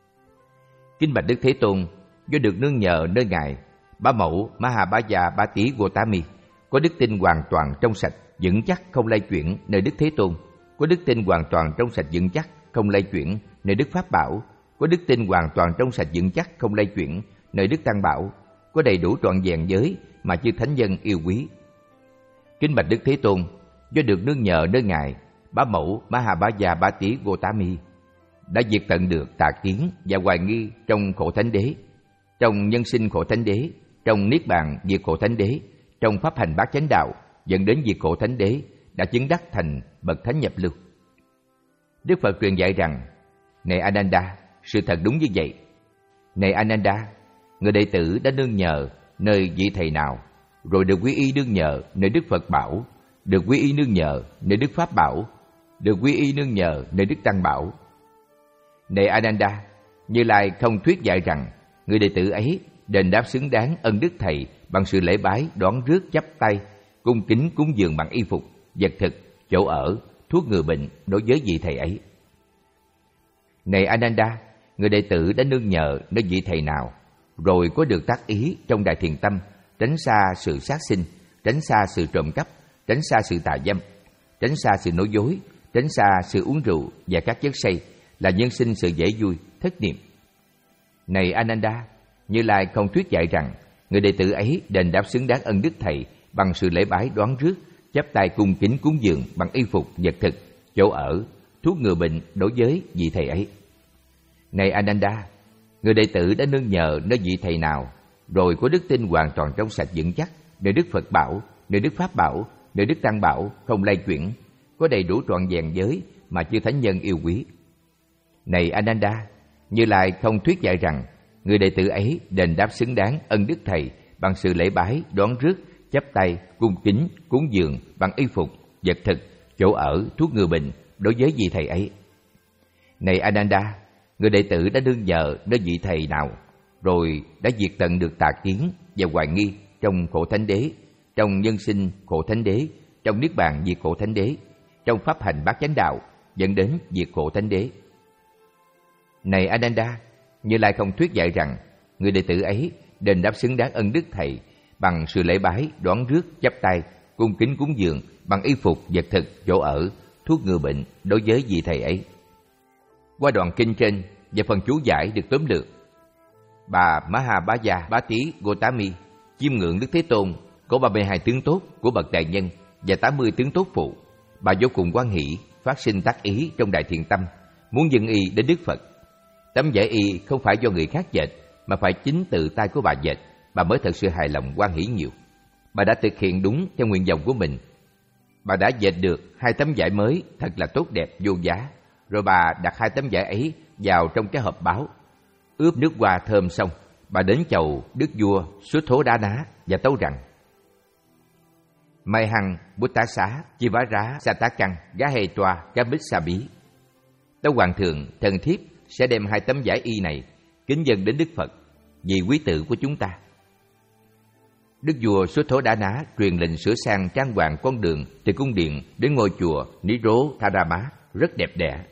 Kính bạch Đức Thế Tôn, do được nương nhờ nơi Ngài, bá mẫu Maha Bá Gia Bá Tí Gotami có đức tin hoàn toàn trong sạch, vững chắc không lay chuyển nơi Đức Thế Tôn, có đức tin hoàn toàn trong sạch vững chắc không lay chuyển nơi Đức Pháp Bảo, có đức tin hoàn toàn trong sạch vững chắc không lay chuyển nơi Đức Tăng Bảo, có đầy đủ trọn vẹn giới mà chư thánh nhân yêu quý. Kính bạch Đức Thế Tôn, do được nương nhờ nơi Ngài, bá mẫu Maha Bá Gia Bá Tí Gotami đã diệt tận được tà kiến và hoài nghi trong khổ thánh đế, trong nhân sinh khổ thánh đế, trong niết bàn diệt khổ thánh đế, trong pháp hành bát chánh đạo dẫn đến diệt khổ thánh đế, đã chứng đắc thành bậc thánh nhập lưu. Đức Phật truyền dạy rằng: này Ananda, sự thật đúng như vậy. Này Ananda, người đệ tử đã nương nhờ nơi vị thầy nào, rồi được quy y nương nhờ nơi Đức Phật Bảo, được quy y nương nhờ nơi Đức Pháp Bảo, được quy y nương nhờ nơi Đức Tăng Bảo. Này Ananda, Như Lai không thuyết dạy rằng người đệ tử ấy đền đáp xứng đáng ân đức thầy bằng sự lễ bái, đón rước, chắp tay, cung kính cúng dường bằng y phục, vật thực, chỗ ở, thuốc ngừa bệnh đối với vị thầy ấy. Này Ananda, người đệ tử đã nương nhờ nơi vị thầy nào, rồi có được tác ý trong đại thiện tâm, tránh xa sự sát sinh, tránh xa sự trộm cắp, tránh xa sự tà dâm, tránh xa sự nói dối, tránh xa sự uống rượu và các chất say, là nhân sinh sự dễ vui, thất niệm. Này Ananda, Như Lai không thuyết dạy rằng người đệ tử ấy đền đáp xứng đáng ân đức thầy bằng sự lễ bái đoán rước, chắp tay cung kính cúng dường bằng y phục, vật thực, chỗ ở, thuốc ngừa bệnh đối với vị thầy ấy. Này Ananda, người đệ tử đã nương nhờ nơi vị thầy nào, rồi có đức tin hoàn toàn trong sạch vững chắc, nơi Đức Phật bảo, nơi Đức Pháp bảo, nơi Đức Tăng bảo không lay chuyển, có đầy đủ trọn vẹn giới mà chư thánh nhân yêu quý. Này Ananda, Như Lai không thuyết dạy rằng người đệ tử ấy đền đáp xứng đáng ân đức thầy bằng sự lễ bái, đoán rước, chắp tay, cung kính, cúng dường bằng y phục, vật thực, chỗ ở, thuốc ngừa bệnh đối với vị thầy ấy. Này Ananda, người đệ tử đã nương nhờ nơi vị thầy nào, rồi đã diệt tận được tà kiến và hoài nghi trong khổ thánh đế, trong nhân sinh khổ thánh đế, trong niết bàn diệt khổ thánh đế, trong pháp hành bát chánh đạo dẫn đến diệt khổ thánh đế. Này Ananda, Như Lai không thuyết dạy rằng người đệ tử ấy đền đáp xứng đáng ân đức thầy bằng sự lễ bái, đoán rước, chắp tay, cung kính cúng dường bằng y phục, vật thực, chỗ ở, thuốc ngừa bệnh đối với vị thầy ấy. Qua đoạn kinh trên và phần chú giải được tóm lược, bà Mahabhaya Bá Tý Gotami chiêm ngưỡng Đức Thế Tôn có ba mươi hai tướng tốt của bậc đại nhân và tám mươi tướng tốt phụ. Bà vô cùng hoan hỷ, phát sinh tác ý trong đại thiện tâm, muốn dâng y đến Đức Phật. Tấm vải y không phải do người khác dệt, mà phải chính tự tay của bà dệt. Bà mới thật sự hài lòng, hoan hỷ nhiều. Bà đã thực hiện đúng theo nguyện vọng của mình. Bà đã dệt được hai tấm vải mới thật là tốt đẹp, vô giá. Rồi bà đặt hai tấm vải ấy vào trong cái hộp báo, ướp nước hoa thơm xong, bà đến chầu đức vua Suttho Đá Ná và tấu rằng: Mai hằng Bút Tá Xá Chi Vá Rá Sa Tá Căng Gá Hê Toa Cá Bích Sa Bí. Tâu hoàng thượng, thần thiếp sẽ đem hai tấm vải y này kính dâng đến Đức Phật vì quý tử của chúng ta. Đức vua Suttho Đá Ná truyền lệnh sửa sang trang hoàng con đường từ cung điện đến ngôi chùa Nirodharama rất đẹp đẽ.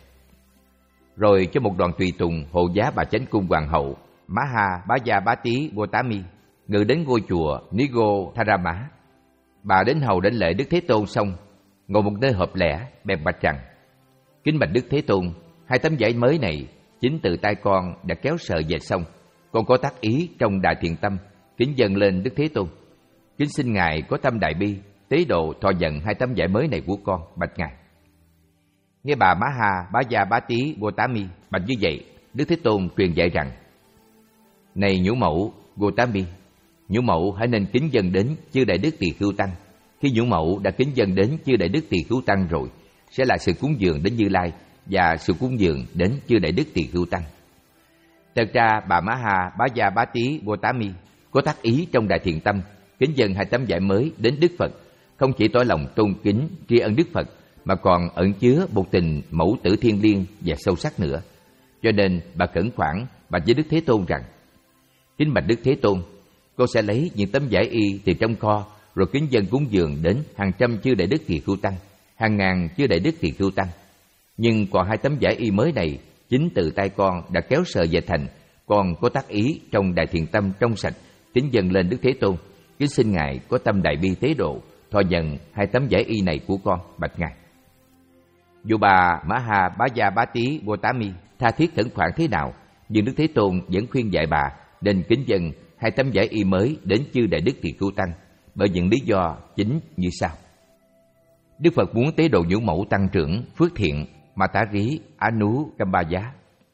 Rồi cho một đoàn tùy tùng hộ giá bà chánh cung hoàng hậu Mahabhaya Bá Tý Gotami ngự đến ngôi chùa Nirodharama. Bà đến hầu đến lễ Đức Thế Tôn xong, ngồi một nơi hợp lẽ, bèn bạch rằng: Kính bạch Đức Thế Tôn, hai tấm vải mới này chính tự tay con đã kéo sợi dệt xong. Con có tác ý trong đại thiện tâm kính dâng lên Đức Thế Tôn. Kính xin Ngài có tâm đại bi, tế độ thọ nhận hai tấm vải mới này của con, bạch Ngài. Nghe bà Mahabhaya Bá Tý Gotami bạch như vậy, Đức Thế Tôn truyền dạy rằng: Này nhũ mẫu Gotami, nhũ mẫu hãy nên kính dâng đến chư đại đức tỳ khưu tăng. Khi nhũ mẫu đã kính dâng đến chư đại đức tỳ khưu tăng rồi, sẽ là sự cúng dường đến Như Lai và sự cúng dường đến chư đại đức tỳ khưu tăng. Thật ra bà Mahabhaya Bá Tý Gotami có tác ý trong đại thiện tâm kính dâng hai tấm vải mới đến Đức Phật, không chỉ tỏ lòng tôn kính tri ân Đức Phật, mà còn ẩn chứa một tình mẫu tử thiêng liêng và sâu sắc nữa. Cho nên bà khẩn khoản bạch với Đức Thế Tôn rằng: Kính bạch Đức Thế Tôn, cô sẽ lấy những tấm vải y từ trong kho, rồi kính dâng cúng dường đến hàng trăm chư đại đức tỳ khưu tăng, hàng ngàn chư đại đức tỳ khưu tăng. Nhưng còn hai tấm vải y mới này, chính từ tay con đã kéo sợi dệt thành. Con có tác ý trong đại thiện tâm trong sạch, kính dâng lên Đức Thế Tôn. Kính xin Ngài có tâm đại bi tế độ, thọ nhận hai tấm vải y này của con, bạch Ngài. Dù bà Mahabhaya Bá Tý Gotami tha thiết khẩn khoản thế nào, nhưng Đức Thế Tôn vẫn khuyên dạy bà nên kính dâng hai tấm vải y mới đến chư đại đức tỳ khưu tăng, bởi những lý do chính như sau. Đức Phật muốn tế độ nhũ mẫu tăng trưởng phước thiện Matari Anukambhaya.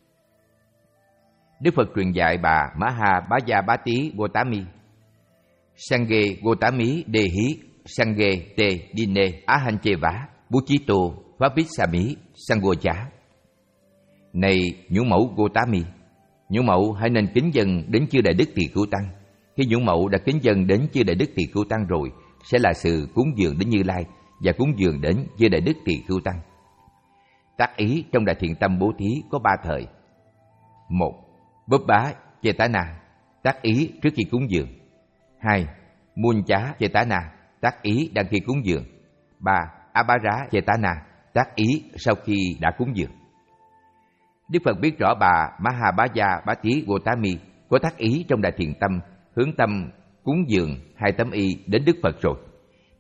Đức Phật truyền dạy bà Mahabhaya Bá Tý Gotami: Sanghe Gotami Dehi Sanghe Te Dine Ahancheva Buchito Vabhisami Sangoja. Này nhũ mẫu Gotami, nhũ mẫu hãy nên kính dâng đến chư đại đức tỳ khưu tăng. Khi nhũ mẫu đã kính dâng đến chư đại đức tỳ khưu tăng rồi, sẽ là sự cúng dường đến Như Lai và cúng dường đến chư đại đức tỳ khưu tăng. Tác ý trong đại thiện tâm bố thí có ba thời. Một, Bấp bá Chetana, tác ý trước khi cúng dường. Hai, Mun chá Chetana, tác ý đang khi cúng dường. Ba, Abhara Chetana, tác ý sau khi đã cúng dường. Đức Phật biết rõ bà Mahabhaya Bá Tý Gotami có tác ý trong đại thiện tâm hướng tâm cúng dường hai tấm y đến Đức Phật rồi,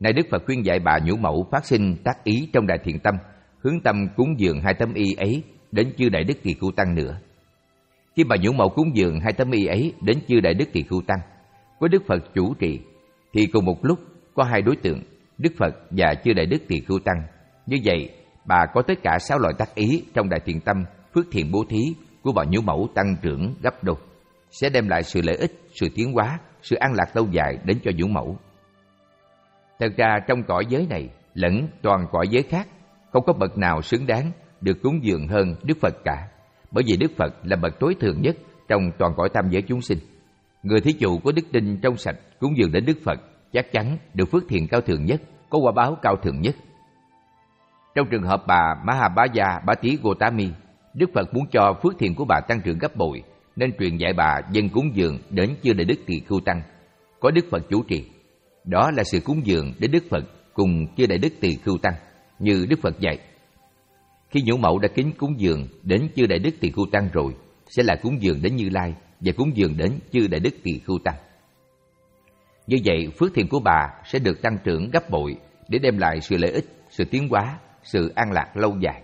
Nay Đức Phật khuyên dạy bà nhũ mẫu phát sinh tác ý trong đại thiện tâm, hướng tâm cúng dường hai tấm y ấy đến chư Đại Đức Kỳ Khưu Tăng nữa. Khi bà nhũ mẫu cúng dường hai tấm y ấy đến chư Đại Đức Kỳ Khưu Tăng, có Đức Phật chủ trì, thì cùng một lúc có hai đối tượng, Đức Phật và chư Đại Đức Kỳ Khưu Tăng. Như vậy, bà có tất cả sáu loại tác ý trong đại thiện tâm, phước thiện bố thí của bà nhũ mẫu tăng trưởng gấp đôi, sẽ đem lại sự lợi ích, sự tiến hóa, sự an lạc lâu dài đến cho nhũ mẫu. Thật ra trong cõi giới này lẫn toàn cõi giới khác, không có bậc nào xứng đáng được cúng dường hơn Đức Phật cả, bởi vì Đức Phật là bậc tối thượng nhất trong toàn cõi tam giới chúng sinh. Người thí chủ có đức tin trong sạch cúng dường đến Đức Phật chắc chắn được phước thiện cao thượng nhất, có quả báo cao thượng nhất. Trong trường hợp bà Mahabhaya Bá Tí Gotami, Đức Phật muốn cho phước thiện của bà tăng trưởng gấp bội, nên truyền dạy bà dâng cúng dường đến chư Đại Đức Kỳ Khưu Tăng, có Đức Phật chủ trì. Đó là sự cúng dường đến Đức Phật cùng chư Đại Đức Tỳ Khưu Tăng, như Đức Phật dạy. Khi nhũ mẫu đã kính cúng dường đến chư Đại Đức Tỳ Khưu Tăng rồi, sẽ là cúng dường đến Như Lai và cúng dường đến chư Đại Đức Tỳ Khưu Tăng. Như vậy, phước thiện của bà sẽ được tăng trưởng gấp bội để đem lại sự lợi ích, sự tiến hóa, sự an lạc lâu dài.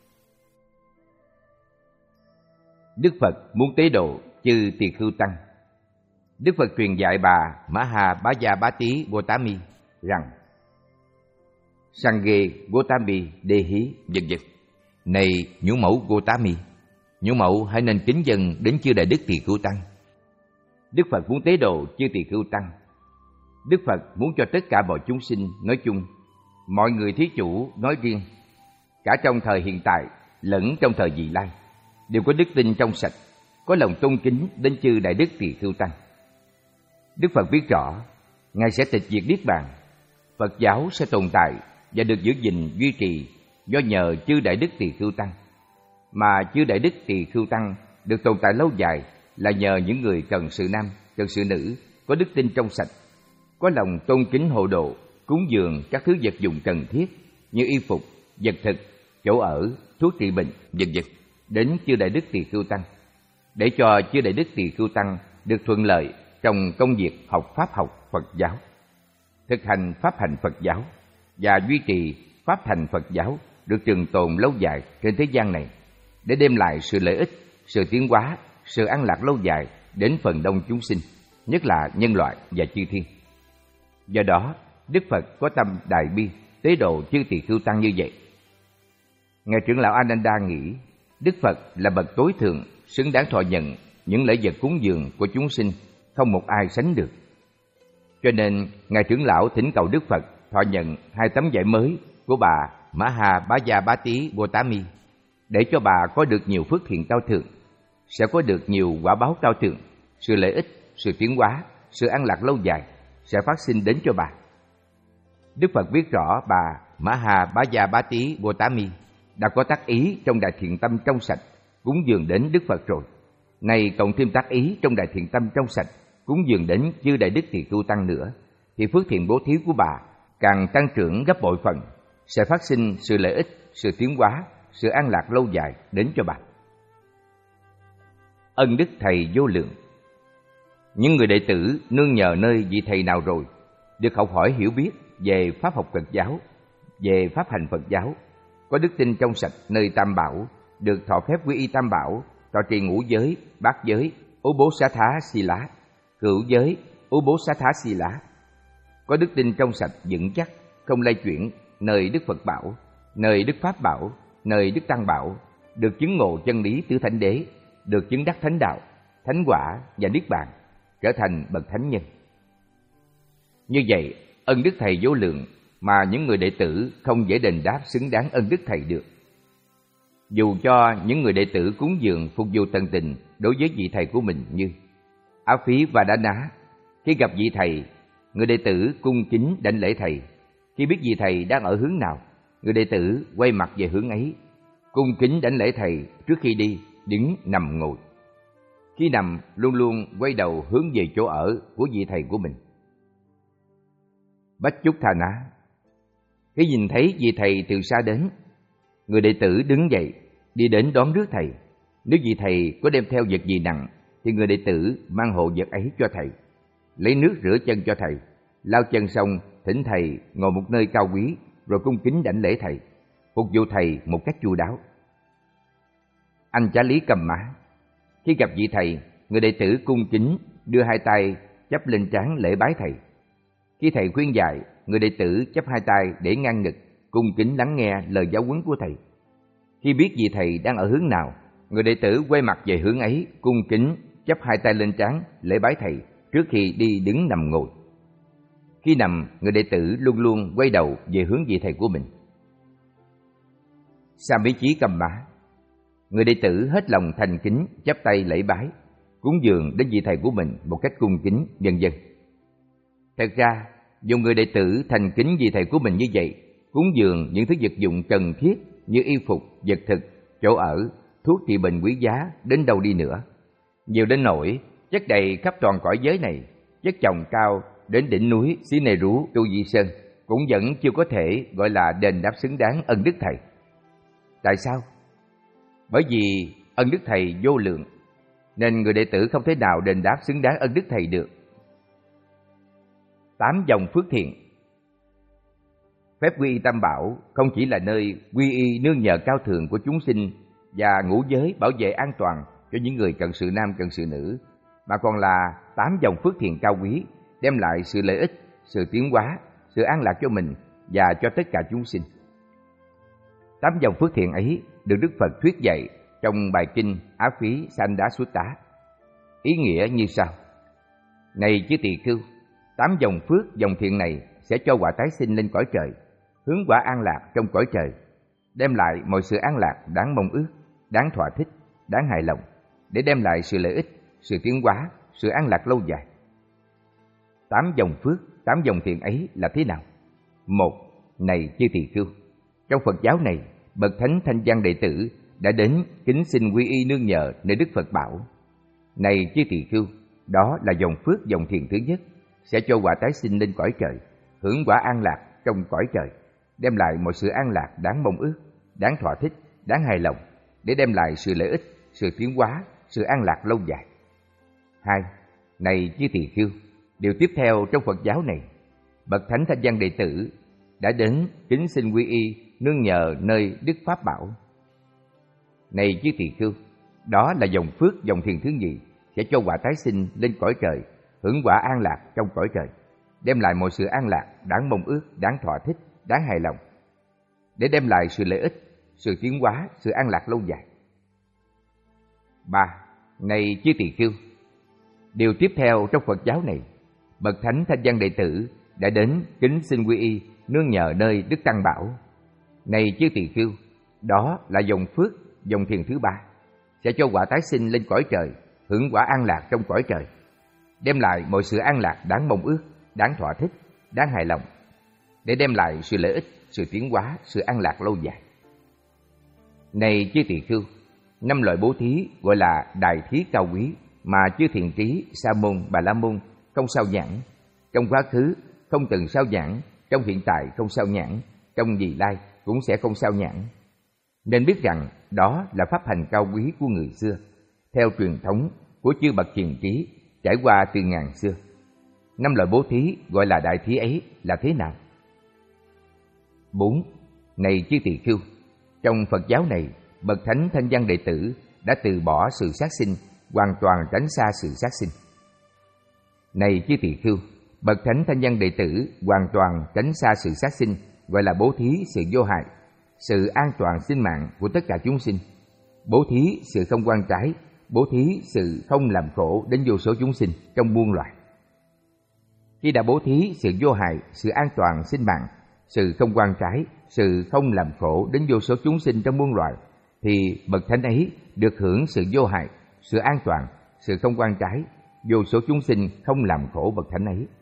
Đức Phật muốn tế độ chư Tỳ Khưu Tăng. Đức Phật truyền dạy bà Mahabhaya Bá Tí Gotami rằng: Sanghe Gotami Dehi vân vân. Này nhũ mẫu Gotami, nhũ mẫu hãy nên kính dâng đến chư Đại Đức Tỳ Khưu Tăng. Đức Phật muốn tế độ chư Tỳ Khưu Tăng. Đức Phật muốn cho tất cả mọi chúng sinh nói chung, mọi người thí chủ nói riêng, cả trong thời hiện tại lẫn trong thời vị lai, đều có đức tin trong sạch, có lòng tôn kính đến chư Đại Đức Tỳ Khưu Tăng. Đức Phật biết rõ, Ngài sẽ tịch diệt niết bàn, Phật giáo sẽ tồn tại và được giữ gìn duy trì do nhờ chư Đại Đức Tỳ Khưu Tăng. Mà chư Đại Đức Tỳ Khưu Tăng được tồn tại lâu dài là nhờ những người cần sự nam, cần sự nữ, có đức tin trong sạch, có lòng tôn kính hộ độ, cúng dường các thứ vật dụng cần thiết như y phục, vật thực, chỗ ở, thuốc trị bệnh, vân vân đến chư Đại Đức Tỳ Khưu Tăng, để cho chư Đại Đức Tỳ Khưu Tăng được thuận lợi trong công việc học pháp học Phật giáo, thực hành pháp hành Phật giáo và duy trì pháp thành Phật giáo được trường tồn lâu dài trên thế gian này, để đem lại sự lợi ích, sự tiến hóa, sự an lạc lâu dài đến phần đông chúng sinh, nhất là nhân loại và chư thiên. Do đó, Đức Phật có tâm đại bi tế độ chư Tỳ Khưu Tăng như vậy. Ngài trưởng lão Ananda nghĩ Đức Phật là bậc tối thượng, xứng đáng thọ nhận những lễ vật cúng dường của chúng sinh, không một ai sánh được. Cho nên Ngài trưởng lão thỉnh cầu Đức Phật thọ nhận hai tấm vải mới của bà Mahabhaya Bá Tí Gotami, để cho bà có được nhiều phước thiện cao thượng, sẽ có được nhiều quả báo cao thượng, sự lợi ích, sự tiến hóa, sự an lạc lâu dài sẽ phát sinh đến cho bà. Đức Phật biết rõ bà Mahabhaya Bá Tí Gotami đã có tác ý trong đại thiện tâm trong sạch cúng dường đến Đức Phật rồi. Này cộng thêm tác ý trong đại thiện tâm trong sạch cúng dường đến chư Đại Đức Tỳ Khưu Tăng nữa, thì phước thiện bố thí của bà càng tăng trưởng gấp bội phần, sẽ phát sinh sự lợi ích, sự tiến hóa, sự an lạc lâu dài đến cho bà. Ân đức thầy vô lượng. Những người đệ tử nương nhờ nơi vị thầy nào rồi, được học hỏi hiểu biết về pháp học Phật giáo, về pháp hành Phật giáo, có đức tin trong sạch nơi Tam Bảo, được thọ phép quy y Tam Bảo, thọ trì ngũ giới, bát giới, ố bố xá thá si lá, cửu giới, ố bố xá thá si lá, có đức tin trong sạch vững chắc, không lay chuyển nơi Đức Phật Bảo, nơi Đức Pháp Bảo, nơi Đức Tăng Bảo, được chứng ngộ chân lý tứ thánh đế, được chứng đắc thánh đạo, thánh quả và niết bàn, trở thành bậc thánh nhân. Như vậy, ân đức thầy vô lượng mà những người đệ tử không dễ đền đáp xứng đáng ân đức thầy được. Dù cho những người đệ tử cúng dường phục vụ tận tình đối với vị thầy của mình như Á Phí và Đá Ná, khi gặp vị thầy, người đệ tử cung kính đảnh lễ thầy. Khi biết vị thầy đang ở hướng nào, người đệ tử quay mặt về hướng ấy, cung kính đảnh lễ thầy trước khi đi, đứng, nằm, ngồi. Khi nằm, luôn luôn quay đầu hướng về chỗ ở của vị thầy của mình. Bách Chúc Tha Ná. Khi nhìn thấy vị thầy từ xa đến, người đệ tử đứng dậy, đi đến đón rước thầy. Nếu vị thầy có đem theo vật gì nặng, thì người đệ tử mang hộ vật ấy cho thầy, lấy nước rửa chân cho thầy, lao chân xong thỉnh thầy ngồi một nơi cao quý, rồi cung kính đảnh lễ thầy, phục vụ thầy một cách chu đáo. Anh chá lý cầm mã. Khi gặp vị thầy, người đệ tử cung kính đưa hai tay chắp lên trán lễ bái thầy. Khi thầy khuyên dạy, người đệ tử chắp hai tay để ngang ngực, cung kính lắng nghe lời giáo huấn của thầy. Khi biết vị thầy đang ở hướng nào, người đệ tử quay mặt về hướng ấy, cung kính chắp hai tay lên trán lễ bái thầy trước khi đi đứng nằm ngồi. Khi nằm, người đệ tử luôn luôn quay đầu về hướng vị thầy của mình. Sa mí chí cầm mã. Người đệ tử hết lòng thành kính chắp tay lễ bái, cúng dường đến vị thầy của mình một cách cung kính, vân vân. Thật ra, dù người đệ tử thành kính vị thầy của mình như vậy, cúng dường những thứ vật dụng cần thiết như y phục, vật thực, chỗ ở, thuốc trị bệnh quý giá đến đâu đi nữa, nhiều đến nỗi chất đầy khắp toàn cõi giới này, chất chồng cao đến đỉnh núi Xí Nê Rú, Tu Di Sơn, cũng vẫn chưa có thể gọi là đền đáp xứng đáng ân đức thầy. Tại sao? Bởi vì ân đức thầy vô lượng, nên người đệ tử không thể nào đền đáp xứng đáng ân đức thầy được. Tám dòng phước thiện. Phép quy y Tam Bảo không chỉ là nơi quy y nương nhờ cao thượng của chúng sinh và ngũ giới bảo vệ an toàn cho những người cận sự nam cận sự nữ, mà còn là tám dòng phước thiện cao quý, đem lại sự lợi ích, sự tiến hóa, sự an lạc cho mình và cho tất cả chúng sinh. Tám dòng phước thiện ấy được Đức Phật thuyết dạy trong bài kinh Á Phí Sanh Đá Sutta. Ý nghĩa như sau: Này chư tỳ khưu, tám dòng phước, dòng thiện này sẽ cho quả tái sinh lên cõi trời, hướng quả an lạc trong cõi trời, đem lại mọi sự an lạc đáng mong ước, đáng thỏa thích, đáng hài lòng, để đem lại sự lợi ích, sự tiến hóa, sự an lạc lâu dài. Tám dòng phước, tám dòng thiện ấy là thế nào? Một, này chư tỳ khưu, trong Phật giáo này, bậc thánh thanh văn đệ tử đã đến kính xin quy y nương nhờ nơi Đức Phật bảo. Này chư tỳ khưu, đó là dòng phước, dòng thiện thứ nhất, sẽ cho quả tái sinh lên cõi trời, hưởng quả an lạc trong cõi trời, đem lại mọi sự an lạc đáng mong ước, đáng thỏa thích, đáng hài lòng, để đem lại sự lợi ích, sự tiến hóa, sự an lạc lâu dài. Hai, này chư tỳ khưu, điều tiếp theo trong Phật giáo này, bậc thánh thanh văn đệ tử đã đến kính xin quy y nương nhờ nơi Đức Pháp bảo. Này chư tỳ khưu, đó là dòng phước, dòng thiện thứ nhì, sẽ cho quả tái sinh lên cõi trời, hưởng quả an lạc trong cõi trời, đem lại mọi sự an lạc đáng mong ước, đáng thỏa thích, đáng hài lòng, để đem lại sự lợi ích, sự tiến hóa, sự an lạc lâu dài. Ba, này chư tỳ khưu, điều tiếp theo trong Phật giáo này, bậc thánh thanh văn đệ tử đã đến kính xin quy y nương nhờ nơi Đức Tăng bảo. Này chư tỳ khưu, đó là dòng phước, dòng thiện thứ ba, sẽ cho quả tái sinh lên cõi trời, hưởng quả an lạc trong cõi trời, đem lại mọi sự an lạc đáng mong ước, đáng thỏa thích, đáng hài lòng, để đem lại sự lợi ích, sự tiến hóa, sự an lạc lâu dài. Này chư tỳ khưu, năm loại bố thí gọi là đại thí cao quý mà chư thiện trí Sa môn, Bà la môn không sao nhãn, trong quá khứ không từng sao nhãn, trong hiện tại không sao nhãn, trong vị lai cũng sẽ không sao nhãn. Nên biết rằng đó là pháp hành cao quý của người xưa, theo truyền thống của chư bậc hiền trí trải qua từ ngàn xưa. Năm loại bố thí gọi là đại thí ấy là thế nào? Bốn, này chư tỳ khưu, trong Phật giáo này, bậc thánh thanh văn đệ tử đã từ bỏ sự sát sinh, hoàn toàn tránh xa sự sát sinh. Này chư tỳ khưu, bậc thánh thanh văn đệ tử hoàn toàn tránh xa sự sát sinh, gọi là bố thí sự vô hại, sự an toàn sinh mạng của tất cả chúng sinh, bố thí sự không quan trái, bố thí sự không làm khổ đến vô số chúng sinh trong muôn loài. Khi đã bố thí sự vô hại, sự an toàn sinh mạng, sự không quan trái, sự không làm khổ đến vô số chúng sinh trong muôn loài, thì bậc thánh ấy được hưởng sự vô hại, sự an toàn, sự không quan trái, vô số chúng sinh không làm khổ bậc thánh ấy.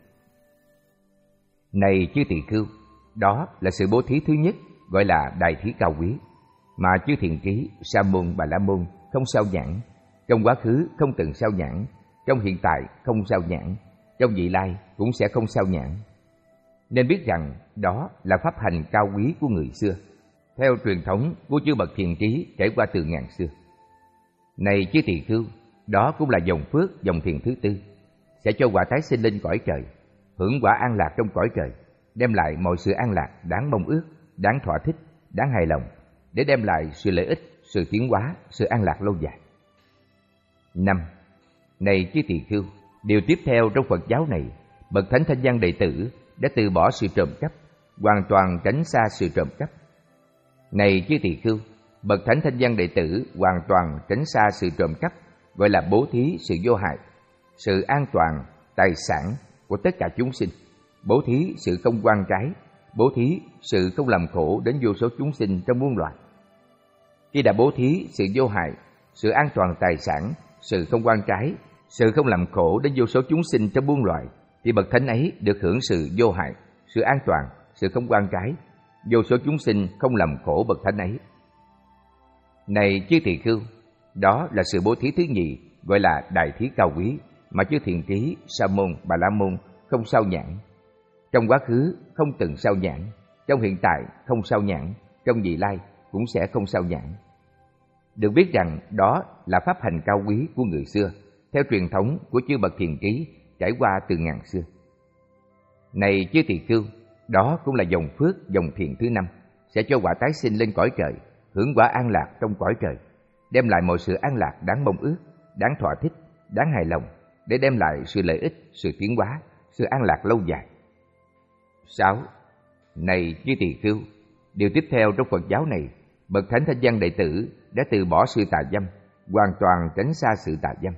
Này chư tỳ khưu, đó là sự bố thí thứ nhất, gọi là đại thí cao quý, mà chư thiện trí Sa môn, Bà la môn không sao nhãn, trong quá khứ không từng sao nhãn, trong hiện tại không sao nhãn, trong vị lai cũng sẽ không sao nhãn. Nên biết rằng đó là pháp hành cao quý của người xưa, theo truyền thống của chư bậc thiện trí trải qua từ ngàn xưa. Này chư tỳ khưu, đó cũng là dòng phước, dòng thiện thứ tư, sẽ cho quả tái sinh lên cõi trời, hưởng quả an lạc trong cõi trời, đem lại mọi sự an lạc đáng mong ước, đáng thỏa thích, đáng hài lòng, để đem lại sự lợi ích, sự tiến hóa, sự an lạc lâu dài. Năm. Này chư tỳ khưu, điều tiếp theo trong Phật giáo này, bậc thánh thanh văn đệ tử đã từ bỏ sự trộm cắp, hoàn toàn tránh xa sự trộm cắp. Này chư tỳ khưu, bậc thánh thanh văn đệ tử hoàn toàn tránh xa sự trộm cắp, gọi là bố thí sự vô hại, sự an toàn tài sản của tất cả chúng sinh, bố thí sự không oan trái, bố thí sự không làm khổ đến vô số chúng sinh trong muôn loài. Khi đã bố thí sự vô hại, sự an toàn tài sản, sự không oan trái, sự không làm khổ đến vô số chúng sinh trong muôn loài, thì bậc thánh ấy được hưởng sự vô hại, sự an toàn, sự không oan trái, vô số chúng sinh không làm khổ bậc thánh ấy. Này chư tỳ khưu, đó là sự bố thí thứ nhì, gọi là đại thí cao quý, mà chư thiện trí, sa môn, bà la môn không sao nhãn. Trong quá khứ không từng sao nhãn, trong hiện tại không sao nhãn, trong vị lai cũng sẽ không sao nhãn. Được biết rằng đó là pháp hành cao quý của người xưa, theo truyền thống của chư bậc thiền trí trải qua từ ngàn xưa. Này chư tỳ khưu, đó cũng là dòng phước, dòng thiện thứ năm, sẽ cho quả tái sinh lên cõi trời, hưởng quả an lạc trong cõi trời, đem lại mọi sự an lạc đáng mong ước, đáng thỏa thích, đáng hài lòng, để đem lại sự lợi ích, sự tiến hóa, sự an lạc lâu dài. Sáu. Này chư tỳ khưu, điều tiếp theo trong Phật giáo này, bậc thánh thanh văn đệ tử đã từ bỏ sự tà dâm, hoàn toàn tránh xa sự tà dâm.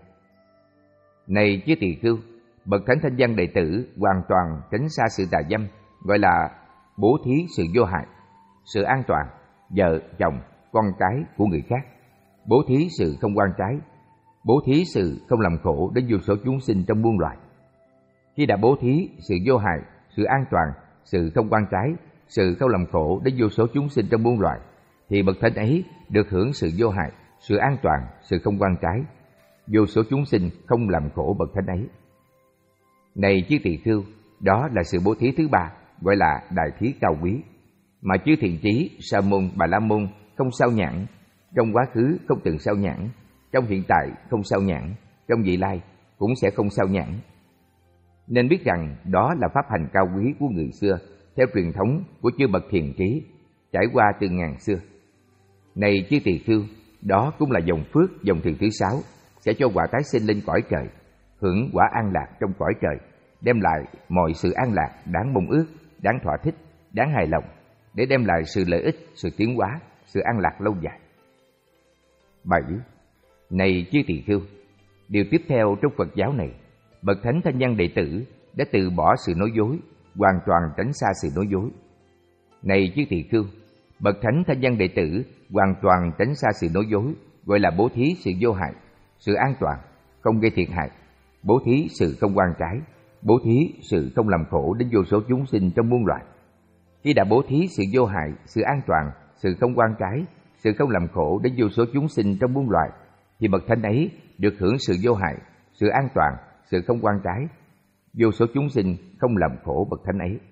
Này chư tỳ khưu, bậc thánh thanh văn đệ tử hoàn toàn tránh xa sự tà dâm, gọi là bố thí sự vô hại, sự an toàn, vợ, chồng, con cái của người khác, bố thí sự không oan trái, bố thí sự không làm khổ đến vô số chúng sinh trong muôn loài. Khi đã bố thí sự vô hại, sự an toàn, sự không oan trái, sự không làm khổ đến vô số chúng sinh trong muôn loài, thì bậc thánh ấy được hưởng sự vô hại, sự an toàn, sự không oan trái, vô số chúng sinh không làm khổ bậc thánh ấy. Này chư tỳ khưu, đó là sự bố thí thứ ba, gọi là đại thí cao quý, mà chư thiện trí, sa môn, bà la môn không sao nhãn, trong quá khứ không từng sao nhãn, trong hiện tại không sao nhãn, trong vị lai cũng sẽ không sao nhãn. Nên biết rằng đó là pháp hành cao quý của người xưa, theo truyền thống của chư bậc thiền trí trải qua từ ngàn xưa. Này chư tỳ khưu, đó cũng là dòng phước, dòng thiện thứ sáu, sẽ cho quả tái sinh lên cõi trời, hưởng quả an lạc trong cõi trời, đem lại mọi sự an lạc đáng mong ước, đáng thỏa thích, đáng hài lòng, để đem lại sự lợi ích, sự tiến hóa, sự an lạc lâu dài. Bảy. Này chư tỳ khưu, điều tiếp theo trong Phật giáo này, bậc thánh thanh văn đệ tử đã từ bỏ sự nói dối, hoàn toàn tránh xa sự nói dối. Này chư tỳ khưu, bậc thánh thanh văn đệ tử hoàn toàn tránh xa sự nói dối, gọi là bố thí sự vô hại, sự an toàn, không gây thiệt hại, bố thí sự không oan trái, bố thí sự không làm khổ đến vô số chúng sinh trong muôn loài. Khi đã bố thí sự vô hại, sự an toàn, sự không oan trái, sự không làm khổ đến vô số chúng sinh trong muôn loài, thì bậc thánh ấy được hưởng sự vô hại, sự an toàn, sự không oan trái, vô số chúng sinh không làm khổ bậc thánh ấy.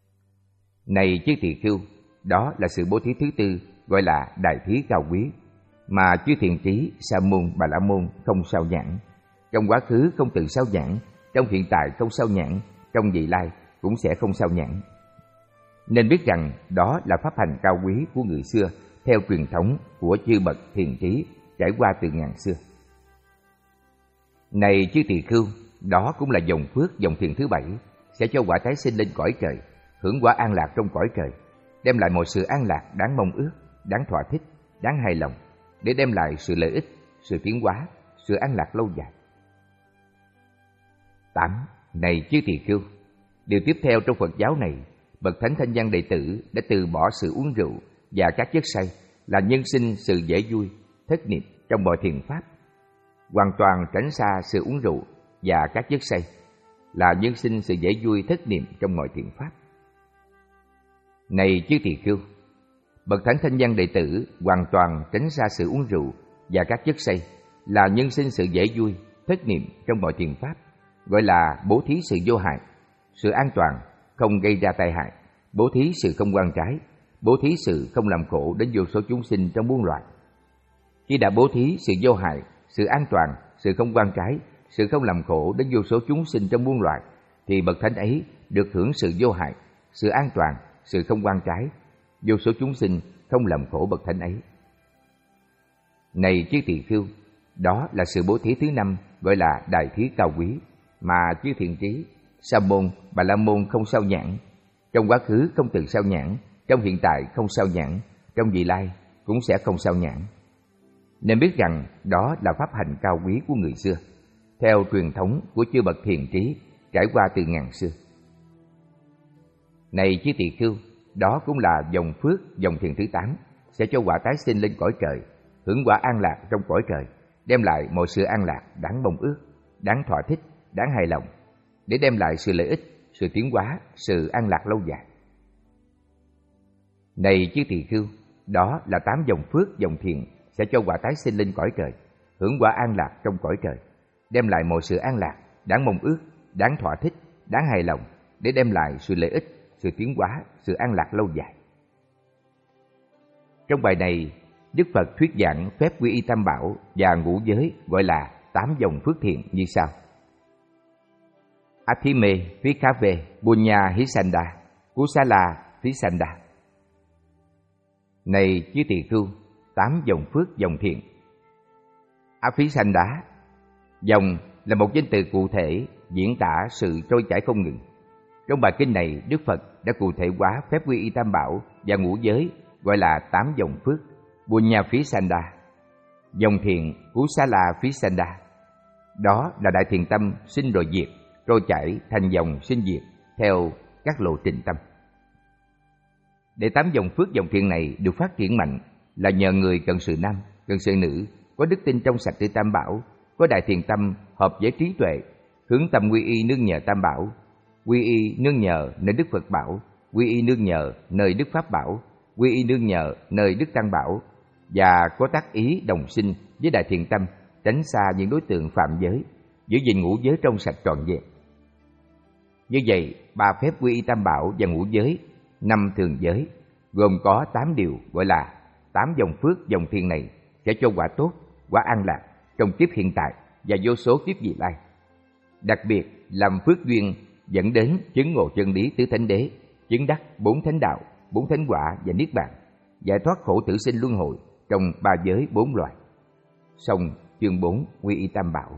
Này chư tỳ khưu, đó là sự bố thí thứ tư, gọi là đại thí cao quý, mà chư thiện trí, sa môn, bà la môn không sao nhãn, trong quá khứ không từng sao nhãn, trong hiện tại không sao nhãn, trong vị lai cũng sẽ không sao nhãn. Nên biết rằng đó là pháp hành cao quý của người xưa, theo truyền thống của chư bậc thiền trí trải qua từ ngàn xưa. Này chư tỳ khưu, đó cũng là dòng phước, dòng thiện thứ bảy, sẽ cho quả tái sinh lên cõi trời, hưởng quả an lạc trong cõi trời, đem lại mọi sự an lạc đáng mong ước, đáng thỏa thích, đáng hài lòng, để đem lại sự lợi ích, sự tiến hóa, sự an lạc lâu dài. Tám. Này chư tỳ khưu, điều tiếp theo trong Phật giáo này, bậc thánh thanh văn đệ tử đã từ bỏ sự uống rượu và các chất say, là nhân sinh sự dễ vui, thất niệm trong mọi thiền pháp, hoàn toàn tránh xa sự uống rượu và các chất say, là nhân sinh sự dễ vui, thất niệm trong mọi thiền pháp. Này chư tỳ khưu, bậc thánh thanh văn đệ tử hoàn toàn tránh xa sự uống rượu và các chất say, là nhân sinh sự dễ vui, thất niệm trong mọi thiền pháp, gọi là bố thí sự vô hại, sự an toàn, không gây ra tai hại, bố thí sự không oan trái, bố thí sự không làm khổ đến vô số chúng sinh trong muôn loài. Khi đã bố thí sự vô hại, sự an toàn, sự không oan trái, sự không làm khổ đến vô số chúng sinh trong muôn loài, thì bậc thánh ấy được hưởng sự vô hại, sự an toàn, sự không oan trái. Vô số chúng sinh không làm khổ bậc thánh ấy. Này chư tỳ khưu, đó là sự bố thí thứ năm, gọi là đại thí cao quý, mà chư thiện trí, Sa môn, Bà la môn không sao nhãn, trong quá khứ không từng sao nhãn, trong hiện tại không sao nhãn, trong vị lai cũng sẽ không sao nhãn. Nên biết rằng đó là pháp hành cao quý của người xưa, theo truyền thống của chư bậc thiện trí trải qua từ ngàn xưa. Này chư tỳ khưu, đó cũng là dòng phước, dòng thiện thứ tám, sẽ cho quả tái sinh lên cõi trời, hưởng quả an lạc trong cõi trời, đem lại mọi sự an lạc đáng mong ước, đáng thỏa thích, đáng hài lòng, để đem lại sự lợi ích, sự tiến hóa, sự an lạc lâu dài. Này chư tỳ khưu, đó là tám dòng phước, dòng thiện sẽ cho quả tái sinh lên cõi trời, hưởng quả an lạc trong cõi trời, đem lại mọi sự an lạc đáng mong ước, đáng thỏa thích, đáng hài lòng, để đem lại sự lợi ích, sự tiến hóa, sự an lạc lâu dài. Trong bài này, Đức Phật thuyết giảng phép quy y tam bảo và ngũ giới gọi là tám dòng phước thiện như sau: Athime Vikave Bunya Hisanda Kusala Visanda. Này chư tỳ khưu, tám dòng phước, dòng thiện. Avisanda, dòng là một danh từ cụ thể diễn tả sự trôi chảy không ngừng. Trong bài kinh này, Đức Phật đã cụ thể hóa phép quy y tam bảo và ngũ giới gọi là tám dòng phước. Bunya Visanda, dòng thiện Kusala Visanda, đó là đại thiện tâm sinh rồi diệt, trôi chảy thành dòng sinh diệt theo các lộ trình tâm. Để tám dòng phước, dòng thiện này được phát triển mạnh là nhờ người cần sự nam, cần sự nữ, có đức tin trong sạch từ tam bảo, có đại thiện tâm hợp với trí tuệ, hướng tâm quy y nương nhờ tam bảo, quy y nương nhờ nơi Đức Phật bảo, quy y nương nhờ nơi Đức Pháp bảo, quy y nương nhờ nơi Đức Tăng bảo, và có tác ý đồng sinh với đại thiện tâm, tránh xa những đối tượng phạm giới, giữ gìn ngũ giới trong sạch trọn vẹn. Như vậy, ba phép quy y tam bảo và ngũ giới, năm thường giới, gồm có tám điều gọi là tám dòng phước, dòng thiện này sẽ cho quả tốt, quả an lạc trong kiếp hiện tại và vô số kiếp vị lai. Đặc biệt làm phước duyên dẫn đến chứng ngộ chân lý tứ thánh đế, chứng đắc bốn thánh đạo, bốn thánh quả và niết bàn, giải thoát khổ tử sinh luân hồi trong ba giới bốn loài. Xong chương bốn quy y tam bảo.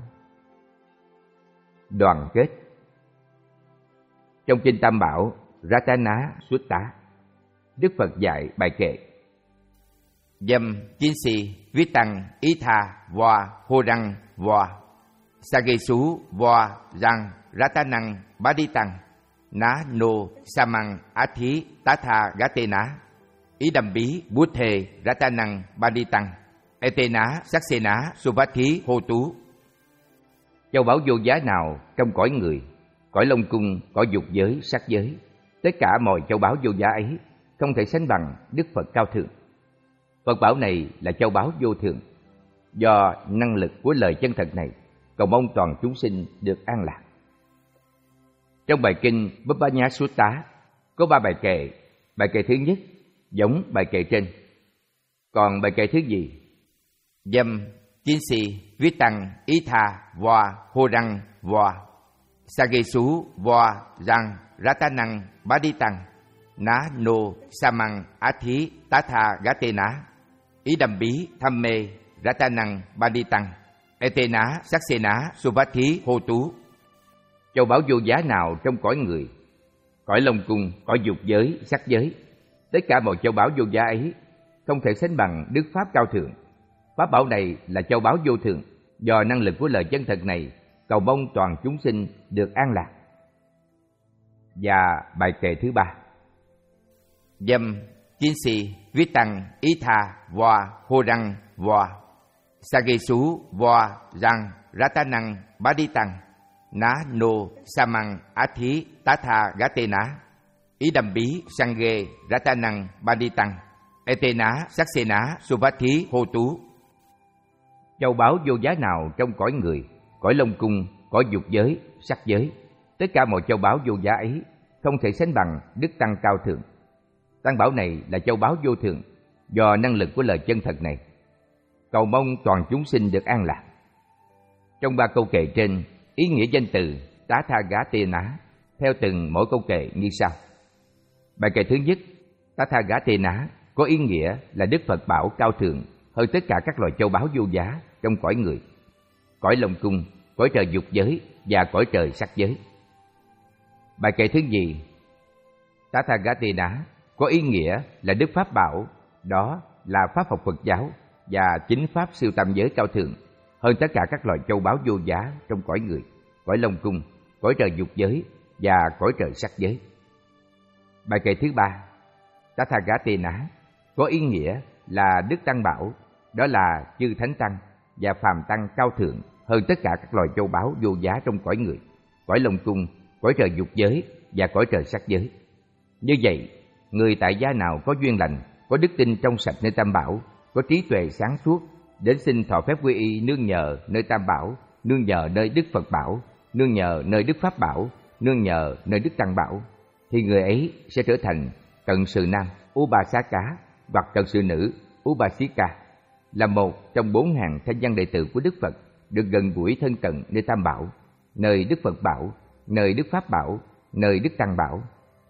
Đoàn kết. Trong kinh Tam Bảo Ratana Sutta, Đức Phật dạy bài kệ: Dâm Jinsi Vitang Itha Voa Horang Voa Sagesu Voa Rang Ratanang Baditang Ná Nô Samang Athi Tatha Gatena Idambi Buddhe Ratanang Baditang Etena Saksena Suvathi Hô Tú. Châu báu vô giá nào trong cõi người, cõi Long Cung, cõi dục giới, sắc giới, tất cả mọi châu báu vô giá ấy không thể sánh bằng Đức Phật cao thượng. Phật bảo này là châu báu vô thượng, do năng lực của lời chân thật này, cầu mong toàn chúng sinh được an lạc. Trong bài kinh Bubba Sutta có ba bài kệ. Bài kệ thứ nhất giống bài kệ trên. Còn bài kệ thứ gì? Dâm Jinsi Vitang Itha Voa Horang Voa Sagesu Voa Rang Ratanang Baditang Ná Nô Samang Athi Tatha Gatena Idambi Thamme Ratanang Baditang Etena Saksena Suvathi Hô Tú. Châu báu vô giá nào trong cõi người, cõi Long Cung, cõi dục giới, sắc giới, tất cả mọi châu báu vô giá ấy không thể sánh bằng Đức Pháp cao thượng. Pháp bảo này là châu báu vô thượng, do năng lực của lời chân thật này, cầu mong toàn chúng sinh được an lạc. Và bài kệ thứ ba: Dâm Jinsi Vitang Itha Voa Horang Voa Sagesu Voa Rang Ratanang Baditang Ná Nô Samang Athi Tatha Gatena Idambi Sange Ratanang Baditang Etena Saksena Suvathi Hô Tú. Châu báu vô giá nào trong cõi người, cõi Long Cung, cõi dục giới, sắc giới, tất cả mọi châu báu vô giá ấy không thể sánh bằng Đức Tăng cao thượng. Tăng bảo này là châu báu vô thượng, do năng lực của lời chân thật này, cầu mong toàn chúng sinh được an lạc. Trong ba câu kệ trên, ý nghĩa danh từ Tathagatena theo từng mỗi câu kệ như sau. Bài kệ thứ nhất, Tathagatena, có ý nghĩa là Đức Phật bảo cao thượng hơn tất cả các loài châu báu vô giá trong cõi người, cõi Long Cung, cõi trời dục giới và cõi trời sắc giới. Bài kệ thứ nhì, Tathagatena, có ý nghĩa là Đức Pháp bảo, đó là Pháp học Phật giáo và chính Pháp siêu tam giới cao thượng hơn tất cả các loài châu báu vô giá trong cõi người, cõi Long Cung, cõi trời dục giới và cõi trời sắc giới. Bài kệ thứ ba, Tathagatena, có ý nghĩa là Đức Tăng bảo, đó là chư Thánh Tăng và Phàm Tăng cao thượng hơn tất cả các loài châu báu vô giá trong cõi người, cõi Long Cung, cõi trời dục giới và cõi trời sắc giới. Như vậy, người tại gia nào có duyên lành, có đức tin trong sạch nơi Tam Bảo, có trí tuệ sáng suốt, đến xin thọ phép quy y nương nhờ nơi Tam Bảo, nương nhờ nơi Đức Phật bảo, nương nhờ nơi Đức Pháp bảo, nương nhờ nơi Đức Tăng bảo, thì người ấy sẽ trở thành cận sự nam Upasaka hoặc cận sự nữ Upasika, là một trong bốn hàng thanh văn đệ tử của Đức Phật, được gần gũi thân cận nơi Tam Bảo, nơi Đức Phật bảo, nơi Đức Pháp bảo, nơi Đức Tăng bảo.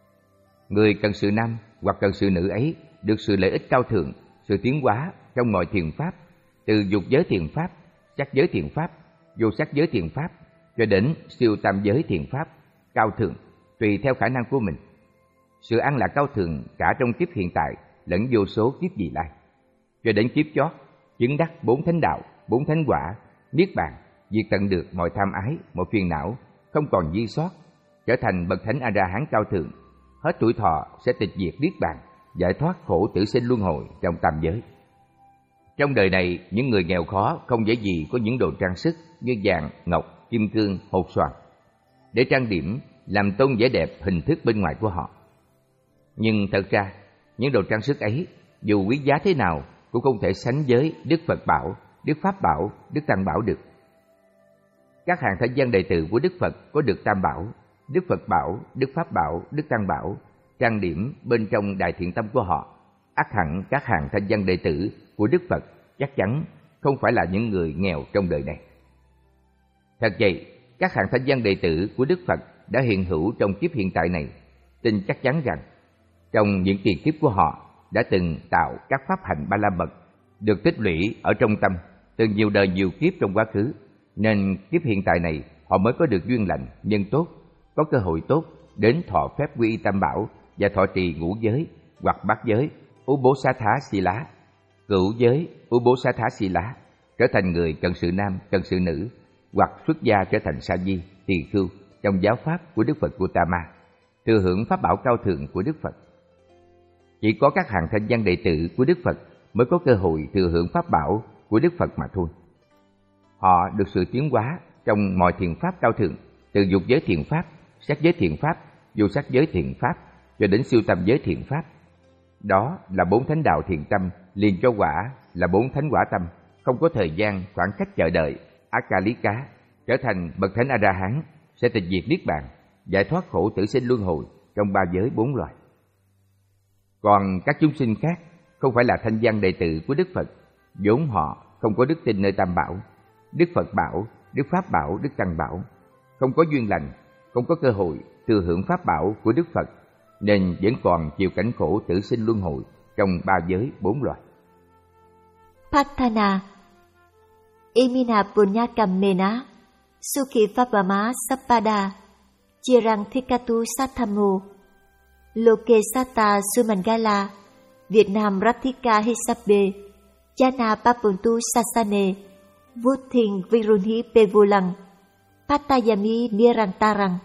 Người cận sự nam hoặc cận sự nữ ấy được sự lợi ích cao thượng, sự tiến hóa trong mọi thiền pháp, từ dục giới thiền pháp, sắc giới thiền pháp, vô sắc giới thiền pháp cho đến siêu tam giới thiền pháp cao thượng, tùy theo khả năng của mình. Sự an lạc cao thượng cả trong kiếp hiện tại lẫn vô số kiếp vị lai, cho đến kiếp chót chứng đắc bốn thánh đạo, bốn thánh quả, niết bàn, diệt tận được mọi tham ái, mọi phiền não, không còn dư sót, trở thành bậc thánh A La Hán cao thượng, hết tuổi thọ sẽ tịch diệt niết bàn, giải thoát khổ tử sinh luân hồi trong tam giới. Trong đời này, những người nghèo khó không dễ gì có những đồ trang sức như vàng, ngọc, kim cương, hột xoàn để trang điểm làm tôn vẻ đẹp hình thức bên ngoài của họ. Nhưng thật ra, những đồ trang sức ấy dù quý giá thế nào cũng không thể sánh với Đức Phật bảo, Đức Pháp bảo, Đức Tăng bảo được. Các hàng thanh văn đệ tử của Đức Phật có được Tam Bảo, Đức Phật bảo, Đức Pháp bảo, Đức Tăng bảo trang điểm bên trong đại thiện tâm của họ, ắt hẳn các hàng thanh văn đệ tử của Đức Phật chắc chắn không phải là những người nghèo trong đời này. Thật vậy, các hàng thanh văn đệ tử của Đức Phật đã hiện hữu trong kiếp hiện tại này, tin chắc chắn rằng trong những tiền kiếp của họ đã từng tạo các pháp hạnh ba la mật được tích lũy ở trong tâm từ nhiều đời nhiều kiếp trong quá khứ, nên kiếp hiện tại này họ mới có được duyên lành, nhân tốt, có cơ hội tốt đến thọ phép quy y Tam Bảo và thọ trì ngũ giới hoặc bát giới Ubosatha Sila, cửu giới Ubosatha Sila, trở thành người cận sự nam, cận sự nữ, hoặc xuất gia trở thành sa di, tỳ khưu trong giáo pháp của Đức Phật Gautama, thừa hưởng pháp bảo cao thượng của Đức Phật. Chỉ có các hàng thanh văn đệ tử của Đức Phật mới có cơ hội thừa hưởng pháp bảo của Đức Phật mà thôi. Họ được sự tiến hóa trong mọi thiện pháp cao thượng, từ dục giới thiện pháp, sắc giới thiện pháp, vô sắc giới thiện pháp cho đến siêu tam giới thiện pháp. Đó là bốn thánh đạo thiện tâm liền cho quả là bốn thánh quả tâm, không có thời gian khoảng cách chờ đợi. Akalika trở thành bậc thánh A La Hán sẽ tịch diệt niết bàn, giải thoát khổ tử sinh luân hồi trong ba giới bốn loài. Còn các chúng sinh khác không phải là thanh văn đệ tử của Đức Phật, vốn họ không có đức tin nơi Tam Bảo, Đức Phật bảo, Đức Pháp bảo, Đức Tăng bảo, không có duyên lành, không có cơ hội thừa hưởng pháp bảo của Đức Phật, nên vẫn còn chịu cảnh khổ tử sinh luân hồi trong ba giới bốn loài. Patthana Imina Punyakamena Sukhi Pháp-vama Sappada Chirang Thikatu Satthamu Loke Satta Sumangala Việt Nam Rathika Hisabe Chana Papuntu Sasane Vuthing Virunhi Pevulang Pattayami Nirantarang.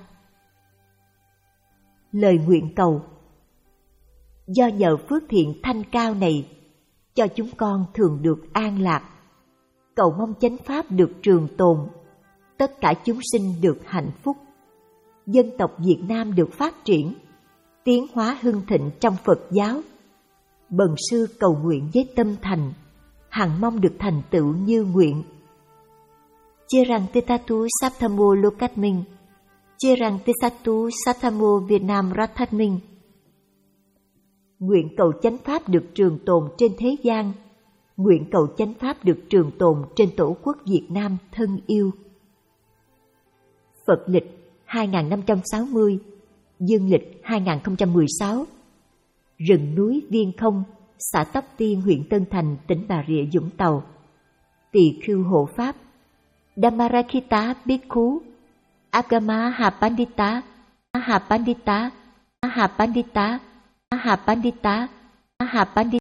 Lời nguyện cầu: do nhờ phước thiện thanh cao này, cho chúng con thường được an lạc, cầu mong chánh pháp được trường tồn, tất cả chúng sinh được hạnh phúc, dân tộc Việt Nam được phát triển, tiến hóa hưng thịnh trong Phật giáo. Bần sư cầu nguyện với tâm thành, hằng mong được thành tựu như nguyện. Chirang Titatu Satthamu Lokatmin, Chirang Tisatu Satthamu Việt Nam Rathatmin. Nguyện cầu chánh pháp được trường tồn trên thế gian, nguyện cầu chánh pháp được trường tồn trên tổ quốc Việt Nam thân yêu. Phật lịch hai nghìn năm trăm sáu mươi, dương lịch hai nghìn không trăm mười sáu. Rừng núi Viên Không, xã Tóc Tiên, huyện Tân Thành, tỉnh Bà Rịa Vũng Tàu. Tỳ khưu hộ pháp Dhammarakkhita Bhikkhu Agama Hapandita Hapandita Hapandita Hapandita Hapandita